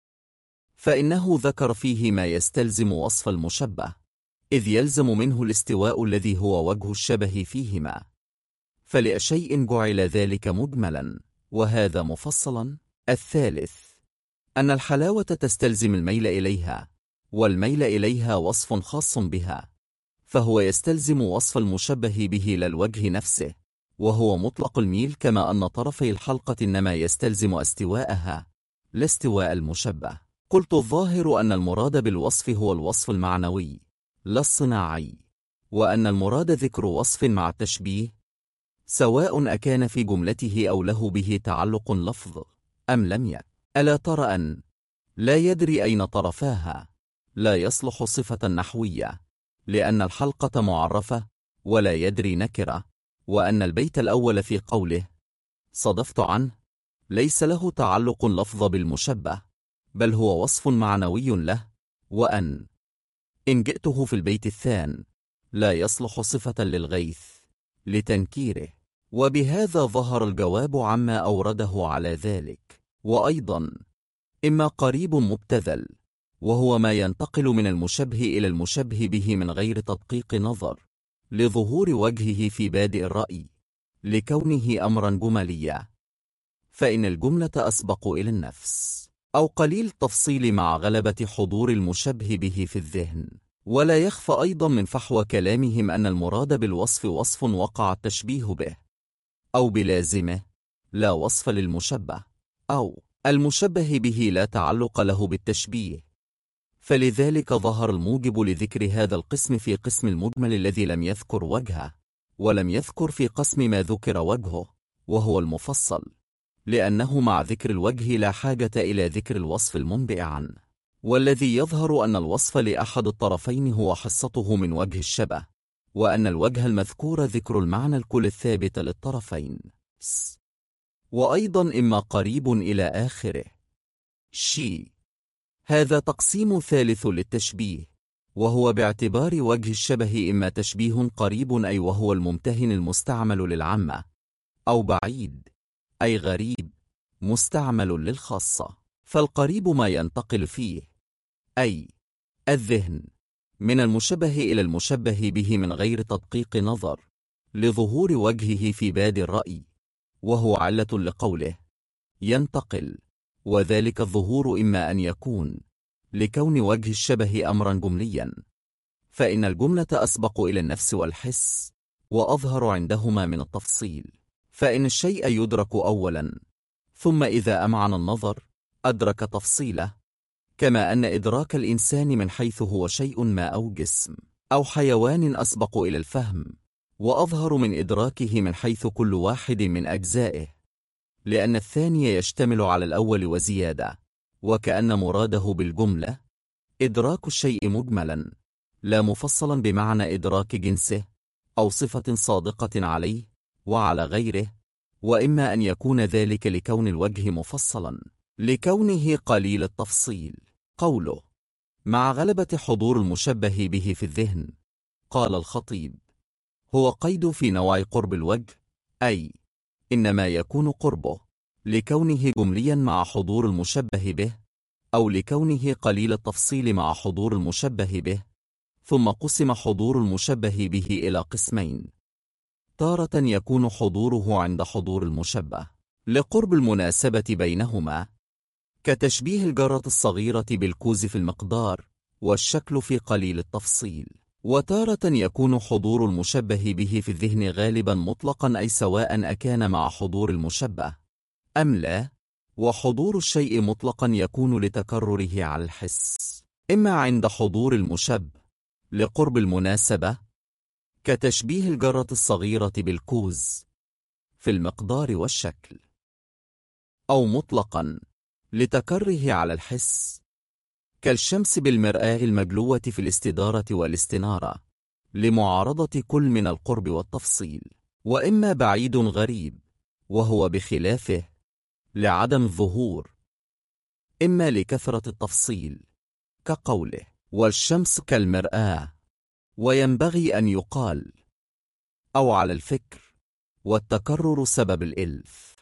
فإنه ذكر فيه ما يستلزم وصف المشبه، إذ يلزم منه الاستواء الذي هو وجه الشبه فيهما، فلأشيء جعل ذلك مجملا وهذا مفصلا. الثالث أن الحلاوة تستلزم الميل إليها، والميل إليها وصف خاص بها، فهو يستلزم وصف المشبه به للوجه نفسه، وهو مطلق الميل، كما أن طرفي الحلقة إنما يستلزم استواءها لا استواء المشبه. قلت الظاهر أن المراد بالوصف هو الوصف المعنوي لا الصناعي، وأن المراد ذكر وصف مع التشبيه سواء أكان في جملته أو له به تعلق لفظ أم لم يكن. ألا ترى أن لا يدري أين طرفاها لا يصلح صفة نحوية، لأن الحلقة معرفة ولا يدري نكرة، وأن البيت الأول في قوله صدفت عنه ليس له تعلق لفظ بالمشبه بل هو وصف معنوي له، وأن إن جئته في البيت الثاني لا يصلح صفة للغيث لتنكيره. وبهذا ظهر الجواب عما أورده على ذلك. وأيضا إما قريب مبتذل، وهو ما ينتقل من المشبه إلى المشبه به من غير تدقيق نظر لظهور وجهه في بادئ الرأي لكونه أمرا جمليا، فإن الجملة أسبق إلى النفس، أو قليل التفصيل مع غلبة حضور المشبه به في الذهن. ولا يخفى أيضا من فحوى كلامهم أن المراد بالوصف وصف وقع التشبيه به، أو بلازمه لا وصف للمشبه، أو المشبه به لا تعلق له بالتشبيه، فلذلك ظهر الموجب لذكر هذا القسم في قسم المجمل الذي لم يذكر وجهه، ولم يذكر في قسم ما ذكر وجهه وهو المفصل، لأنه مع ذكر الوجه لا حاجة إلى ذكر الوصف المنبئ عنه، والذي يظهر أن الوصف لأحد الطرفين هو حصته من وجه الشبه، وأن الوجه المذكور ذكر المعنى الكل الثابت للطرفين. وأيضا إما قريب إلى آخره. هذا تقسيم ثالث للتشبيه، وهو باعتبار وجه الشبه إما تشبيه قريب أي وهو الممتهن المستعمل للعامة، أو بعيد أي غريب مستعمل للخاصة. فالقريب ما ينتقل فيه، أي الذهن، من المشبه إلى المشبه به من غير تدقيق نظر، لظهور وجهه في بادي الرأي، وهو علة لقوله ينتقل. وذلك الظهور إما أن يكون لكون وجه الشبه أمرا جمليا، فإن الجملة أسبق إلى النفس والحس وأظهر عندهما من التفصيل، فإن الشيء يدرك أولا ثم إذا أمعن النظر أدرك تفصيله، كما أن إدراك الإنسان من حيث هو شيء ما أو جسم أو حيوان أسبق إلى الفهم وأظهر من إدراكه من حيث كل واحد من أجزائه، لأن الثاني يشتمل على الأول وزيادة، وكأن مراده بالجملة إدراك الشيء مجملا لا مفصلا بمعنى إدراك جنسه أو صفة صادقة عليه وعلى غيره، وإما أن يكون ذلك لكون الوجه مفصلا لكونه قليل التفصيل. قوله مع غلبة حضور المشبه به في الذهن، قال الخطيب هو قيد في نوع قرب الوجه، أي إنما يكون قربه لكونه جمليا مع حضور المشبه به، أو لكونه قليل التفصيل مع حضور المشبه به. ثم قسم حضور المشبه به إلى قسمين: تارة يكون حضوره عند حضور المشبه لقرب المناسبة بينهما، كتشبيه الجرة الصغيرة بالكوز في المقدار والشكل في قليل التفصيل. وتارة يكون حضور المشبه به في الذهن غالبا مطلقا، أي سواء أكان مع حضور المشبه أم لا، وحضور الشيء مطلقا يكون لتكرره على الحس، إما عند حضور المشبه لقرب المناسبة كتشبيه الجرة الصغيرة بالكوز في المقدار والشكل، أو مطلقا لتكرره على الحس كالشمس بالمرآة المجلوة في الاستدارة والاستنارة لمعارضة كل من القرب والتفصيل. وإما بعيد غريب وهو بخلافه لعدم الظهور، إما لكثرة التفصيل كقوله والشمس كالمرآة، وينبغي أن يقال أو على الفكر والتكرر سبب الإلف.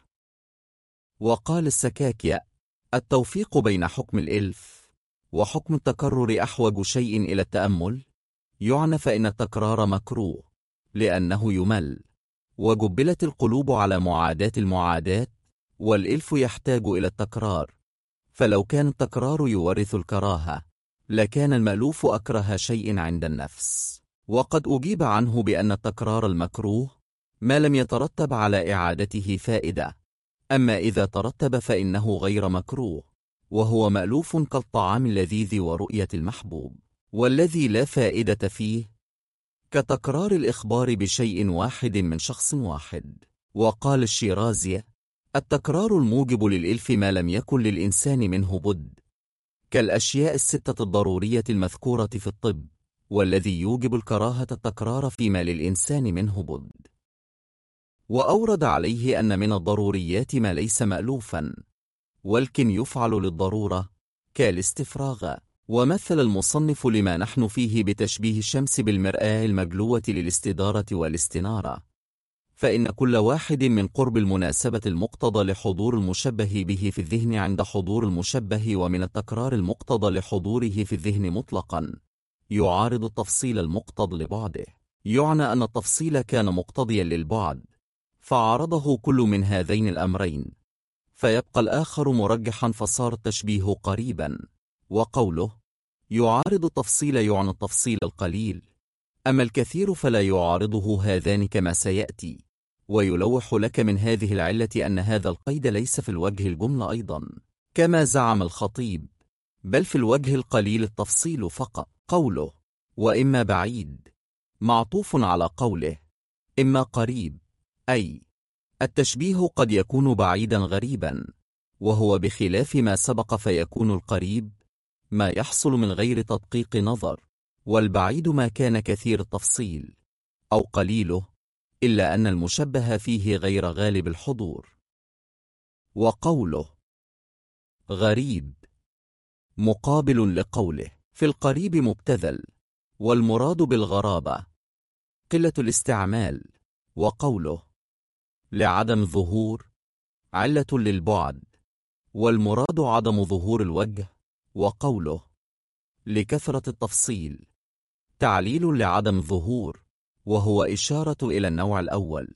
وقال السكاكية التوفيق بين حكم الإلف وحكم التكرر أحوج شيء إلى التأمل، يعنى فإن التكرار مكروه لأنه يمل، وجبلت القلوب على معاداة المعادات، والإلف يحتاج إلى التكرار، فلو كان التكرار يورث الكراهة لكان المألوف أكره شيء عند النفس. وقد أجيب عنه بأن التكرار المكروه ما لم يترتب على إعادته فائدة، أما إذا ترتب فإنه غير مكروه، وهو مألوف كالطعام اللذيذ ورؤية المحبوب، والذي لا فائدة فيه كتكرار الإخبار بشيء واحد من شخص واحد. وقال الشيرازي التكرار الموجب للإلف ما لم يكن للإنسان منه بد، كالأشياء الستة الضرورية المذكورة في الطب، والذي يوجب الكراهة التكرار فيما للإنسان منه بد. وأورد عليه أن من الضروريات ما ليس مألوفا ولكن يفعل للضرورة كالاستفراغ. ومثل المصنف لما نحن فيه بتشبيه الشمس بالمرآة المجلوة للاستدارة والاستنارة، فإن كل واحد من قرب المناسبة المقتضى لحضور المشبه به في الذهن عند حضور المشبه، ومن التكرار المقتضى لحضوره في الذهن مطلقا، يعارض التفصيل المقتضى لبعده، يعنى أن التفصيل كان مقتضيا للبعد فعارضه كل من هذين الأمرين، فيبقى الآخر مرجحا فصار التشبيه قريبا. وقوله يعارض التفصيل يعني التفصيل القليل، أما الكثير فلا يعارضه هذان كما سيأتي. ويلوح لك من هذه العلة أن هذا القيد ليس في الوجه الجملة أيضا كما زعم الخطيب، بل في الوجه القليل التفصيل فقط. قوله وإما بعيد معطوف على قوله إما قريب، أي التشبيه قد يكون بعيدا غريبا، وهو بخلاف ما سبق، فيكون القريب ما يحصل من غير تدقيق نظر، والبعيد ما كان كثير التفصيل أو قليله، إلا أن المشبه فيه غير غالب الحضور. وقوله غريب مقابل لقوله في القريب مبتذل، والمراد بالغرابة قلة الاستعمال. وقوله لعدم ظهور علة للبعد، والمراد عدم ظهور الوجه. وقوله لكثرة التفصيل تعليل لعدم ظهور، وهو إشارة إلى النوع الأول،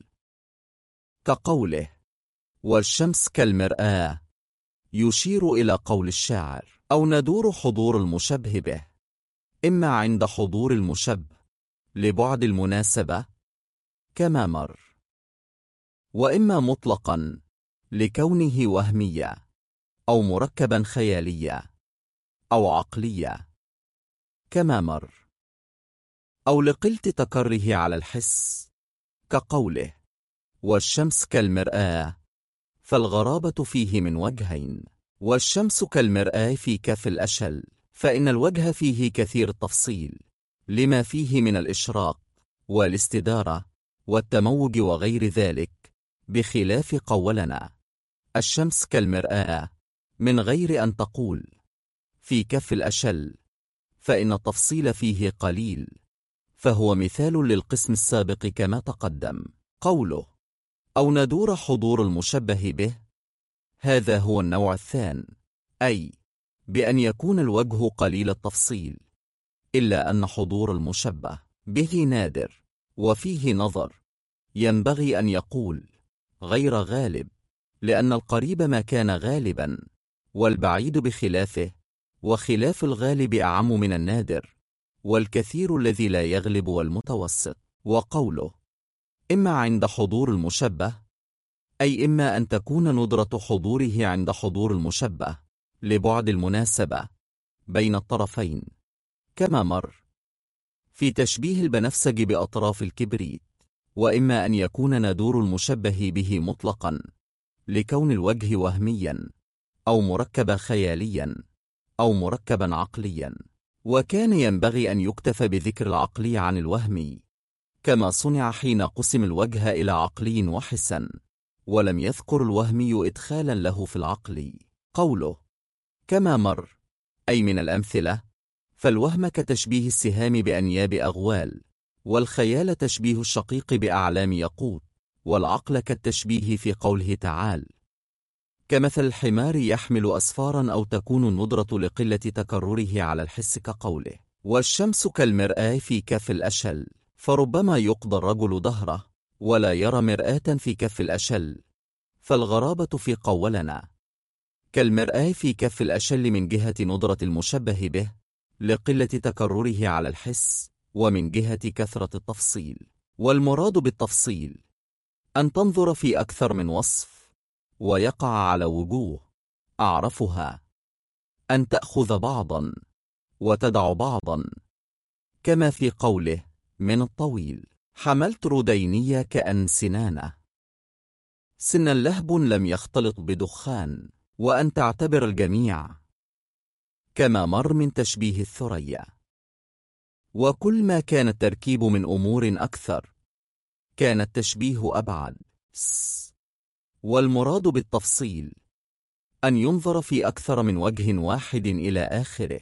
كقوله والشمس كالمرآة، يشير إلى قول الشاعر. أو ندور حضور المشبه به، إما عند حضور المشبه لبعد المناسبة كما مر، وإما مطلقا لكونه وهمية أو مركبا خيالية أو عقلية كما مر، أو لقلة تكره على الحس كقوله والشمس كالمرآة، فالغرابة فيه من وجهين. والشمس كالمرآة في كف الأشل، فإن الوجه فيه كثير التفصيل لما فيه من الإشراق والاستدارة والتموج وغير ذلك، بخلاف قولنا الشمس كالمرآة من غير أن تقول في كف الأشل، فإن التفصيل فيه قليل، فهو مثال للقسم السابق كما تقدم. قوله أو ندور حضور المشبه به، هذا هو النوع الثاني، أي بأن يكون الوجه قليل التفصيل، إلا أن حضور المشبه به نادر وفيه نظر، ينبغي أن يقول غير غالب، لأن القريب ما كان غالبا، والبعيد بخلافه، وخلاف الغالب أعم من النادر، والكثير الذي لا يغلب والمتوسط. وقوله إما عند حضور المشبه، أي إما أن تكون ندرة حضوره عند حضور المشبه لبعد المناسبة بين الطرفين كما مر في تشبيه البنفسج بأطراف الكبريت، وإما أن يكون ندور المشبه به مطلقا لكون الوجه وهميا أو مركبا خياليا أو مركبا عقليا، وكان ينبغي أن يكتفى بذكر العقلي عن الوهمي، كما صنع حين قسم الوجه إلى عقلي وحسن، ولم يذكر الوهمي إدخالا له في العقلي. قوله كما مر أي من الأمثلة، فالوهم كتشبيه السهام بأنياب أغوال، والخيال تشبيه الشقيق بأعلام يقوت، والعقل كالتشبيه في قوله تعالى كمثل الحمار يحمل أسفارا، أو تكون الندرة لقلة تكرره على الحس كقوله والشمس كالمرآة في كف الأشل، فربما يقضى الرجل ظهره ولا يرى مرآة في كف الأشل، فالغرابة في قولنا كالمرآة في كف الأشل من جهة ندرة المشبه به لقلة تكرره على الحس، ومن جهة كثرة التفصيل. والمراد بالتفصيل أن تنظر في أكثر من وصف ويقع على وجوه، أعرفها أن تأخذ بعضا وتدع بعضا، كما في قوله من الطويل حملت ردينية كأن سنانه، سنا لهب لم يختلط بدخان، وأن تعتبر الجميع كما مر من تشبيه الثريا. وكل ما كان التركيب من أمور أكثر كان التشبيه أبعد. والمراد بالتفصيل أن ينظر في أكثر من وجه واحد إلى آخره.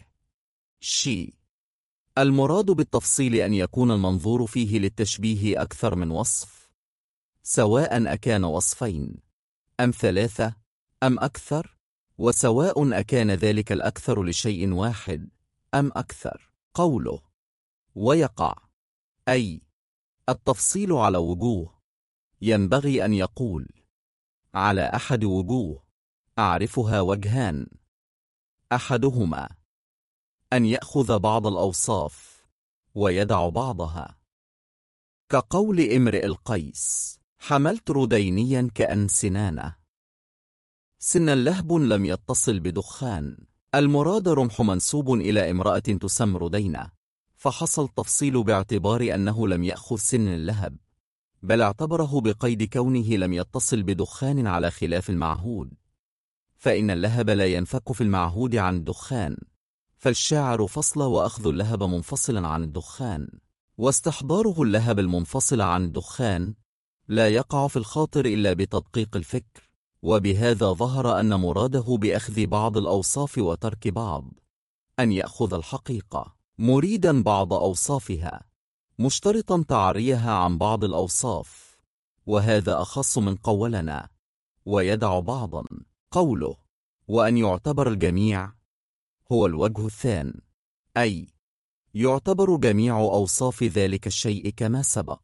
المراد بالتفصيل أن يكون المنظور فيه للتشبيه أكثر من وصف، سواء أكان وصفين أم ثلاثة أم أكثر، وسواء أكان ذلك الأكثر لشيء واحد أم أكثر. قوله ويقع أي التفصيل على وجوه، ينبغي أن يقول على أحد وجوه، أعرفها وجهان، أحدهما أن يأخذ بعض الأوصاف ويدع بعضها، كقول امرئ القيس حملت ردينيا كأن سنانه، سنا لهب لم يتصل بدخان. المراد رمح منسوب إلى امرأة تسمى ردينة، فحصل تفصيل باعتبار أنه لم يأخذ سن اللهب، بل اعتبره بقيد كونه لم يتصل بدخان على خلاف المعهود، فإن اللهب لا ينفك في المعهود عن الدخان، فالشاعر فصل وأخذ اللهب منفصلا عن الدخان، واستحضاره اللهب المنفصل عن الدخان لا يقع في الخاطر إلا بتدقيق الفكر، وبهذا ظهر أن مراده بأخذ بعض الأوصاف وترك بعض أن يأخذ الحقيقة. مريدا بعض أوصافها، مشترطا تعريها عن بعض الأوصاف، وهذا أخص من قولنا ويدع بعضا. قوله وأن يعتبر الجميع هو الوجه الثاني، أي يعتبر جميع أوصاف ذلك الشيء كما سبق.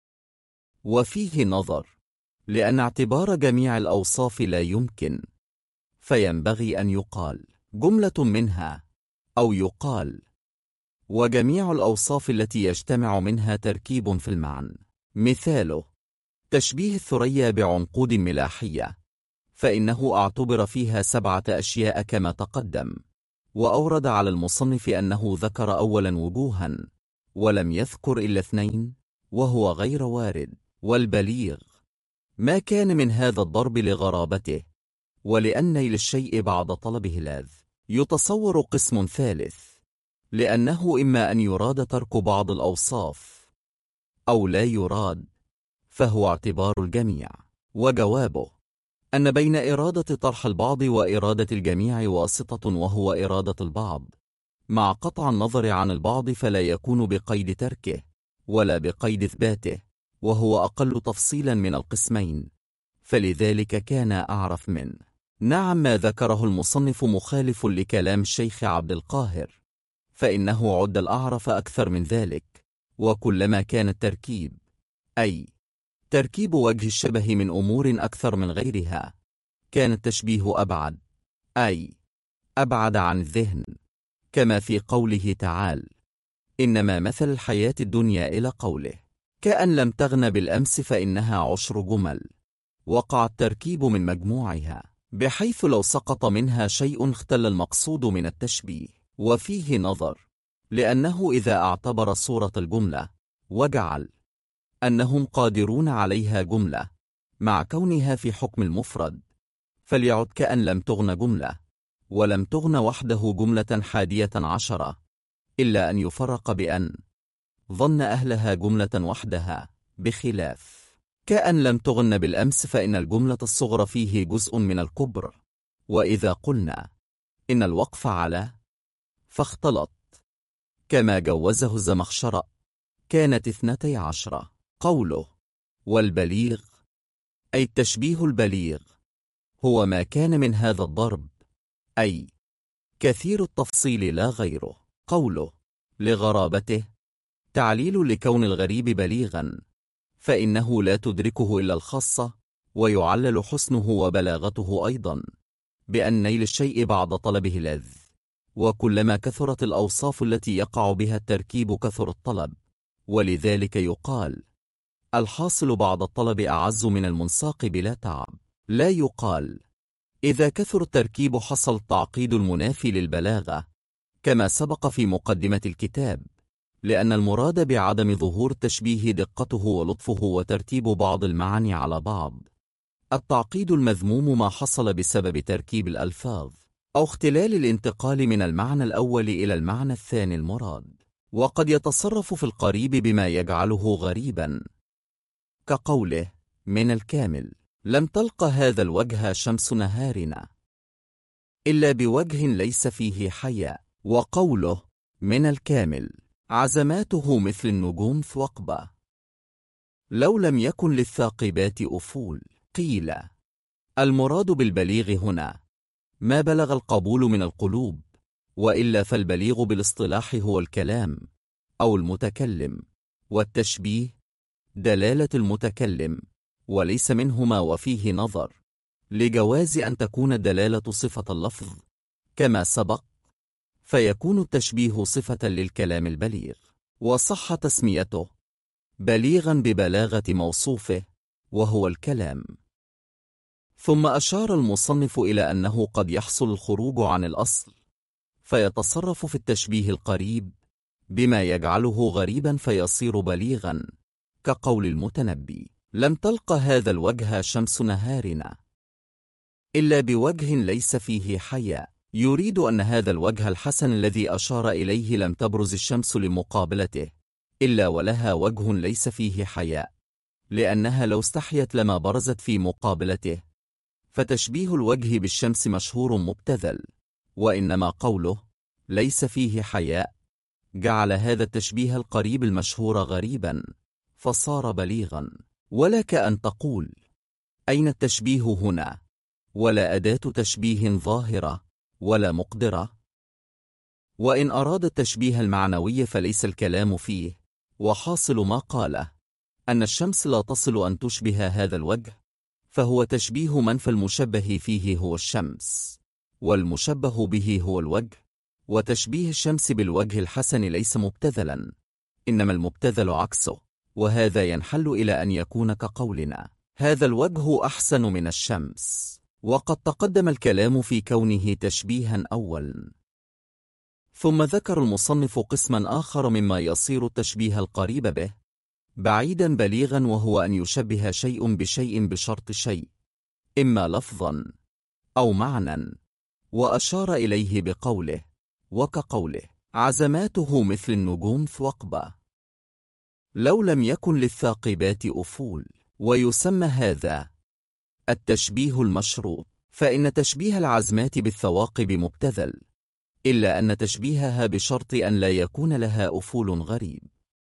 وفيه نظر، لأن اعتبار جميع الأوصاف لا يمكن، فينبغي أن يقال جملة منها، أو يقال وجميع الأوصاف التي يجتمع منها تركيب في المعنى. مثاله تشبيه الثريا بعنقود ملاحية، فإنه اعتبر فيها 7 أشياء كما تقدم، وأورد على المصنف أنه ذكر أولا وجوها ولم يذكر إلا 2، وهو غير وارد. والبليغ ما كان من هذا الضرب لغرابته، ولأن للشيء بعد طلبه لاذ. يتصور قسم ثالث، لأنه إما أن يراد ترك بعض الأوصاف أو لا يراد، فهو اعتبار الجميع. وجوابه أن بين إرادة طرح البعض وإرادة الجميع واسطة، وهو إرادة البعض مع قطع النظر عن البعض، فلا يكون بقيد تركه ولا بقيد إثباته، وهو أقل تفصيلا من القسمين، فلذلك كان أعرف منه. نعم، ما ذكره المصنف مخالف لكلام الشيخ عبد القاهر، فإنه عد الأعرف أكثر من ذلك. وكلما كان التركيب، أي تركيب وجه الشبه من أمور أكثر من غيرها، كان التشبيه أبعد، أي أبعد عن الذهن، كما في قوله تعالى إنما مثل الحياة الدنيا إلى قوله كأن لم تغن بالأمس فإنها 10 جمل. وقع التركيب من مجموعها، بحيث لو سقط منها شيء اختل المقصود من التشبيه. وفيه نظر، لأنه إذا اعتبر صورة الجملة وجعل أنهم قادرون عليها جملة مع كونها في حكم المفرد، فليعد كأن لم تغن جملة، ولم تغن وحده جملة 11، إلا أن يفرق بأن ظن أهلها جملة وحدها، بخلاف كأن لم تغن بالأمس، فإن الجملة الصغرى فيه جزء من الكبر. وإذا قلنا إن الوقف على فاختلط كما جوزه الزمخشري كانت 12. قوله والبليغ، أي التشبيه البليغ، هو ما كان من هذا الضرب، أي كثير التفصيل لا غيره. قوله لغرابته، تعليل لكون الغريب بليغا، فإنه لا تدركه إلا الخاصة، ويعلل حسنه وبلاغته أيضا بأن نيل الشيء بعد طلبه لاذ. وكلما كثرت الأوصاف التي يقع بها التركيب كثر الطلب، ولذلك يقال الحاصل بعد الطلب أعز من المنساق بلا تعب. لا يقال إذا كثر التركيب حصل التعقيد المنافي للبلاغة، كما سبق في مقدمة الكتاب، لأن المراد بعدم ظهور التشبيه دقته ولطفه وترتيب بعض المعاني على بعض. التعقيد المذموم ما حصل بسبب تركيب الألفاظ أو اختلال الانتقال من المعنى الأول إلى المعنى الثاني المراد، وقد يتصرف في القريب بما يجعله غريبا، كقوله من الكامل لم تلق هذا الوجه شمس نهارنا إلا بوجه ليس فيه حياء، وقوله من الكامل عزماته مثل النجوم ثوقبة لو لم يكن للثاقبات أفول. قيل المراد بالبليغ هنا ما بلغ القبول من القلوب، وإلا فالبليغ بالاصطلاح هو الكلام أو المتكلم، والتشبيه دلالة المتكلم وليس منهما. وفيه نظر لجواز أن تكون الدلالة صفة اللفظ كما سبق، فيكون التشبيه صفة للكلام البليغ، وصح تسميته بليغا ببلاغة موصوفه وهو الكلام. ثم أشار المصنف إلى أنه قد يحصل الخروج عن الأصل، فيتصرف في التشبيه القريب بما يجعله غريبا فيصير بليغا، كقول المتنبي لم تلق هذا الوجه شمس نهارنا إلا بوجه ليس فيه حياء، يريد أن هذا الوجه الحسن الذي أشار إليه لم تبرز الشمس لمقابلته إلا ولها وجه ليس فيه حياء، لأنها لو استحيت لما برزت في مقابلته. فتشبيه الوجه بالشمس مشهور مبتذل، وإنما قوله ليس فيه حياء جعل هذا التشبيه القريب المشهور غريبا فصار بليغا. ولك أن تقول: أين التشبيه هنا؟ ولا أداة تشبيه ظاهرة ولا مقدرة. وإن أراد التشبيه المعنوي فليس الكلام فيه، وحاصل ما قاله أن الشمس لا تصل أن تشبه هذا الوجه، فهو تشبيه من فالمشبه فيه هو الشمس، والمشبه به هو الوجه. وتشبيه الشمس بالوجه الحسن ليس مبتذلا، إنما المبتذل عكسه، وهذا ينحل إلى أن يكون كقولنا: هذا الوجه أحسن من الشمس. وقد تقدم الكلام في كونه تشبيها أولا. ثم ذكر المصنف قسما آخر مما يصير التشبيه القريب به بعيدا بليغا، وهو أن يشبه شيء بشيء بشرط شيء، إما لفظا أو معنى، وأشار إليه بقوله: وكقوله: عزماته مثل النجوم ثوقبة لو لم يكن للثاقبات أفول. ويسمى هذا التشبيه المشروط، فإن تشبيه العزمات بالثواقب مبتذل، إلا أن تشبيهها بشرط أن لا يكون لها أفول غريب.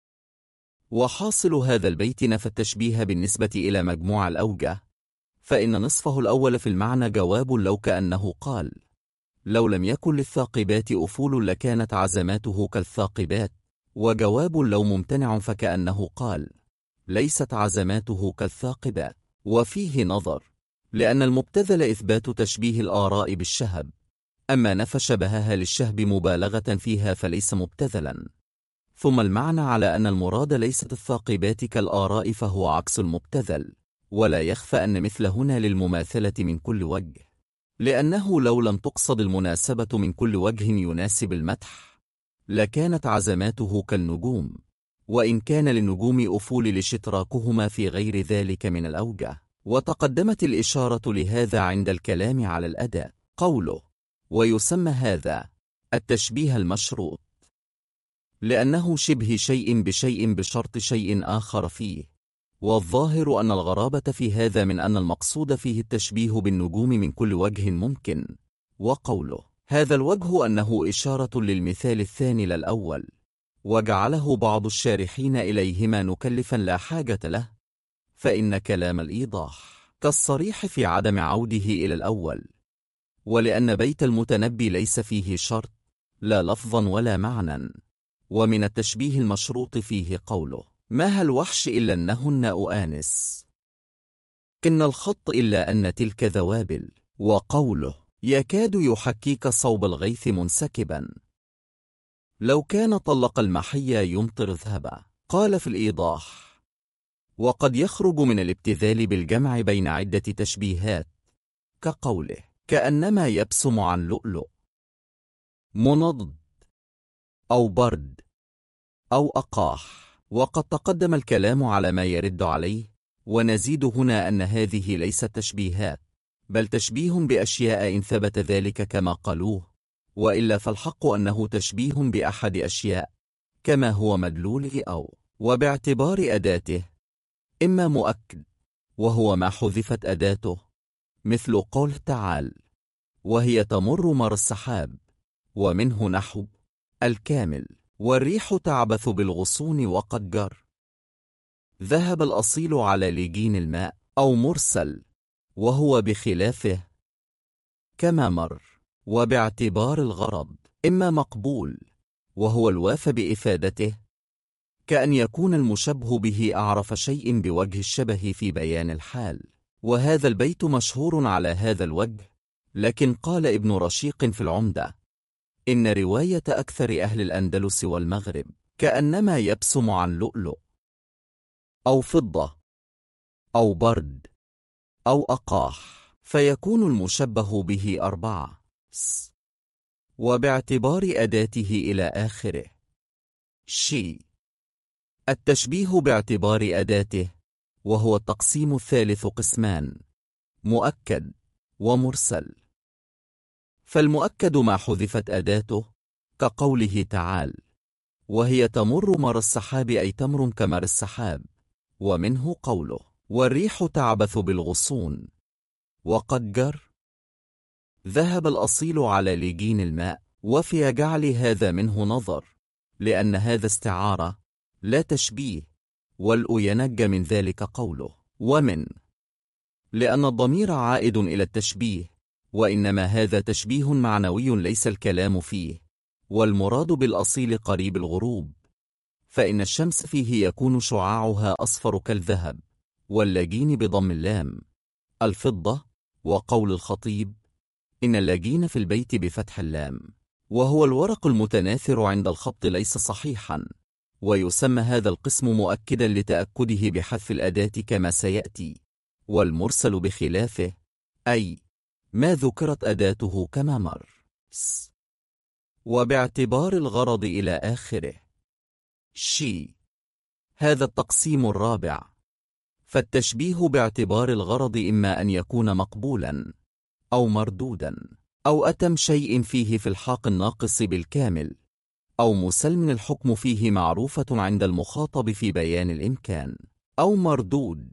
وحاصل هذا البيت نفى التشبيه بالنسبة إلى مجموع الأوجه، فإن نصفه الأول في المعنى جواب لو، كأنه قال: لو لم يكن للثاقبات أفول لكانت عزماته كالثاقبات. وجواب لو ممتنع، فكأنه قال: ليست عزماته كالثاقبات. وفيه نظر، لأن المبتذل إثبات تشبيه الآراء بالشهب، أما نفى شبهها للشهب مبالغة فيها فليس مبتذلا. ثم المعنى على أن المراد ليست الثاقبات كالآراء فهو عكس المبتذل. ولا يخفى أن مثل هنا للمماثلة من كل وجه، لأنه لو لم تقصد المناسبة من كل وجه يناسب المدح لكانت عزماته كالنجوم، وإن كان للنجوم أفول لاشتراكهما في غير ذلك من الأوجه. وتقدمت الإشارة لهذا عند الكلام على الأداء. قوله: ويسمى هذا التشبيه المشروط، لأنه شبه شيء بشيء بشرط شيء آخر فيه. والظاهر أن الغرابة في هذا من أن المقصود فيه التشبيه بالنجوم من كل وجه ممكن. وقوله: هذا الوجه أنه إشارة للمثال الثاني لا الأول، وجعله بعض الشارحين إليهما نكلفا لا حاجة له، فإن كلام الإيضاح كالصريح في عدم عوده إلى الأول. ولأن بيت المتنبي ليس فيه شرط لا لفظا ولا معنى. ومن التشبيه المشروط فيه قوله: ما الوحش إلا أنهن أؤانس، كن الخط إلا أن تلك ذوابل. وقوله: يكاد يحكيك صوب الغيث منسكبا لو كان طلق المحيا يمطر ذهبا. قال في الإيضاح: وقد يخرج من الابتذال بالجمع بين عدة تشبيهات، كقوله: كأنما يبسم عن لؤلؤ، منضد أو برد أو أقاح. وقد تقدم الكلام على ما يرد عليه، ونزيد هنا أن هذه ليست تشبيهات، بل تشبيه بأشياء إن ثبت ذلك كما قالوه، وإلا فالحق أنه تشبيه بأحد أشياء كما هو مدلوله، أو وباعتبار أداته إما مؤكد وهو ما حذفت أداته، مثل قول تعالى: وهي تمر مر السحاب، ومنه نحو الكامل: والريح تعبث بالغصون وقد جر ذهب الأصيل على لجين الماء، أو مرسل وهو بخلافه كما مر. وباعتبار الغرض إما مقبول وهو الواف بإفادته، كأن يكون المشبه به أعرف شيء بوجه الشبه في بيان الحال. وهذا البيت مشهور على هذا الوجه، لكن قال ابن رشيق في العمدة: إن رواية أكثر أهل الأندلس والمغرب كأنما يبسم عن لؤلؤ أو فضة أو برد أو أقاح، فيكون المشبه به 4 وباعتبار أداته إلى آخره. التشبيه باعتبار أداته، وهو التقسيم الثالث قسمان: مؤكد ومرسل. فالمؤكد ما حذفت أداته، كقوله تعالى: وهي تمر مر السحاب، أي تمر كمر السحاب. ومنه قوله: والريح تعبث بالغصون وقد جر ذهب الأصيل على لجين الماء. وفي جعل هذا منه نظر، لأن هذا استعارة لا تشبيه، والأينج من ذلك قوله ومن، لأن الضمير عائد إلى التشبيه، وإنما هذا تشبيه معنوي ليس الكلام فيه، والمراد بالأصيل قريب الغروب، فإن الشمس فيه يكون شعاعها أصفر كالذهب، واللاجين بضم اللام الفضة، وقول الخطيب إن اللاجين في البيت بفتح اللام، وهو الورق المتناثر عند الخط ليس صحيحا، ويسمى هذا القسم مؤكدا لتأكده بحذف الأداة كما سيأتي، والمرسل بخلافه، أي ما ذكرت أداته كما مر، وباعتبار الغرض إلى آخره. هذا التقسيم الرابع. فالتشبيه باعتبار الغرض إما أن يكون مقبولا أو مردودا، أو أتم شيء فيه في الحاق الناقص بالكامل، أو مسلم الحكم فيه معروفة عند المخاطب في بيان الإمكان، أو مردود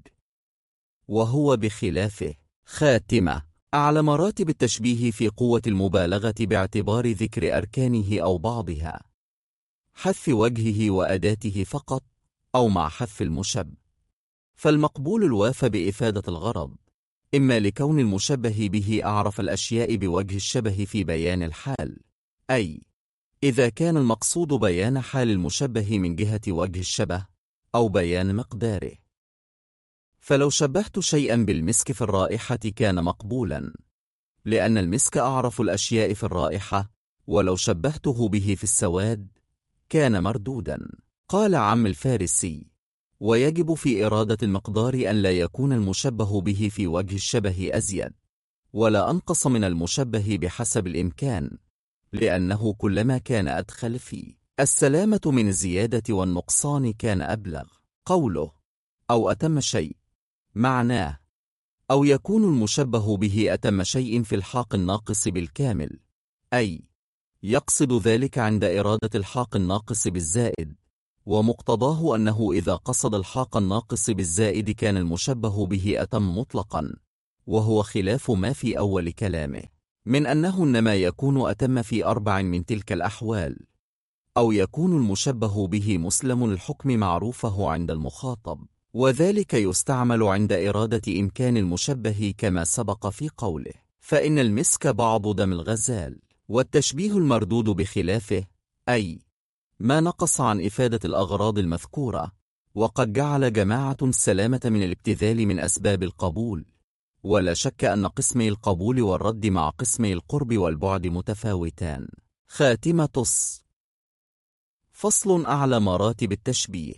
وهو بخلافه. خاتمة. أعلى مراتب التشبيه في قوة المبالغة باعتبار ذكر أركانه أو بعضها، حذف وجهه وأداته فقط، أو مع حذف المشبه. فالمقبول الوافى بإفادة الغرض، إما لكون المشبه به أعرف الأشياء بوجه الشبه في بيان الحال، أي إذا كان المقصود بيان حال المشبه من جهة وجه الشبه، أو بيان مقداره. فلو شبهت شيئا بالمسك في الرائحة كان مقبولا، لأن المسك أعرف الأشياء في الرائحة، ولو شبهته به في السواد كان مردودا. قال عم الفارسي: ويجب في إرادة المقدار أن لا يكون المشبه به في وجه الشبه أزيد ولا أنقص من المشبه بحسب الإمكان، لأنه كلما كان أدخل في السلامة من الزيادة والنقصان كان أبلغ. قوله أو أتم شيء معناه أو يكون المشبه به أتم شيء في الحاق الناقص بالكامل، أي يقصد ذلك عند إرادة الحاق الناقص بالزائد، ومقتضاه أنه إذا قصد الحاق الناقص بالزائد كان المشبه به أتم مطلقا، وهو خلاف ما في أول كلامه من أنه إنما يكون أتم في 4 من تلك الأحوال، أو يكون المشبه به مسلم الحكم معروفه عند المخاطب، وذلك يستعمل عند إرادة إمكان المشبه كما سبق في قوله فإن المسك بعض دم الغزال. والتشبيه المردود بخلافه، أي ما نقص عن إفادة الأغراض المذكورة، وقد جعل جماعة السلامة من الابتذال من أسباب القبول، ولا شك أن قسمي القبول والرد مع قسمي القرب والبعد متفاوتان. خاتمة. فصل أعلى مراتب التشبيه.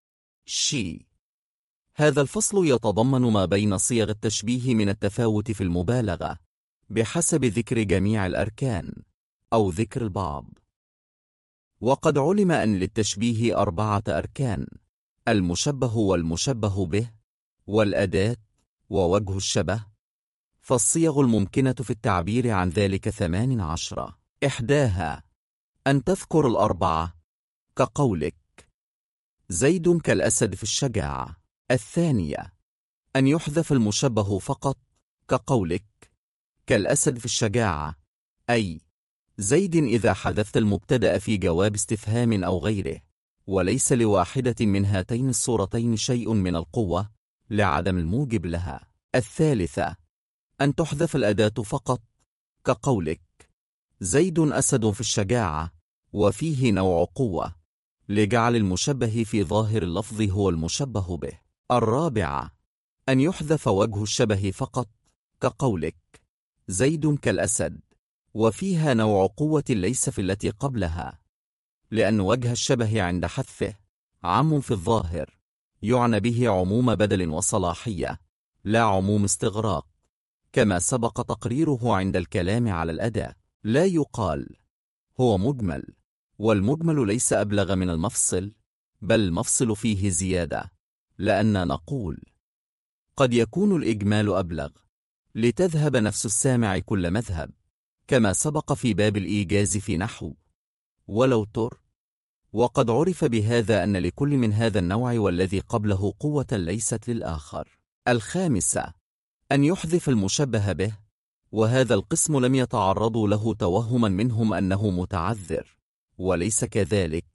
هذا الفصل يتضمن ما بين صيغ التشبيه من التفاوت في المبالغة بحسب ذكر جميع الأركان أو ذكر البعض. وقد علم أن للتشبيه 4 أركان: المشبه والمشبه به، والأداة، ووجه الشبه. فالصيغ الممكنة في التعبير عن ذلك 18. إحداها أن تذكر 4 كقولك زيد كالأسد في الشجاعة. الثانية أن يحذف المشبه فقط كقولك كالأسد في الشجاعة، أي زيد إذا حذفت المبتدأ في جواب استفهام أو غيره، وليس لواحدة من هاتين الصورتين شيء من القوة لعدم الموجب لها. الثالثة أن تحذف الأداة فقط كقولك زيد أسد في الشجاعة، وفيه نوع قوة، لجعل المشبه في ظاهر اللفظ هو المشبه به. الرابعة أن يحذف وجه الشبه فقط كقولك زيد كالأسد، وفيها نوع قوة ليس في التي قبلها، لأن وجه الشبه عند حذفه عام في الظاهر، يعنى به عموم بدل وصلاحية لا عموم استغراق، كما سبق تقريره عند الكلام على الأداة. لا يقال هو مجمل، والمجمل ليس أبلغ من المفصل، بل المفصل فيه زيادة، لأن نقول قد يكون الإجمال أبلغ لتذهب نفس السامع كل مذهب، كما سبق في باب الإيجاز في نحو ولو تر. وقد عرف بهذا أن لكل من هذا النوع والذي قبله قوة ليست للآخر. الخامسة أن يحذف المشبه به، وهذا القسم لم يتعرضوا له توهما منهم أنه متعذر، وليس كذلك،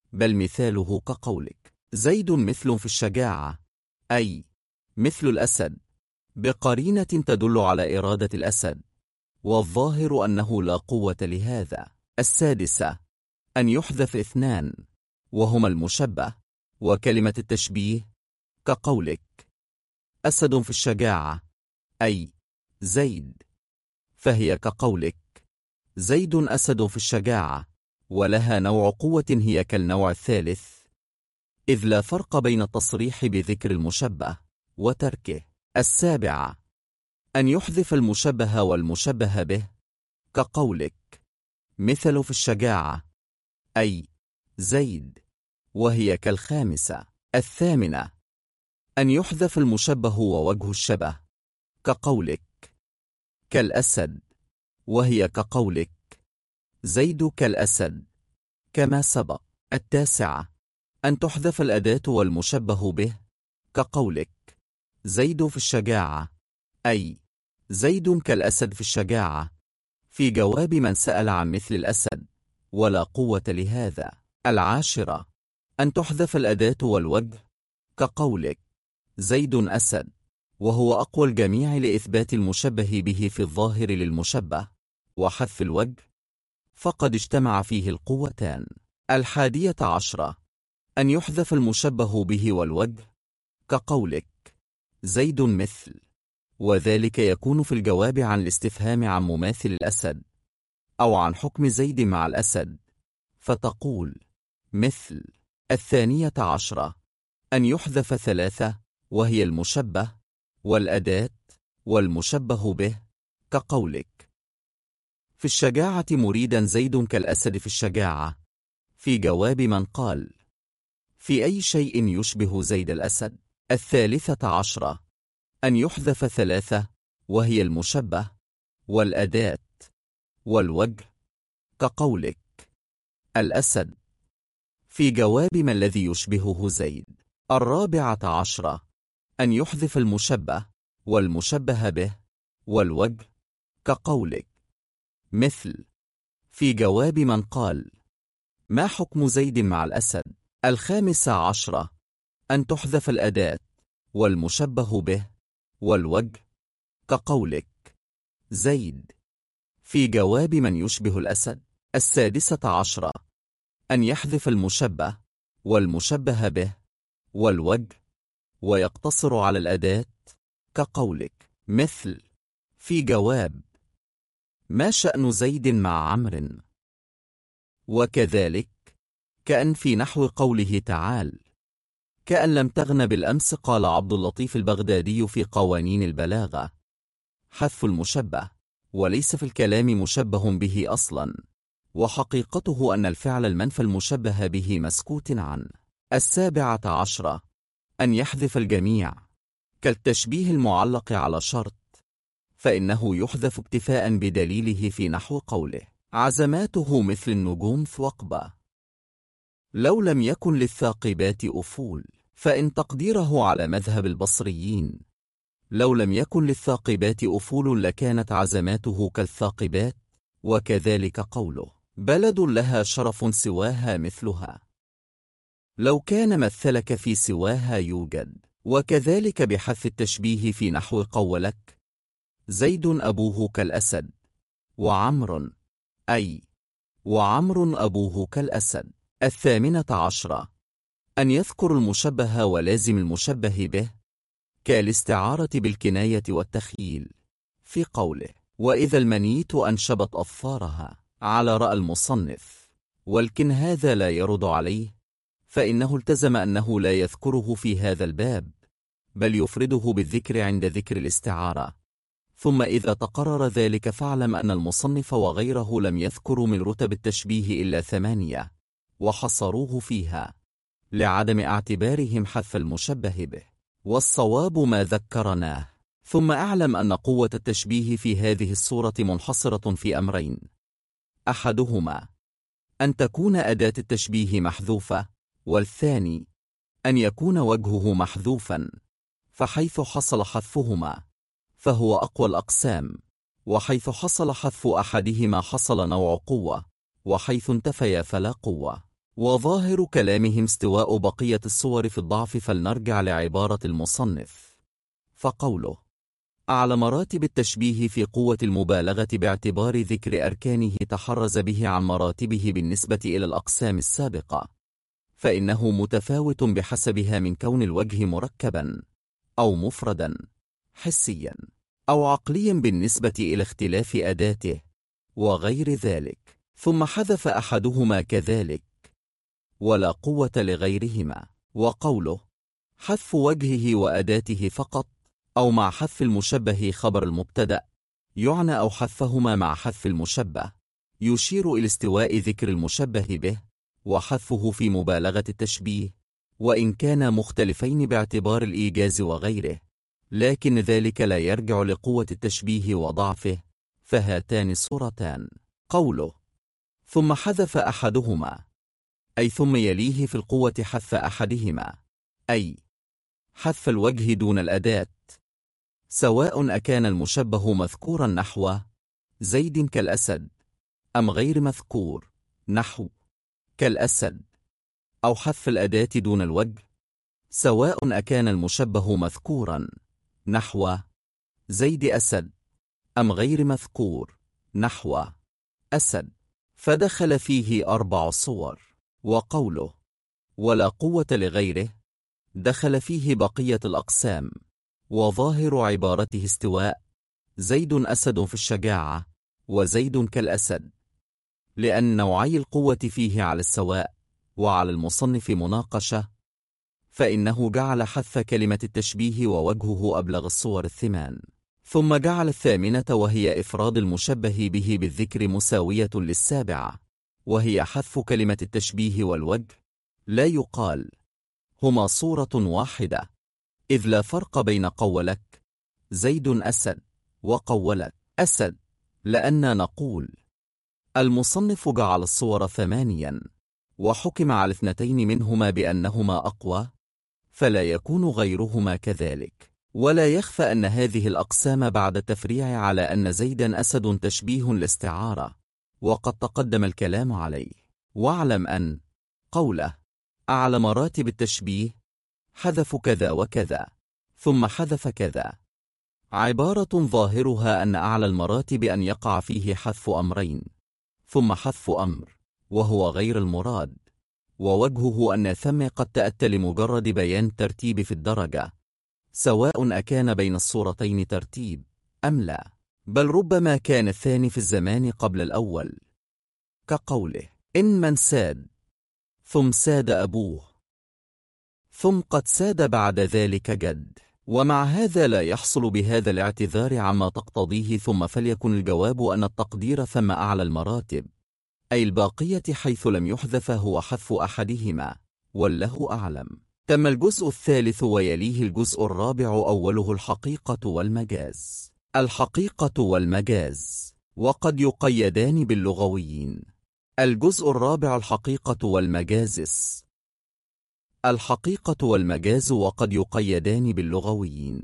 بل مثاله كقولك زيد مثل في الشجاعة، أي مثل الأسد، بقرينة تدل على إرادة الأسد، والظاهر أنه لا قوة لهذا. 6. أن يحذف 2 وهما المشبه وكلمة التشبيه، كقولك أسد في الشجاعة، أي زيد، فهي كقولك زيد أسد في الشجاعة، ولها نوع قوة هي كالنوع الثالث، إذ لا فرق بين التصريح بذكر المشبه وتركه. 7. أن يحذف المشبه والمشبه به، كقولك مثل في الشجاعة، أي زيد، وهي كالخامسة. 8. أن يحذف المشبه ووجه الشبه، كقولك كالأسد، وهي كقولك زيد كالأسد، كما سبق. 9. أن تحذف الأداة والمشبه به، كقولك زيد في الشجاعة، أي زيد كالأسد في الشجاعة، في جواب من سأل عن مثل الأسد، ولا قوة لهذا. 10. أن تحذف الأداة والوجه، كقولك زيد أسد، وهو أقوى الجميع لإثبات المشبه به في الظاهر للمشبه، وحذف الوجه فقد اجتمع فيه القوتان. 11. أن يحذف المشبه به والوجه، كقولك زيد مثل، وذلك يكون في الجواب عن الاستفهام عن مماثل الأسد، أو عن حكم زيد مع الأسد، فتقول مثل. 12. أن يحذف 3 وهي المشبه والأداة والمشبه به، كقولك في الشجاعة مريدا زيد كالأسد في الشجاعة، في جواب من قال في أي شيء يشبه زيد الأسد. 13. أن يحذف 3 وهي المشبه والأداة والوجه، كقولك الأسد، في جواب ما الذي يشبهه زيد. 14. أن يحذف المشبه والمشبه به والوجه، كقولك مثل، في جواب من قال ما حكم زيد مع الأسد. 15. أن تحذف الأداة والمشبه به والوجه، كقولك زيد، في جواب من يشبه الأسد. 16. أن يحذف المشبه والمشبه به والوجه ويقتصر على الأداة، كقولك مثل، في جواب ما شأن زيد مع عمرو، وكذلك كأن في نحو قوله تعالى كأن لم تغن بالأمس. قال عبد اللطيف البغدادي في قوانين البلاغة حذف المشبه وليس في الكلام مشبه به أصلا، وحقيقته أن الفعل المنفى المشبه به مسكوت عنه. 17. أن يحذف الجميع، كالتشبيه المعلق على شرط، فإنه يحذف اكتفاء بدليله في نحو قوله عزماته مثل النجوم ثقبة، لو لم يكن للثاقبات أفول، فإن تقديره على مذهب البصريين لو لم يكن للثاقبات أفول لكانت عزماته كالثاقبات، وكذلك قوله بلد لها شرف سواها مثلها، لو كان مثلك في سواها يوجد. وكذلك بحذف التشبيه في نحو قولك زيد أبوه كالأسد وعمر، أي وعمر أبوه كالأسد. 18. أن يذكر المشبه ولازم المشبه به، كالاستعارة بالكناية والتخييل، في قوله وإذا المنيت أنشبت أظفارها، على رأى المصنف، ولكن هذا لا يرد عليه، فإنه التزم أنه لا يذكره في هذا الباب، بل يفرده بالذكر عند ذكر الاستعارة. ثم إذا تقرر ذلك فاعلم أن المصنف وغيره لم يذكروا من رتب التشبيه إلا 8 وحصروه فيها لعدم اعتبارهم حذف المشبه به، والصواب ما ذكرناه. ثم أعلم أن قوة التشبيه في هذه الصورة منحصرة في أمرين: أحدهما أن تكون أداة التشبيه محذوفة، والثاني أن يكون وجهه محذوفا، فحيث حصل حذفهما فهو أقوى الأقسام، وحيث حصل حذف أحدهما حصل نوع قوة، وحيث انتفيا فلا قوة. وظاهر كلامهم استواء بقية الصور في الضعف، فلنرجع لعبارة المصنف. فقوله: أعلى مراتب التشبيه في قوة المبالغة باعتبار ذكر أركانه تحرز به عن مراتبه بالنسبة إلى الأقسام السابقة، فإنه متفاوت بحسبها من كون الوجه مركبا أو مفردا حسيا أو عقليا بالنسبة إلى اختلاف أداته وغير ذلك. ثم حذف أحدهما كذلك ولا قوة لغيرهما. وقوله: حذف وجهه وأداته فقط أو مع حذف المشبه خبر المبتدأ يعنى أو حذفهما مع حذف المشبه، يشير إلى استواء ذكر المشبه به وحذفه في مبالغة التشبيه، وإن كانا مختلفين باعتبار الإيجاز وغيره، لكن ذلك لا يرجع لقوة التشبيه وضعفه، فهاتان الصورتان. قوله: ثم حذف أحدهما، أي ثم يليه في القوة حذف أحدهما، أي حذف الوجه دون الأداة، سواء أكان المشبه مذكورا نحو زيد كالأسد أم غير مذكور نحو كالأسد، أو حذف الأداة دون الوجه، سواء أكان المشبه مذكورا نحو زيد أسد أم غير مذكور نحو أسد، فدخل فيه 4 صور. وقوله: ولا قوة لغيره، دخل فيه بقية الأقسام، وظاهر عبارته استواء زيد أسد في الشجاعة وزيد كالأسد، لأن نوعي القوة فيه على السواء، وعلى المصنف مناقشة، فإنه جعل حذف كلمة التشبيه ووجهه أبلغ الصور 8، ثم جعل 8 وهي إفراد المشبه به بالذكر مساوية 7، وهي حذف كلمة التشبيه والوجه. لا يقال هما صورة واحدة، إذ لا فرق بين قولك زيد أسد وقولك أسد، لأننا نقول المصنف جعل الصور 8 وحكم على 2 منهما بأنهما أقوى، فلا يكون غيرهما كذلك. ولا يخفى أن هذه الأقسام بعد التفريع على أن زيدا أسد تشبيه لاستعارة، وقد تقدم الكلام عليه. واعلم أن قوله أعلى مراتب التشبيه حذف كذا وكذا ثم حذف كذا عبارة ظاهرها أن أعلى المراتب أن يقع فيه حذف أمرين ثم حذف أمر، وهو غير المراد، ووجهه أن ثم قد تأتى لمجرد بيان ترتيب في الدرجة، سواء أكان بين الصورتين ترتيب أم لا، بل ربما كان الثاني في الزمان قبل الأول، كقوله إن من ساد ثم ساد أبوه ثم قد ساد بعد ذلك جد. ومع هذا لا يحصل بهذا الاعتذار عما تقتضيه ثم، فليكن الجواب أن التقدير ثم أعلى المراتب، أي الباقية حيث لم يحذف هو حذف أحدهما، والله أعلم. تم الجزء الثالث ويليه الجزء الرابع، أوله الحقيقة والمجاز. الحقيقة والمجاز وقد يقيدان باللغويين. الجزء الرابع الحقيقة والمجاز. الحقيقة والمجاز وقد يقيدان باللغويين.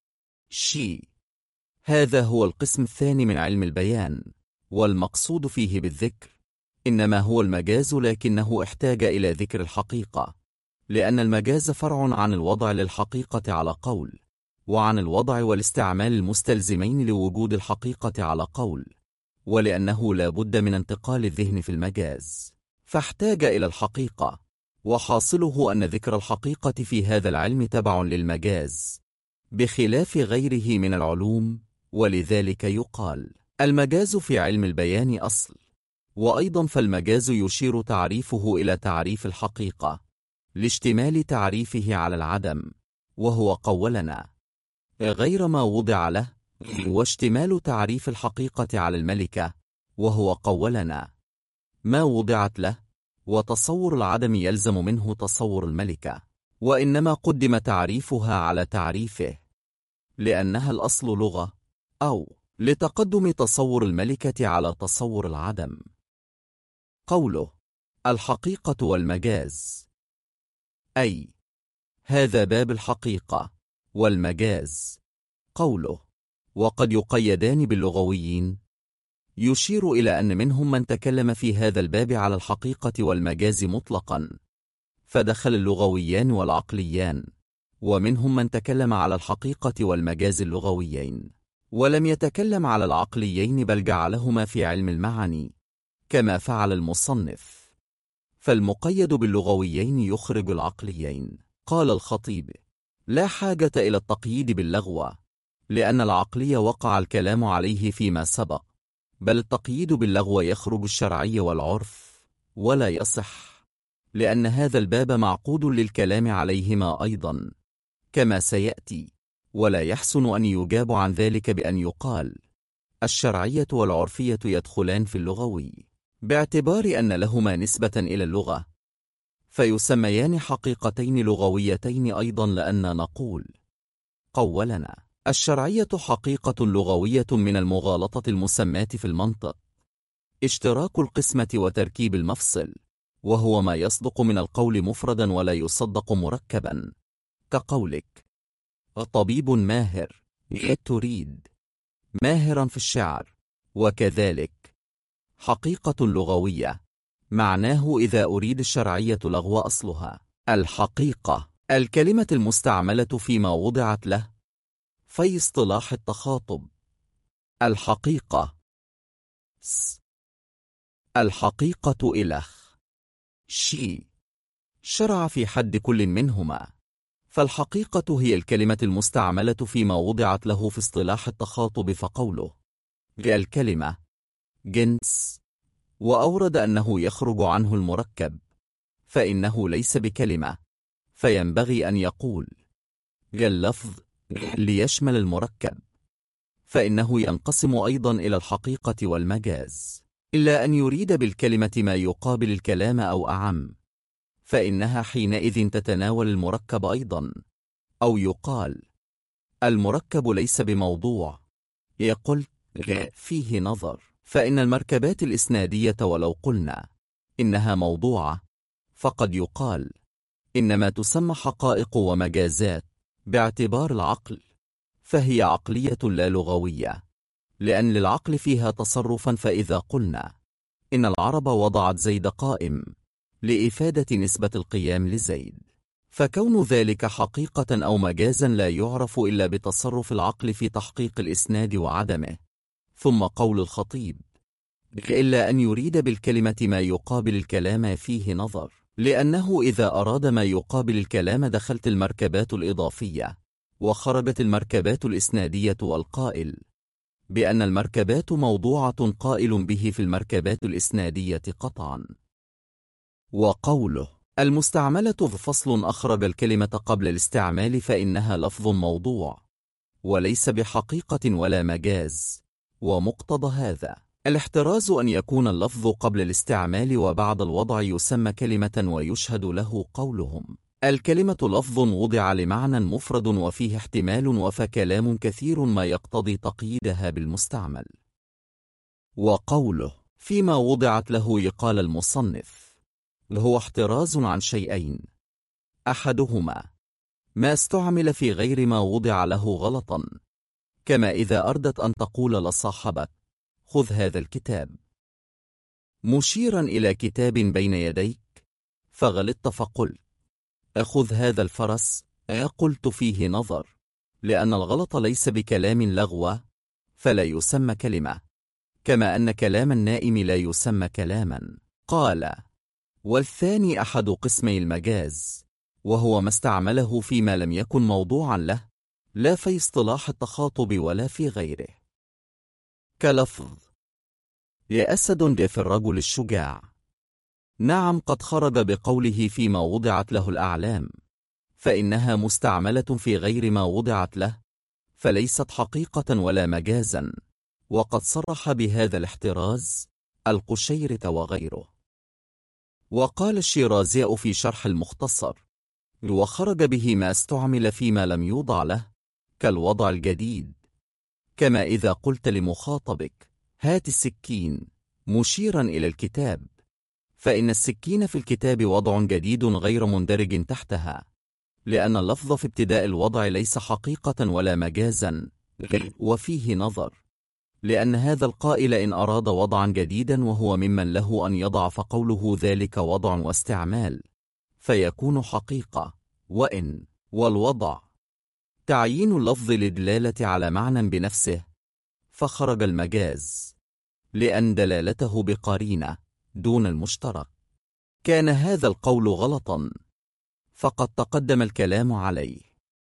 هذا هو القسم الثاني من علم البيان، والمقصود فيه بالذكر إنما هو المجاز، لكنه احتاج إلى ذكر الحقيقة، لأن المجاز فرع عن الوضع للحقيقة على قول، وعن الوضع والاستعمال المستلزمين لوجود الحقيقة على قول، ولأنه لا بد من انتقال الذهن في المجاز فاحتاج إلى الحقيقة، وحاصله أن ذكر الحقيقة في هذا العلم تبع للمجاز بخلاف غيره من العلوم، ولذلك يقال المجاز في علم البيان أصل. وأيضا فالمجاز يشير تعريفه إلى تعريف الحقيقة لاشتمال تعريفه على العدم، وهو قولنا غير ما وضع له، واشتمال تعريف الحقيقة على الملكة، وهو قولنا ما وضعت له، وتصور العدم يلزم منه تصور الملكة، وإنما قدم تعريفها على تعريفه لأنها الأصل لغة، أو لتقدم تصور الملكة على تصور العدم. قوله الحقيقة والمجاز، أي هذا باب الحقيقة والمجاز. قوله وقد يقيدان باللغويين، يشير إلى أن منهم من تكلم في هذا الباب على الحقيقة والمجاز مطلقا، فدخل اللغويان والعقليان، ومنهم من تكلم على الحقيقة والمجاز اللغويين، ولم يتكلم على العقليين بل جعلهما في علم المعاني كما فعل المصنف، فالمقيد باللغويين يخرج العقليين. قال الخطيب: لا حاجة إلى التقييد باللغو، لأن العقلي وقع الكلام عليه فيما سبق، بل التقييد باللغو يخرج الشرعي والعرف، ولا يصح، لأن هذا الباب معقود للكلام عليهما أيضا كما سيأتي، ولا يحسن أن يجاب عن ذلك بأن يقال الشرعية والعرفية يدخلان في اللغوي، باعتبار أن لهما نسبة إلى اللغة، فيسميان حقيقتين لغويتين أيضا، لأن نقول قولنا الشرعية حقيقة لغوية من المغالطة المسمات في المنطق، اشتراك القسمة وتركيب المفصل، وهو ما يصدق من القول مفردا ولا يصدق مركبا، كقولك طبيب ماهر تريد ماهرا في الشعر، وكذلك حقيقة لغوية معناه إذا أريد الشرعية لغو أصلها الحقيقة الكلمة المستعملة فيما وضعت له، في اصطلاح التخاطب الحقيقة الحقيقة إلخ شي شرع في حد كل منهما، فالحقيقة هي الكلمة المستعملة فيما وضعت له في اصطلاح التخاطب، فقوله الكلمة جنس، وأورد أنه يخرج عنه المركب، فإنه ليس بكلمة، فينبغي أن يقول اللفظ ليشمل المركب، فإنه ينقسم أيضا إلى الحقيقة والمجاز، إلا أن يريد بالكلمة ما يقابل الكلام أو أعم، فإنها حينئذ تتناول المركب أيضا، أو يقال المركب ليس بموضوع، يقول فيه نظر، فإن المركبات الإسنادية ولو قلنا إنها موضوعة، فقد يقال إنما تسمى حقائق ومجازات باعتبار العقل، فهي عقلية لا لغوية، لأن للعقل فيها تصرفا، فإذا قلنا إن العرب وضعت زيد قائم لإفادة نسبة القيام لزيد، فكون ذلك حقيقة أو مجازا لا يعرف إلا بتصرف العقل في تحقيق الإسناد وعدمه. ثم قول الخطيب إلا أن يريد بالكلمة ما يقابل الكلام فيه نظر، لأنه إذا أراد ما يقابل الكلام دخلت المركبات الإضافية وخرجت المركبات الإسنادية، والقائل بأن المركبات موضوعة قائل به في المركبات الإسنادية قطعا. وقوله المستعملة فصل أخرج الكلمة قبل الاستعمال، فإنها لفظ موضوع وليس بحقيقة ولا مجاز، ومقتضى هذا الاحتراز أن يكون اللفظ قبل الاستعمال وبعد الوضع يسمى كلمة ويشهد له قولهم الكلمة لفظ وضع لمعنى مفرد وفيه احتمال، وفكلام كثير ما يقتضي تقييدها بالمستعمل. وقوله فيما وضعت له يقال المصنف هو احتراز عن شيئين: أحدهما ما استعمل في غير ما وضع له غلطا، كما إذا أردت أن تقول لصاحبك خذ هذا الكتاب، مشيرا إلى كتاب بين يديك، فغلطت فقلت أخذ هذا الفرس، قلت فيه نظر، لأن الغلط ليس بكلام لغو فلا يسمى كلمة، كما أن كلام النائم لا يسمى كلاما. قال والثاني أحد قسمي المجاز، وهو ما استعمله فيما لم يكن موضوعا له، لا في اصطلاح التخاطب ولا في غيره، كلفظ يا أسد في الرجل الشجاع، نعم قد خرج بقوله فيما وضعت له الأعلام، فإنها مستعملة في غير ما وضعت له، فليست حقيقة ولا مجازا، وقد صرح بهذا الاحتراز القشيرة وغيره. وقال الشيرازي في شرح المختصر وخرج به ما استعمل فيما لم يوضع له كالوضع الجديد، كما إذا قلت لمخاطبك هات السكين مشيرا إلى الكتاب، فإن السكين في الكتاب وضع جديد غير مندرج تحتها، لأن اللفظ في ابتداء الوضع ليس حقيقة ولا مجازا وفيه نظر، لأن هذا القائل إن أراد وضعا جديدا وهو ممن له أن يضع فقوله ذلك وضع واستعمال، فيكون حقيقة. وإن والوضع تعيين اللفظ للدلالة على معنى بنفسه، فخرج المجاز، لأن دلالته بقرينة دون المشترك. كان هذا القول غلطا، فقد تقدم الكلام عليه.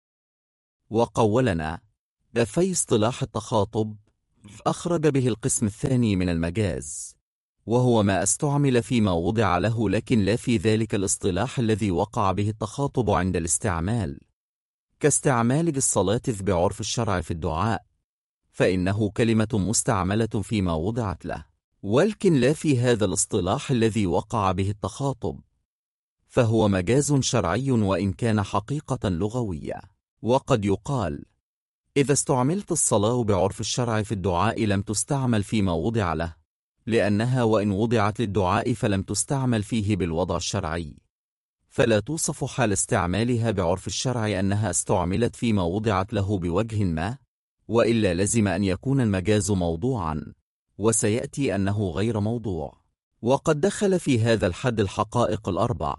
وقولنا في اصطلاح التخاطب أخرج به القسم الثاني من المجاز، وهو ما استعمل فيما وضع له لكن لا في ذلك الاصطلاح الذي وقع به التخاطب عند الاستعمال، كاستعمال الصلاة بعرف الشرع في الدعاء، فإنه كلمة مستعملة فيما وضعت له، ولكن لا في هذا الاصطلاح الذي وقع به التخاطب، فهو مجاز شرعي وإن كان حقيقة لغوية. وقد يقال إذا استعملت الصلاة بعرف الشرع في الدعاء لم تستعمل فيما وضع له، لأنها وإن وضعت للدعاء فلم تستعمل فيه بالوضع الشرعي، فلا توصف حال استعمالها بعرف الشرع أنها استعملت فيما وضعت له بوجه ما، وإلا لزم أن يكون المجاز موضوعا، وسيأتي أنه غير موضوع. وقد دخل في هذا الحد الحقائق الأربع: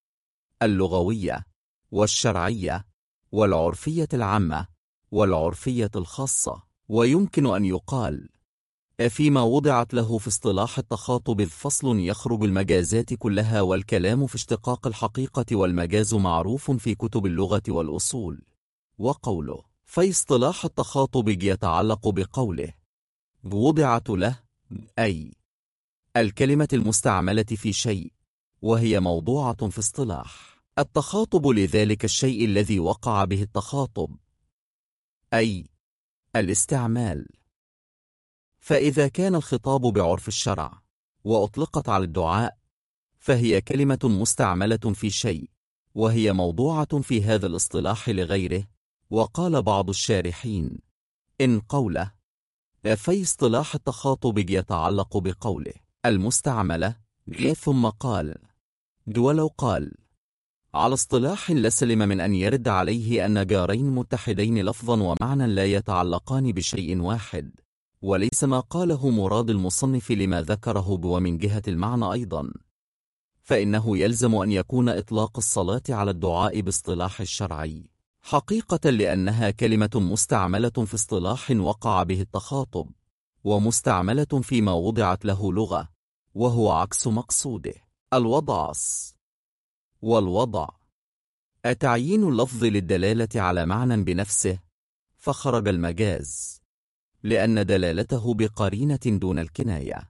اللغوية والشرعية والعرفية العامة والعرفية الخاصة. ويمكن أن يقال فيما وضعت له في اصطلاح التخاطب فصل يخرج المجازات كلها، والكلام في اشتقاق الحقيقة والمجاز معروف في كتب اللغة والأصول. وقوله في اصطلاح التخاطب يتعلق بقوله وضعت له، أي الكلمة المستعملة في شيء، وهي موضوعة في اصطلاح التخاطب لذلك الشيء الذي وقع به التخاطب، أي الاستعمال. فإذا كان الخطاب بعرف الشرع وأطلقت على الدعاء، فهي كلمة مستعملة في شيء، وهي موضوعة في هذا الاصطلاح لغيره. وقال بعض الشارحين إن قوله في اصطلاح التخاطب يتعلق بقوله المستعملة، ثم قال ولو قال على اصطلاح لسلم من أن يرد عليه أن جارين متحدين لفظا ومعنى لا يتعلقان بشيء واحد، وليس ما قاله مراد المصنف لما ذكره ومن جهة المعنى أيضا، فإنه يلزم أن يكون إطلاق الصلاة على الدعاء باصطلاح الشرعي حقيقة، لأنها كلمة مستعملة في اصطلاح وقع به التخاطب، ومستعملة فيما وضعت له لغة، وهو عكس مقصوده. الوضعس والوضع تعيين اللفظ للدلالة على معنى بنفسه، فخرج المجاز، لأن دلالته بقرينة دون الكناية.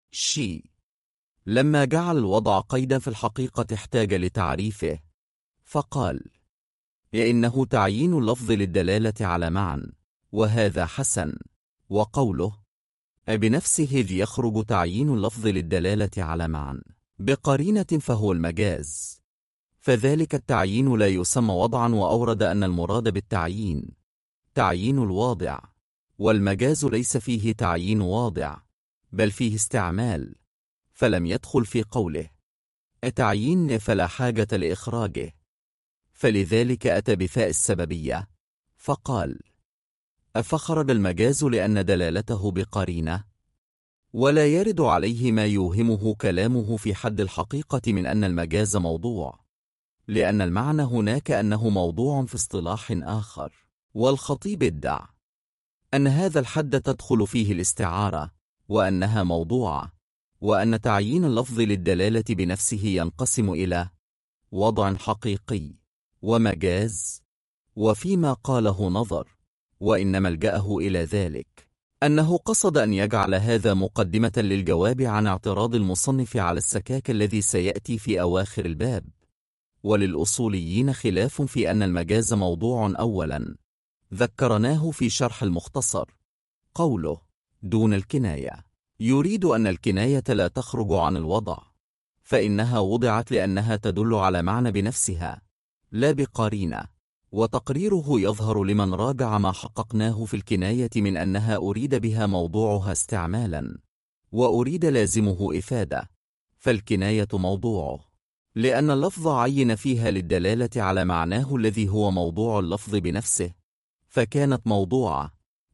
لما جعل الوضع قيدا في الحقيقة احتاج لتعريفه، فقال إنه تعيين اللفظ للدلالة على معنى، وهذا حسن. وقوله بنفسه إذ يخرج تعيين اللفظ للدلالة على معنى بقرينة فهو المجاز، فذلك التعيين لا يسمى وضعا، وأورد أن المراد بالتعيين تعيين الواضع، والمجاز ليس فيه تعيين واضع بل فيه استعمال، فلم يدخل في قوله تعيين فلا حاجة لإخراجه، فلذلك أتى بفاء السببية فقال فخرج المجاز لأن دلالته بقرينة، ولا يرد عليه ما يوهمه كلامه في حد الحقيقة من أن المجاز موضوع، لأن المعنى هناك أنه موضوع في اصطلاح آخر. والخطيب ادعى أن هذا الحد تدخل فيه الاستعارة، وأنها موضوعة، وأن تعيين اللفظ للدلالة بنفسه ينقسم إلى وضع حقيقي ومجاز، وفيما قاله نظر، وإنما ملجأه إلى ذلك أنه قصد أن يجعل هذا مقدمة للجواب عن اعتراض المصنف على السكاك الذي سيأتي في أواخر الباب. وللأصوليين خلاف في أن المجاز موضوع أولا، ذكرناه في شرح المختصر. قوله دون الكناية يريد أن الكناية لا تخرج عن الوضع، فإنها وضعت لأنها تدل على معنى بنفسها لا بقرينة، وتقريره يظهر لمن راجع ما حققناه في الكناية من أنها أريد بها موضوعها استعمالا، وأريد لازمه إفادة، فالكناية موضوعه لأن اللفظ عين فيها للدلالة على معناه الذي هو موضوع اللفظ بنفسه، فكانت موضوعة،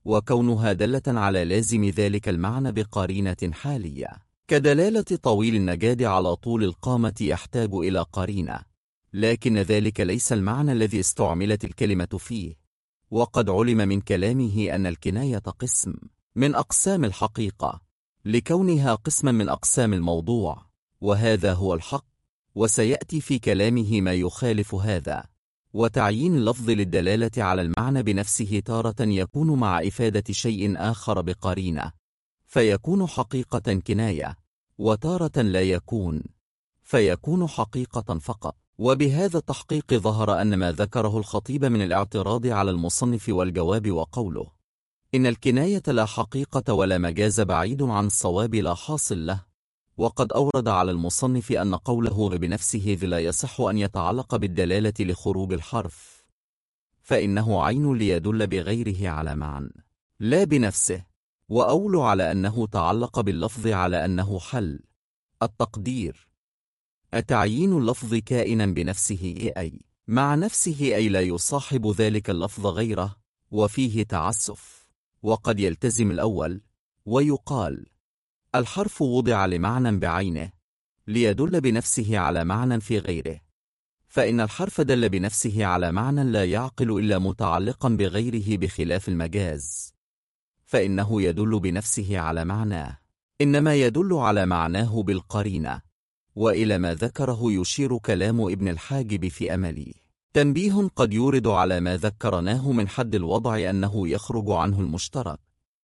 وكونها دالة على لازم ذلك المعنى بقرينة حالية، كدلالة طويل النجاد على طول القامة يحتاج إلى قرينة، لكن ذلك ليس المعنى الذي استعملت الكلمة فيه. وقد علم من كلامه أن الكناية قسم من أقسام الحقيقة، لكونها قسما من أقسام الموضوع، وهذا هو الحق، وسيأتي في كلامه ما يخالف هذا. وتعيين اللفظ للدلالة على المعنى بنفسه تارة يكون مع إفادة شيء آخر بقرينة، فيكون حقيقة كناية، وتارة لا يكون، فيكون حقيقة فقط. وبهذا التحقيق ظهر أن ما ذكره الخطيب من الاعتراض على المصنف والجواب وقوله إن الكناية لا حقيقة ولا مجاز بعيد عن الصواب لا حاصل له. وقد أورد على المصنف أن قوله بنفسه لا يصح أن يتعلق بالدلالة لخروج الحرف، فإنه عين ليدل بغيره على معنى لا بنفسه، وأول على أنه تعلق باللفظ على أنه حل التقدير. أتعيين اللفظ كائنا بنفسه أي مع نفسه أي لا يصاحب ذلك اللفظ غيره، وفيه تعسف. وقد يلتزم الأول ويقال الحرف وضع لمعنى بعينه ليدل بنفسه على معنى في غيره، فإن الحرف دل بنفسه على معنى لا يعقل إلا متعلقا بغيره، بخلاف المجاز فإنه يدل بنفسه على معناه، إنما يدل على معناه بالقرينة. وإلى ما ذكره يشير كلام ابن الحاجب في أملي. تنبيه قد يورد على ما ذكرناه من حد الوضع أنه يخرج عنه المشترك،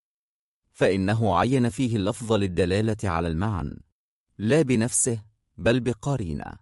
فإنه عين فيه اللفظ للدلالة على المعنى لا بنفسه بل بقرينة.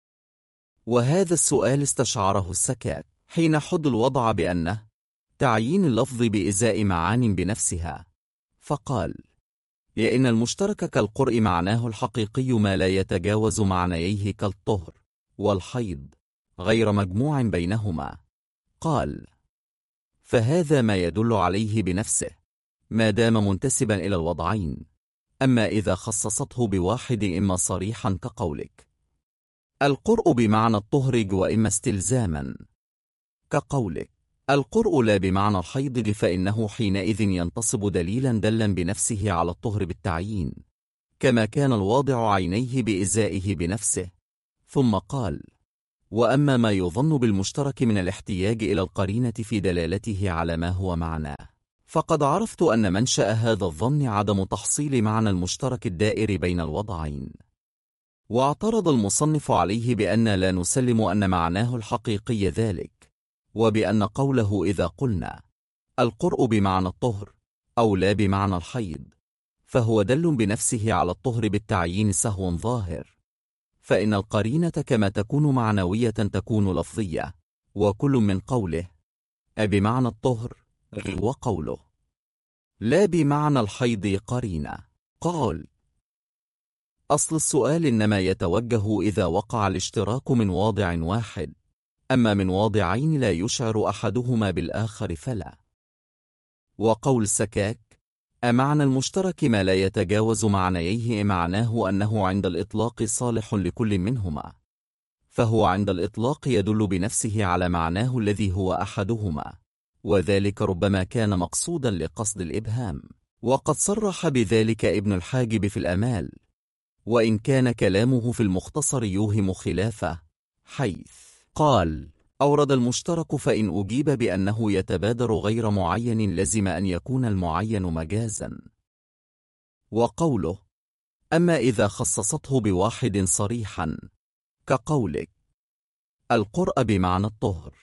وهذا السؤال استشعره السكاك حين حد الوضع بأنه تعيين اللفظ بإزاء معان بنفسها، فقال لأن المشترك كالقرء معناه الحقيقي ما لا يتجاوز معنييه كالطهر والحيض غير مجموع بينهما. قال فهذا ما يدل عليه بنفسه ما دام منتسبا إلى الوضعين، أما إذا خصصته بواحد إما صريحا كقولك القرء بمعنى الطهر وإما استلزاما كقولك القرء لا بمعنى الحيض، فإنه حينئذ ينتصب دليلا دلا بنفسه على الطهر بالتعيين، كما كان الواضع عينيه بإزائه بنفسه. ثم قال وأما ما يظن بالمشترك من الاحتياج إلى القرينة في دلالته على ما هو معناه، فقد عرفت أن منشأ هذا الظن عدم تحصيل معنى المشترك الدائر بين الوضعين. واعترض المصنف عليه بأن لا نسلم أن معناه الحقيقي ذلك، وبأن قوله إذا قلنا القرء بمعنى الطهر أو لا بمعنى الحيض فهو دل بنفسه على الطهر بالتعيين سهو ظاهر، فإن القرينة كما تكون معنوية تكون لفظية، وكل من قوله بمعنى الطهر وقوله لا بمعنى الحيض قرينة. قال أصل السؤال إنما يتوجه إذا وقع الاشتراك من واضع واحد، أما من واضعين لا يشعر أحدهما بالآخر فلا. وقول سكاك أمعنى المشترك ما لا يتجاوز معنييه معناه أنه عند الإطلاق صالح لكل منهما، فهو عند الإطلاق يدل بنفسه على معناه الذي هو أحدهما، وذلك ربما كان مقصودا لقصد الإبهام، وقد صرح بذلك ابن الحاجب في الأمال، وإن كان كلامه في المختصر يوهم خلافه، حيث قال أورد المشترك فإن أجيب بأنه يتبادر غير معين لزم أن يكون المعين مجازا. وقوله أما إذا خصصته بواحد صريحا كقولك القرء بمعنى الطهر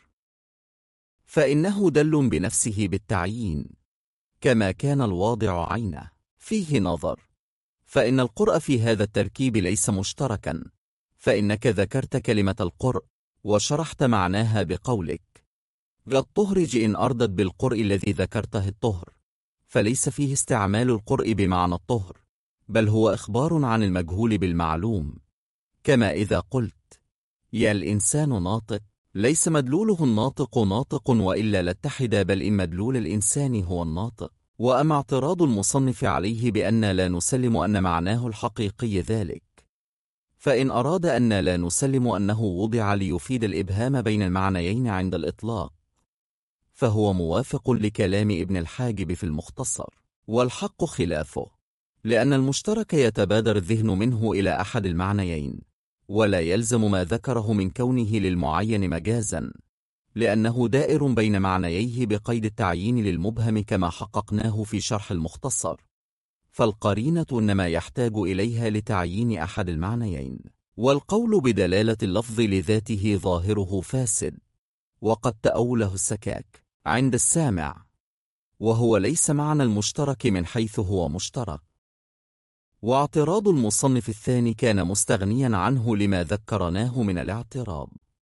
فإنه دل بنفسه بالتعيين، كما كان الواضع عينه. فيه نظر، فإن القرء في هذا التركيب ليس مشتركا، فإنك ذكرت كلمة القرء وشرحت معناها بقولك للطهر إن أردت بالقرء الذي ذكرته الطهر، فليس فيه استعمال القرء بمعنى الطهر، بل هو إخبار عن المجهول بالمعلوم. كما إذا قلت يا الإنسان ناطق، ليس مدلوله الناطق ناطق وإلا لاتحد، بل إن مدلول الإنسان هو الناطق. وأما اعتراض المصنف عليه بأن لا نسلم أن معناه الحقيقي ذلك، فإن أراد أن لا نسلم أنه وضع ليفيد الإبهام بين المعنيين عند الإطلاق، فهو موافق لكلام ابن الحاجب في المختصر، والحق خلافه، لأن المشترك يتبادر الذهن منه إلى أحد المعنيين، ولا يلزم ما ذكره من كونه للمعين مجازا، لأنه دائر بين معنييه بقيد التعيين للمبهم كما حققناه في شرح المختصر، فالقرينة إنما يحتاج إليها لتعيين أحد المعنيين. والقول بدلالة اللفظ لذاته ظاهره فاسد، وقد تأوله السكاك عند السامع، وهو ليس معنى المشترك من حيث هو مشترك. واعتراض المصنف الثاني كان مستغنيا عنه لما ذكرناه من الاعتراض.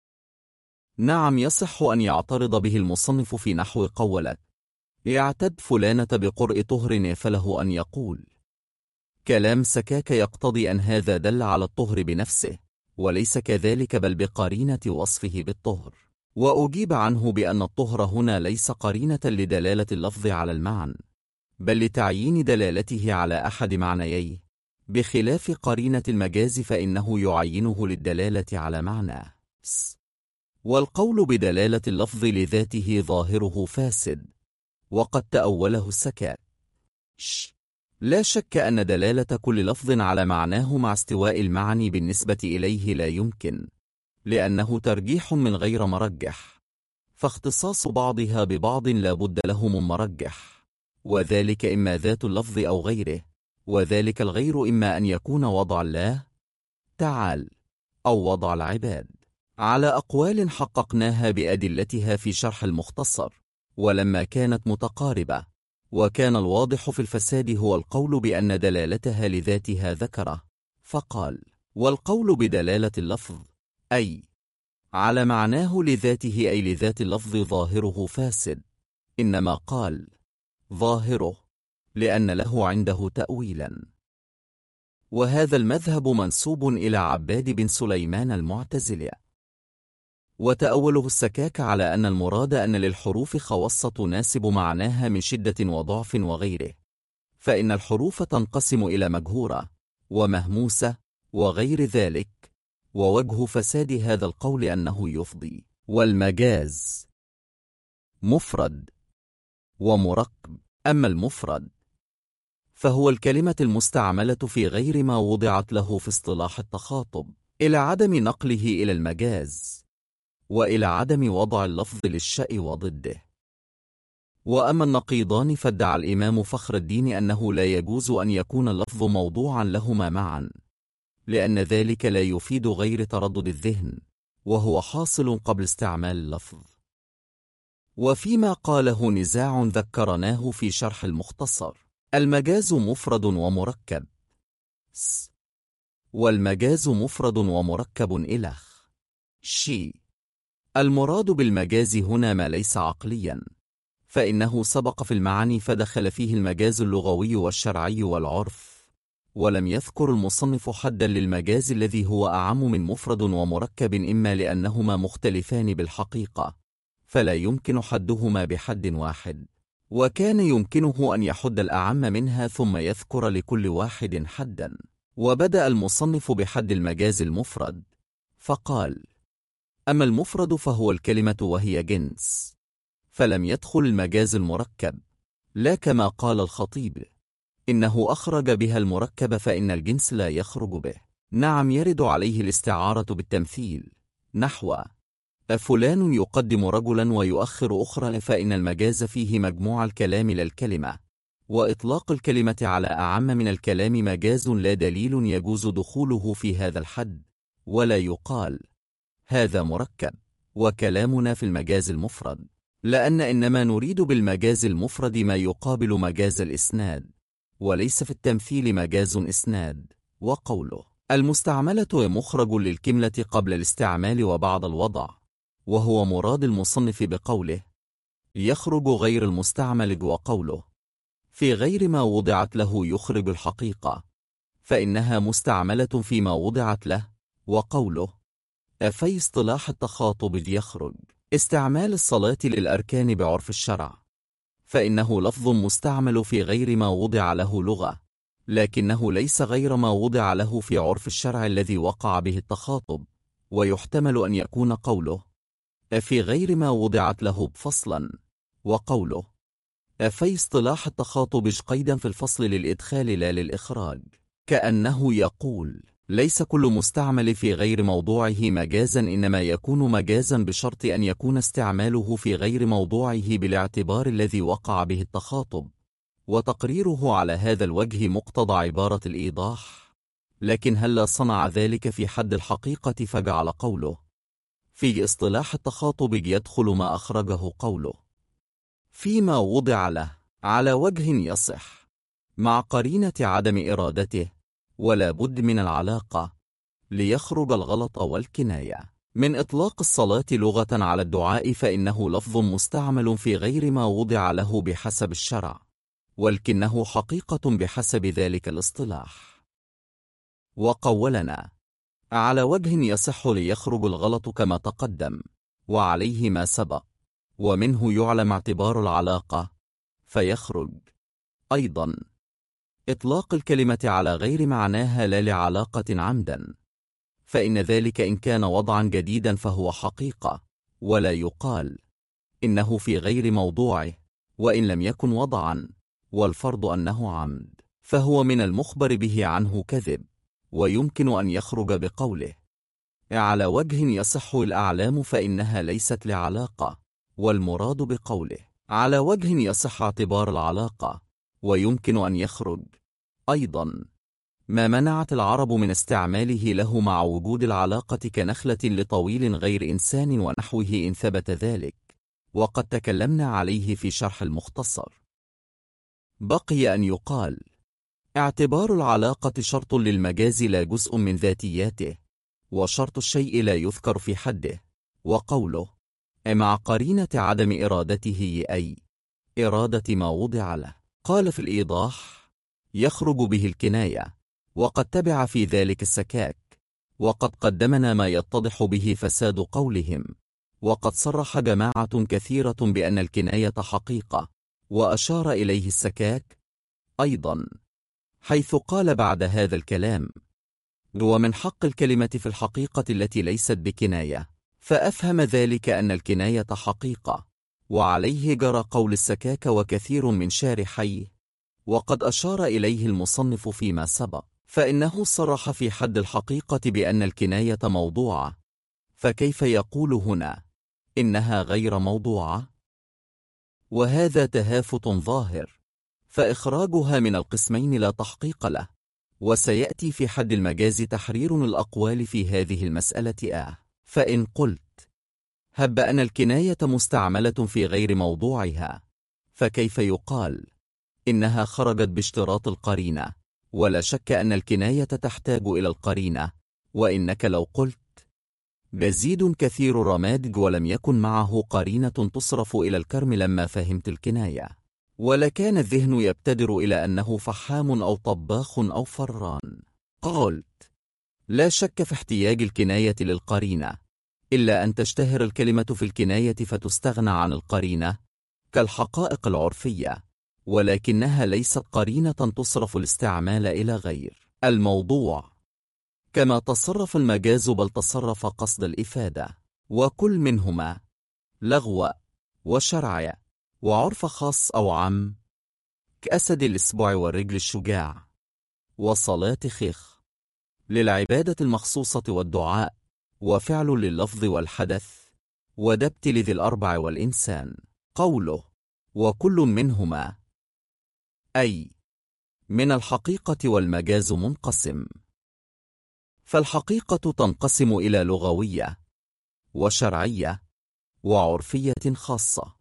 نعم، يصح أن يعترض به المصنف في نحو قولك اعتد فلانة بقرء طهر، فله أن يقول كلام سكاك يقتضي أن هذا دل على الطهر بنفسه، وليس كذلك بل بقرينة وصفه بالطهر. وأجيب عنه بأن الطهر هنا ليس قرينة لدلالة اللفظ على المعنى، بل لتعيين دلالته على أحد معنييه، بخلاف قرينة المجاز فإنه يعينه للدلالة على معناه. والقول بدلالة اللفظ لذاته ظاهره فاسد، وقد تأوله السكاك. لا شك أن دلالة كل لفظ على معناه مع استواء المعني بالنسبة إليه لا يمكن، لأنه ترجيح من غير مرجح، فاختصاص بعضها ببعض لا بد له من مرجح، وذلك إما ذات اللفظ أو غيره، وذلك الغير إما أن يكون وضع الله تعال أو وضع العباد، على أقوال حققناها بأدلتها في شرح المختصر. ولما كانت متقاربة وكان الواضح في الفساد هو القول بأن دلالتها لذاتها ذكره، فقال والقول بدلالة اللفظ أي على معناه لذاته أي لذات اللفظ ظاهره فاسد، إنما قال ظاهره لأن له عنده تأويلا. وهذا المذهب منسوب إلى عباد بن سليمان المعتزلي. وتأوله السكاك على أن المراد أن للحروف خواص تناسب معناها من شدة وضعف وغيره، فإن الحروف تنقسم إلى مجهورة ومهموسة وغير ذلك. ووجه فساد هذا القول أنه يفضي. والمجاز مفرد ومركب. أما المفرد فهو الكلمة المستعملة في غير ما وضعت له في اصطلاح التخاطب، إلى عدم نقله إلى المجاز، وإلى عدم وضع اللفظ للشيء وضده. وأما النقيضان فادعى الإمام فخر الدين أنه لا يجوز أن يكون اللفظ موضوعا لهما معا، لأن ذلك لا يفيد غير تردد الذهن، وهو حاصل قبل استعمال اللفظ. وفيما قاله نزاع ذكرناه في شرح المختصر. المجاز مفرد ومركب. والمجاز مفرد ومركب إلخ المراد بالمجاز هنا ما ليس عقليا، فإنه سبق في المعاني فدخل فيه المجاز اللغوي والشرعي والعرف، ولم يذكر المصنف حدا للمجاز الذي هو أعم من مفرد ومركب، إما لأنهما مختلفان بالحقيقة فلا يمكن حدهما بحد واحد، وكان يمكنه أن يحد الأعم منها ثم يذكر لكل واحد حدا. وبدأ المصنف بحد المجاز المفرد فقال أما المفرد فهو الكلمة وهي جنس، فلم يدخل المجاز المركب، لا كما قال الخطيب إنه أخرج بها المركب فإن الجنس لا يخرج به. نعم، يرد عليه الاستعارة بالتمثيل، نحو فلان يقدم رجلا ويؤخر أخرى، فإن المجاز فيه مجموع الكلام للكلمة، وإطلاق الكلمة على أعم من الكلام مجاز لا دليل يجوز دخوله في هذا الحد، ولا يقال هذا مركب. وكلامنا في المجاز المفرد، لأن إنما نريد بالمجاز المفرد ما يقابل مجاز الإسناد، وليس في التمثيل مجاز إسناد. وقوله المستعملة مخرج للكملة قبل الاستعمال وبعد الوضع، وهو مراد المصنف بقوله يخرج غير المستعمل، وقوله في غير ما وضعت له يخرج الحقيقة، فإنها مستعملة فيما وضعت له. وقوله في اصطلاح التخاطب يخرج استعمال الصلاة للأركان بعرف الشرع، فإنه لفظ مستعمل في غير ما وضع له لغة، لكنه ليس غير ما وضع له في عرف الشرع الذي وقع به التخاطب. ويحتمل أن يكون قوله في غير ما وضعت له فصلا وقوله في اصطلاح التخاطب قيدا في الفصل للإدخال لا للإخراج، كأنه يقول ليس كل مستعمل في غير موضوعه مجازا، إنما يكون مجازا بشرط أن يكون استعماله في غير موضوعه بالاعتبار الذي وقع به التخاطب، وتقريره على هذا الوجه مقتضى عبارة الإيضاح. لكن هل صنع ذلك في حد الحقيقة فجعل قوله في اصطلاح التخاطب يدخل ما أخرجه قوله فيما وضع له على وجه يصح مع قرينة عدم إرادته ولا بد من العلاقة ليخرج الغلط والكناية من إطلاق الصلاة لغة على الدعاء، فإنه لفظ مستعمل في غير ما وضع له بحسب الشرع، ولكنه حقيقة بحسب ذلك الاصطلاح. وقولنا على وجه يصح ليخرج الغلط كما تقدم وعليه ما سبق، ومنه يعلم اعتبار العلاقة فيخرج أيضا إطلاق الكلمة على غير معناها لا لعلاقة عمدا، فإن ذلك إن كان وضعا جديدا فهو حقيقة، ولا يقال إنه في غير موضوعه، وإن لم يكن وضعا والفرض أنه عمد فهو من المخبر به عنه كذب، ويمكن أن يخرج بقوله على وجه يصح الأعلام فإنها ليست لعلاقة، والمراد بقوله على وجه يصح اعتبار العلاقة، ويمكن أن يخرج أيضا ما منعت العرب من استعماله له مع وجود العلاقة كنخلة لطويل غير إنسان ونحوه إن ثبت ذلك، وقد تكلمنا عليه في شرح المختصر. بقي أن يقال اعتبار العلاقة شرط للمجاز لا جزء من ذاتياته، وشرط الشيء لا يذكر في حده. وقوله مع قرينة عدم إرادته أي إرادة ما وضع له، قال في الإيضاح يخرج به الكناية، وقد تبع في ذلك السكاك، وقد قدمنا ما يتضح به فساد قولهم، وقد صرح جماعة كثيرة بأن الكناية حقيقة، وأشار إليه السكاك أيضا حيث قال بعد هذا الكلام ومن حق الكلمة في الحقيقة التي ليست بكناية، فأفهم ذلك أن الكناية حقيقة، وعليه جرى قول السكاك وكثير من شارحيه، وقد أشار إليه المصنف فيما سبق، فإنه صرح في حد الحقيقة بأن الكناية موضوعة، فكيف يقول هنا إنها غير موضوعة؟ وهذا تهافت ظاهر، فإخراجها من القسمين لا تحقيق له، وسيأتي في حد المجاز تحرير الأقوال في هذه المسألة. فإن قلت هب أن الكناية مستعملة في غير موضوعها، فكيف يقال إنها خرجت باشتراط القرينة؟ ولا شك أن الكناية تحتاج إلى القرينة، وإنك لو قلت بزيد كثير رماد ولم يكن معه قرينة تصرف إلى الكرم لما فهمت الكناية، ولكان الذهن يبتدر إلى أنه فحام أو طباخ أو فران. قلت لا شك في احتياج الكناية للقرينة، إلا أن تشتهر الكلمة في الكناية فتستغنى عن القرينة كالحقائق العرفية، ولكنها ليست قرينة تصرف الاستعمال إلى غير الموضوع كما تصرف المجاز، بل تصرف قصد الإفادة، وكل منهما لغو وشرع وعرف خاص أو عام، كأسد الإسبوع والرجل الشجاع وصلاة خيخ للعبادة المخصوصة والدعاء، وفعل لللفظ والحدث، ودبت لذي الأربع والإنسان. قوله وكل منهما أي من الحقيقة والمجاز منقسم، فالحقيقة تنقسم إلى لغوية وشرعية وعرفية خاصة،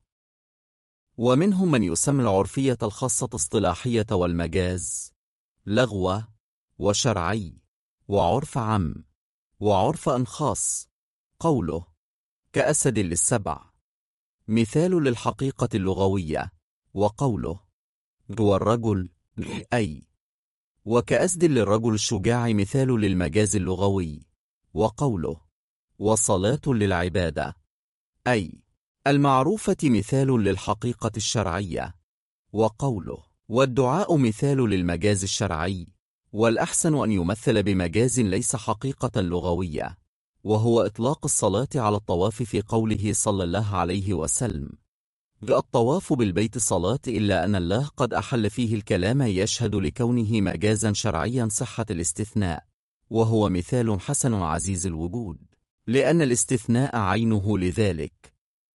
ومنهم من يسمى العرفية الخاصة اصطلاحية، والمجاز لغو وشرعي وعرف عام وعرف خاص. قوله كأسد للسبع مثال للحقيقة اللغوية، وقوله هو الرجل أي وكأسد للرجل الشجاع مثال للمجاز اللغوي، وقوله وصلاة للعبادة أي المعروفة مثال للحقيقة الشرعية، وقوله والدعاء مثال للمجاز الشرعي، والأحسن أن يمثل بمجاز ليس حقيقة لغوية، وهو إطلاق الصلاة على الطواف في قوله صلى الله عليه وسلم الطواف بالبيت صلاة، إلا أن الله قد أحل فيه الكلام يشهد لكونه مجازا شرعيا صحة الاستثناء، وهو مثال حسن عزيز الوجود، لأن الاستثناء عينه لذلك.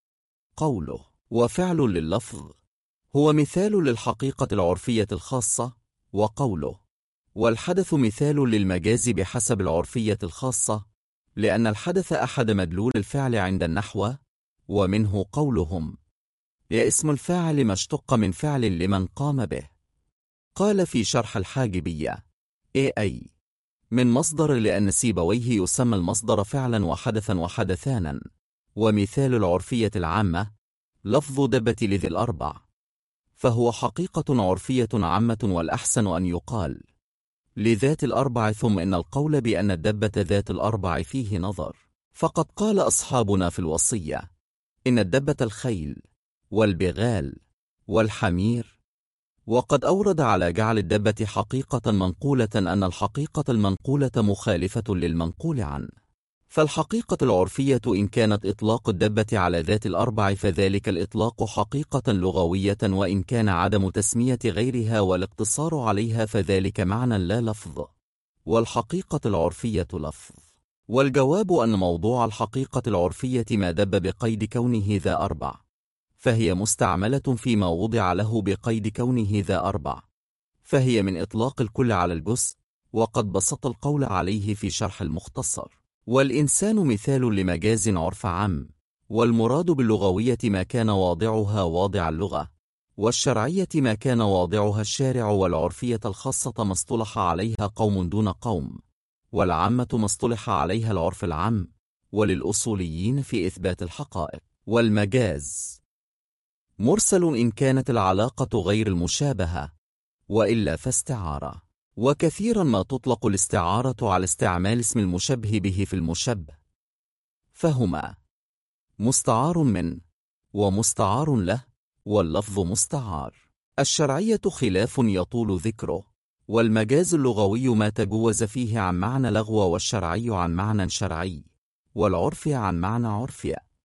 قوله وفعل لللفظ هو مثال للحقيقة العرفية الخاصة، وقوله والحدث مثال للمجاز بحسب العرفية الخاصة، لأن الحدث أحد مدلول الفعل عند النحو، ومنه قولهم يا اسم الفاعل ما اشتق من فعل لمن قام به. قال في شرح الحاجبية أي من مصدر، لأن سيبويه يسمى المصدر فعلا وحدثا وحدثانا. ومثال العرفية العامة لفظ دبة لذي الأربع، فهو حقيقة عرفية عامة، والأحسن أن يقال لذات الأربع، ثم إن القول بأن الدبة ذات الأربع فيه نظر، فقد قال أصحابنا في الوصية إن الدبة الخيل والبغال والحمير. وقد أورد على جعل الدبة حقيقة منقولة أن الحقيقة المنقولة مخالفة للمنقول عنه، فالحقيقة العرفية إن كانت إطلاق الدبة على ذات الأربع فذلك الإطلاق حقيقة لغوية، وإن كان عدم تسمية غيرها والاقتصار عليها فذلك معنى لا لفظ، والحقيقة العرفية لفظ. والجواب أن موضوع الحقيقة العرفية ما دب بقيد كونه ذا أربع، فهي مستعملة فيما وضع له بقيد كونه ذا أربع، فهي من إطلاق الكل على الجزء، وقد بسط القول عليه في شرح المختصر. والإنسان مثال لمجاز عرف عام، والمراد باللغوية ما كان واضعها واضع اللغة، والشرعية ما كان واضعها الشارع، والعرفية الخاصة ما اصطلح عليها قوم دون قوم، والعامة ما اصطلح عليها العرف العام، وللأصوليين في إثبات الحقائق. والمجاز مرسل إن كانت العلاقة غير المشابهة، وإلا فاستعارة. وكثيرا ما تطلق الاستعارة على استعمال اسم المشبه به في المشبه، فهما مستعار من ومستعار له، واللفظ مستعار. الشرعية خلاف يطول ذكره، والمجاز اللغوي ما تجوز فيه عن معنى لغو، والشرعي عن معنى شرعي، والعرفي عن معنى عرفي.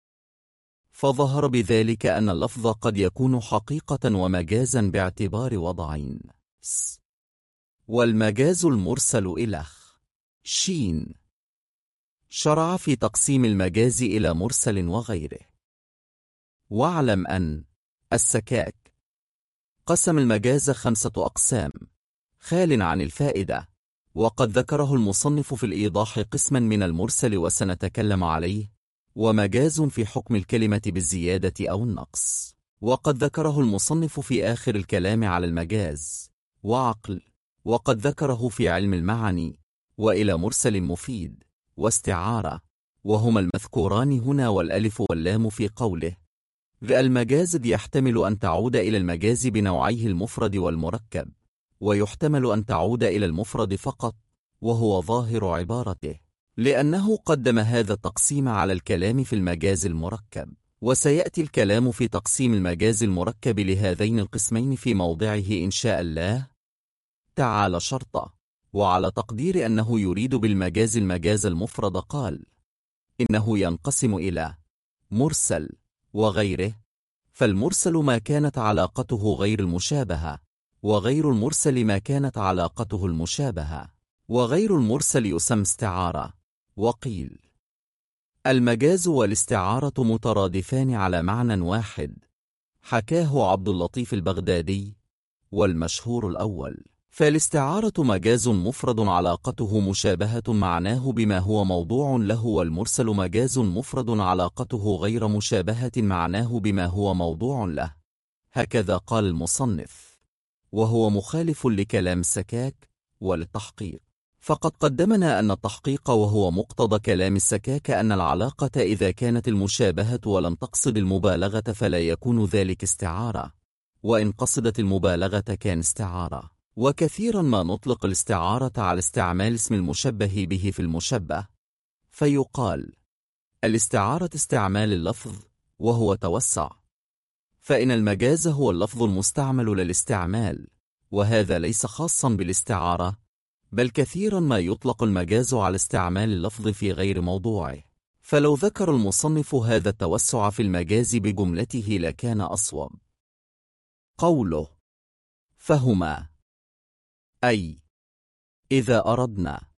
فظهر بذلك أن اللفظ قد يكون حقيقة ومجازا باعتبار وضعين. والمجاز المرسل إلخ شين شرع في تقسيم المجاز إلى مرسل وغيره. واعلم أن السكاك قسم المجاز 5 أقسام خال عن الفائدة، وقد ذكره المصنف في الإيضاح قسما من المرسل وسنتكلم عليه، ومجاز في حكم الكلمة بالزيادة أو النقص، وقد ذكره المصنف في آخر الكلام على المجاز، وعقل، وقد ذكره في علم المعاني، وإلى مرسل مفيد، واستعارة، وهما المذكوران هنا والألف واللام في قوله المجاز يحتمل أن تعود إلى المجاز بنوعيه المفرد والمركب، ويحتمل أن تعود إلى المفرد فقط، وهو ظاهر عبارته، لأنه قدم هذا التقسيم على الكلام في المجاز المركب. وسيأتي الكلام في تقسيم المجاز المركب لهذين القسمين في موضعه إن شاء الله تعالى شرطة. وعلى تقدير أنه يريد بالمجاز المجاز المفرد قال إنه ينقسم إلى مرسل وغيره، فالمرسل ما كانت علاقته غير المشابهة، وغير المرسل ما كانت علاقته المشابهة، وغير المرسل يسمى استعارة. وقيل المجاز والاستعارة مترادفان على معنى واحد، حكاه عبد اللطيف البغدادي، والمشهور الأول. فالاستعارة مجاز مفرد علاقته مشابهة معناه بما هو موضوع له، والمرسل مجاز مفرد علاقته غير مشابهة معناه بما هو موضوع له. هكذا قال المصنف، وهو مخالف لكلام السكاك وللتحقيق، فقد قدمنا أن التحقيق وهو مقتضى كلام السكاك أن العلاقة إذا كانت المشابهة ولم تقصد المبالغة فلا يكون ذلك استعارة، وإن قصدت المبالغة كان استعارة. وكثيرا ما نطلق الاستعارة على استعمال اسم المشبه به في المشبه، فيقال الاستعارة استعمال اللفظ، وهو توسع، فإن المجاز هو اللفظ المستعمل للاستعمال، وهذا ليس خاصا بالاستعارة، بل كثيرا ما يطلق المجاز على استعمال اللفظ في غير موضوعه، فلو ذكر المصنف هذا التوسع في المجاز بجملته لكان أصوب. قوله فهما، أي إذا أردنا